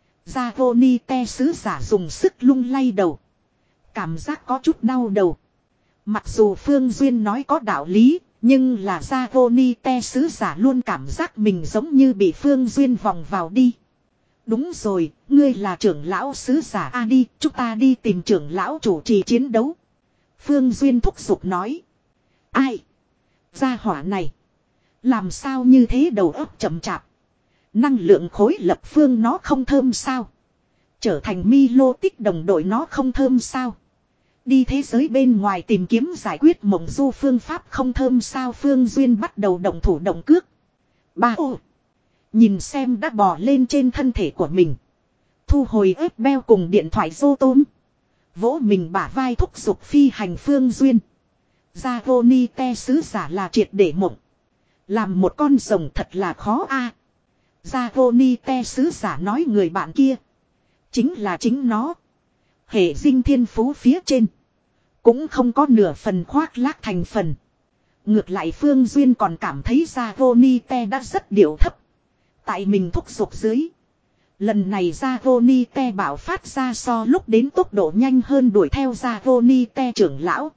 Savonite sứ giả dùng sức lung lay đầu. Cảm giác có chút đau đầu. Mặc dù Phương Duyên nói có đạo lý, nhưng là Savonite sứ giả luôn cảm giác mình giống như bị Phương Duyên vòng vào đi. Đúng rồi, ngươi là trưởng lão sứ giả a đi, chúng ta đi tìm trưởng lão chủ trì chiến đấu. Phương Duyên thúc giục nói. Ai? Gia hỏa này. Làm sao như thế đầu óc chậm chạp. Năng lượng khối lập phương nó không thơm sao. Trở thành Milo tích đồng đội nó không thơm sao. Đi thế giới bên ngoài tìm kiếm giải quyết mộng du phương pháp không thơm sao. Phương Duyên bắt đầu động thủ động cước. Ba ô. Nhìn xem đã bò lên trên thân thể của mình. Thu hồi ép beo cùng điện thoại dô tôm. Vỗ mình bả vai thúc giục phi hành Phương Duyên. Zagonite sứ giả là triệt để mộng. Làm một con rồng thật là khó a. À. Zagonite sứ giả nói người bạn kia. Chính là chính nó. Hệ dinh thiên phú phía trên. Cũng không có nửa phần khoác lác thành phần. Ngược lại Phương Duyên còn cảm thấy Zagonite đã rất điệu thấp. Tại mình thúc giục dưới. Lần này Zagonite bảo phát ra so lúc đến tốc độ nhanh hơn đuổi theo Zagonite trưởng lão.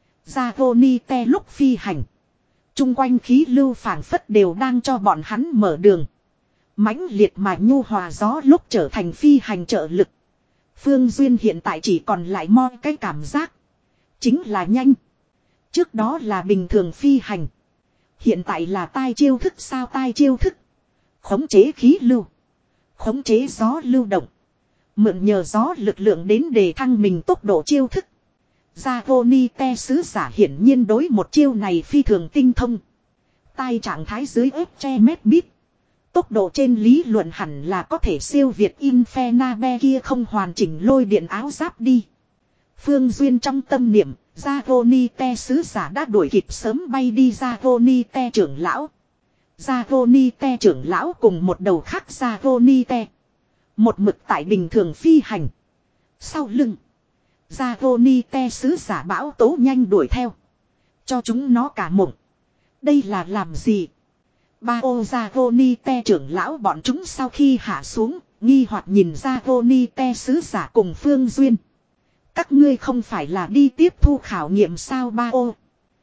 Zagonite lúc phi hành. Trung quanh khí lưu phảng phất đều đang cho bọn hắn mở đường. Mãnh liệt mà nhu hòa gió lúc trở thành phi hành trợ lực. Phương Duyên hiện tại chỉ còn lại mo cái cảm giác. Chính là nhanh. Trước đó là bình thường phi hành. Hiện tại là tai chiêu thức sao tai chiêu thức. Khống chế khí lưu. Khống chế gió lưu động. Mượn nhờ gió lực lượng đến để thăng mình tốc độ chiêu thức. Zagonite sứ giả hiển nhiên đối một chiêu này phi thường tinh thông. Tai trạng thái dưới ép tre mét bít. Tốc độ trên lý luận hẳn là có thể siêu việt Infernabe kia không hoàn chỉnh lôi điện áo giáp đi. Phương Duyên trong tâm niệm, Zagonite sứ giả đã đuổi kịp sớm bay đi Zagonite trưởng lão. Zagonite trưởng lão cùng một đầu khác Zagonite. Một mực tại bình thường phi hành. Sau lưng. Zagonite sứ giả bão tố nhanh đuổi theo. Cho chúng nó cả mộng. Đây là làm gì? Ba ô Zagonite trưởng lão bọn chúng sau khi hạ xuống. Nghi hoặc nhìn Zagonite sứ giả cùng Phương Duyên. Các ngươi không phải là đi tiếp thu khảo nghiệm sao ba ô?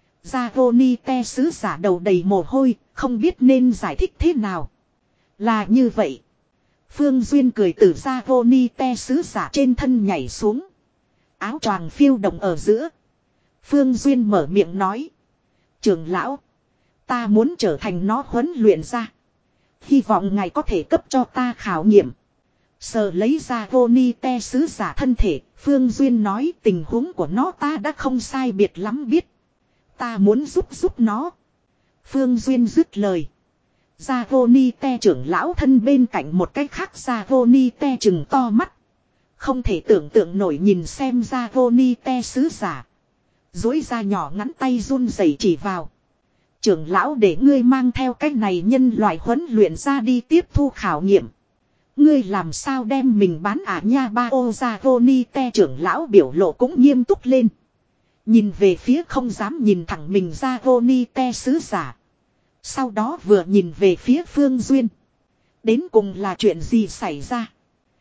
Zagonite sứ giả đầu đầy mồ hôi. Không biết nên giải thích thế nào. Là như vậy. Phương Duyên cười từ Zagonite sứ giả trên thân nhảy xuống. Áo choàng phiêu động ở giữa. Phương Duyên mở miệng nói. Trưởng lão. Ta muốn trở thành nó huấn luyện ra. Hy vọng ngài có thể cấp cho ta khảo nghiệm. Sờ lấy Zagonite sứ giả thân thể. Phương Duyên nói tình huống của nó ta đã không sai biệt lắm biết. Ta muốn giúp giúp nó. Phương Duyên dứt lời. Zagonite trưởng lão thân bên cạnh một cái khác Zagonite trừng to mắt. Không thể tưởng tượng nổi nhìn xem Zagonite sứ giả. Dối ra nhỏ ngắn tay run rẩy chỉ vào. Trưởng lão để ngươi mang theo cách này nhân loại huấn luyện ra đi tiếp thu khảo nghiệm. Ngươi làm sao đem mình bán à nha ba ô Zagonite trưởng lão biểu lộ cũng nghiêm túc lên. Nhìn về phía không dám nhìn thẳng mình Zagonite sứ giả. Sau đó vừa nhìn về phía Phương Duyên. Đến cùng là chuyện gì xảy ra?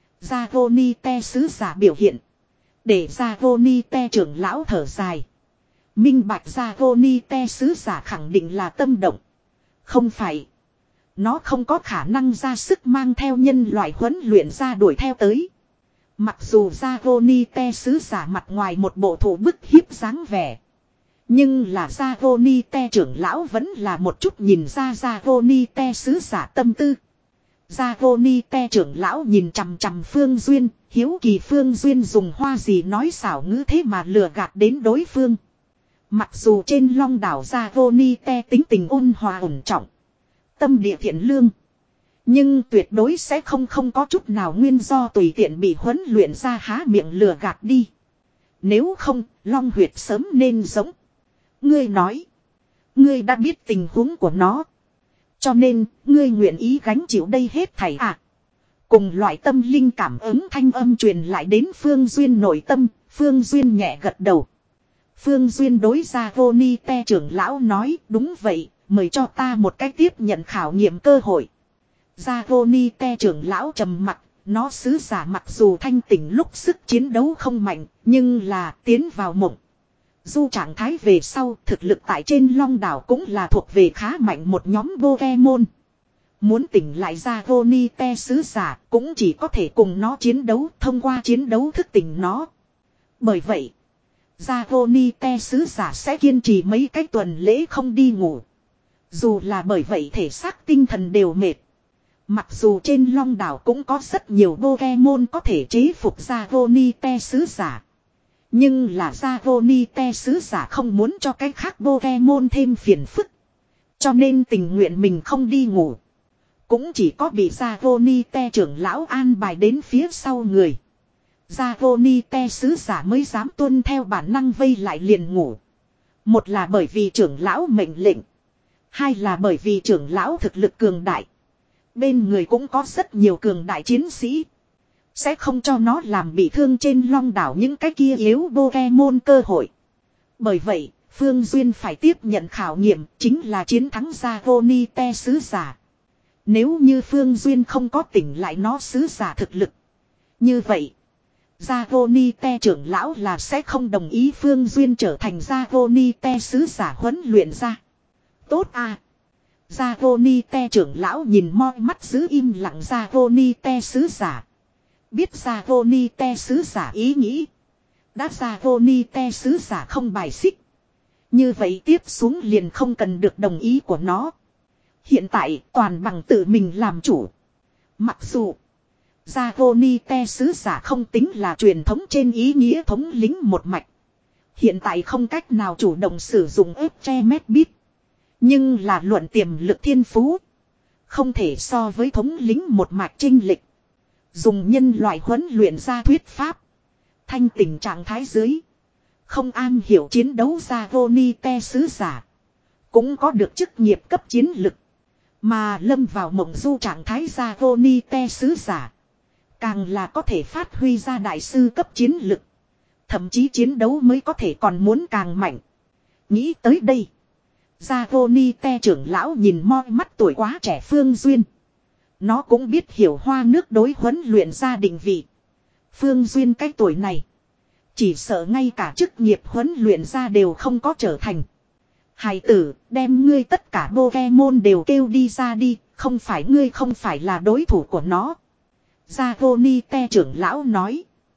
Zagonite sứ giả biểu hiện. Để Zagonite trưởng lão thở dài. Minh bạch Zagonite sứ giả khẳng định là tâm động. Không phải. Nó không có khả năng ra sức mang theo nhân loại huấn luyện ra đuổi theo tới. Mặc dù Zagonite sứ giả mặt ngoài một bộ thủ bức hiếp dáng vẻ. Nhưng là Zagonite trưởng lão vẫn là một chút nhìn ra Zagonite sứ giả tâm tư. Zagonite trưởng lão nhìn chằm chằm Phương Duyên, hiếu kỳ Phương Duyên dùng hoa gì nói xảo ngữ thế mà lừa gạt đến đối phương. Mặc dù trên long đảo Zagonite tính tình ôn hòa ổn trọng, tâm địa thiện lương, nhưng tuyệt đối sẽ không không có chút nào nguyên do tùy tiện bị huấn luyện ra há miệng lừa gạt đi. Nếu không, long huyệt sớm nên giống. Ngươi nói, ngươi đã biết tình huống của nó. Cho nên, ngươi nguyện ý gánh chịu đây hết thảy à. Cùng loại tâm linh cảm ứng thanh âm truyền lại đến Phương Duyên nội tâm, Phương Duyên nhẹ gật đầu. Phương Duyên đối ra Zagonite trưởng lão nói, đúng vậy, mời cho ta một cách tiếp nhận khảo nghiệm cơ hội. Zagonite trưởng lão trầm mặc, nó sứ giả mặc dù thanh tỉnh lúc sức chiến đấu không mạnh, nhưng là tiến vào mộng. Du trạng thái về sau thực lực tại trên long đảo cũng là thuộc về khá mạnh một nhóm Pokemon. Muốn tỉnh lại Zagonite sứ giả cũng chỉ có thể cùng nó chiến đấu thông qua chiến đấu thức tỉnh nó. Bởi vậy, Zagonite sứ giả sẽ kiên trì mấy cái tuần lễ không đi ngủ. Dù là bởi vậy thể xác tinh thần đều mệt. Mặc dù trên long đảo cũng có rất nhiều Pokemon có thể chế phục Zagonite sứ giả. Nhưng là Zagonite sứ giả không muốn cho cái khác Pokemon thêm phiền phức. Cho nên tình nguyện mình không đi ngủ. Cũng chỉ có bị Giavonite trưởng lão an bài đến phía sau người. Giavonite sứ giả mới dám tuân theo bản năng vây lại liền ngủ. Một là bởi vì trưởng lão mệnh lệnh. Hai là bởi vì trưởng lão thực lực cường đại. Bên người cũng có rất nhiều cường đại chiến sĩ. Sẽ không cho nó làm bị thương trên long đảo những cái kia yếu Pokemon cơ hội. Bởi vậy, Phương Duyên phải tiếp nhận khảo nghiệm chính là chiến thắng Giavonite sứ giả. Nếu như Phương Duyên không có tỉnh lại nó sứ giả thực lực. Như vậy, Giavonite trưởng lão là sẽ không đồng ý Phương Duyên trở thành Giavonite sứ giả huấn luyện ra. Tốt à. Giavonite trưởng lão nhìn moi mắt giữ im lặng Giavonite sứ giả. Biết Giavonite sứ giả ý nghĩ. Đã Giavonite sứ giả không bài xích. Như vậy tiếp xuống liền không cần được đồng ý của nó. Hiện tại toàn bằng tự mình làm chủ. Mặc dù Giavonite sứ giả không tính là truyền thống trên ý nghĩa thống lĩnh một mạch. Hiện tại không cách nào chủ động sử dụng ép che mét bít. Nhưng là luận tiềm lực thiên phú. Không thể so với thống lĩnh một mạch trinh lịch. Dùng nhân loại huấn luyện ra thuyết pháp. Thanh tình trạng thái dưới. Không am hiểu chiến đấu Giavonite sứ giả. Cũng có được chức nghiệp cấp chiến lực. Mà lâm vào mộng du trạng thái Giavonite sứ giả. Càng là có thể phát huy ra đại sư cấp chiến lực. Thậm chí chiến đấu mới có thể còn muốn càng mạnh. Nghĩ tới đây. Giavonite trưởng lão nhìn moi mắt tuổi quá trẻ Phương Duyên. Nó cũng biết hiểu hoa nước đối huấn luyện ra định vị. Phương Duyên cái tuổi này. Chỉ sợ ngay cả chức nghiệp huấn luyện ra đều không có trở thành. Hài tử, đem ngươi tất cả Pokemon đều kêu đi ra đi, không phải ngươi không phải là đối thủ của nó. Giavonite trưởng lão nói.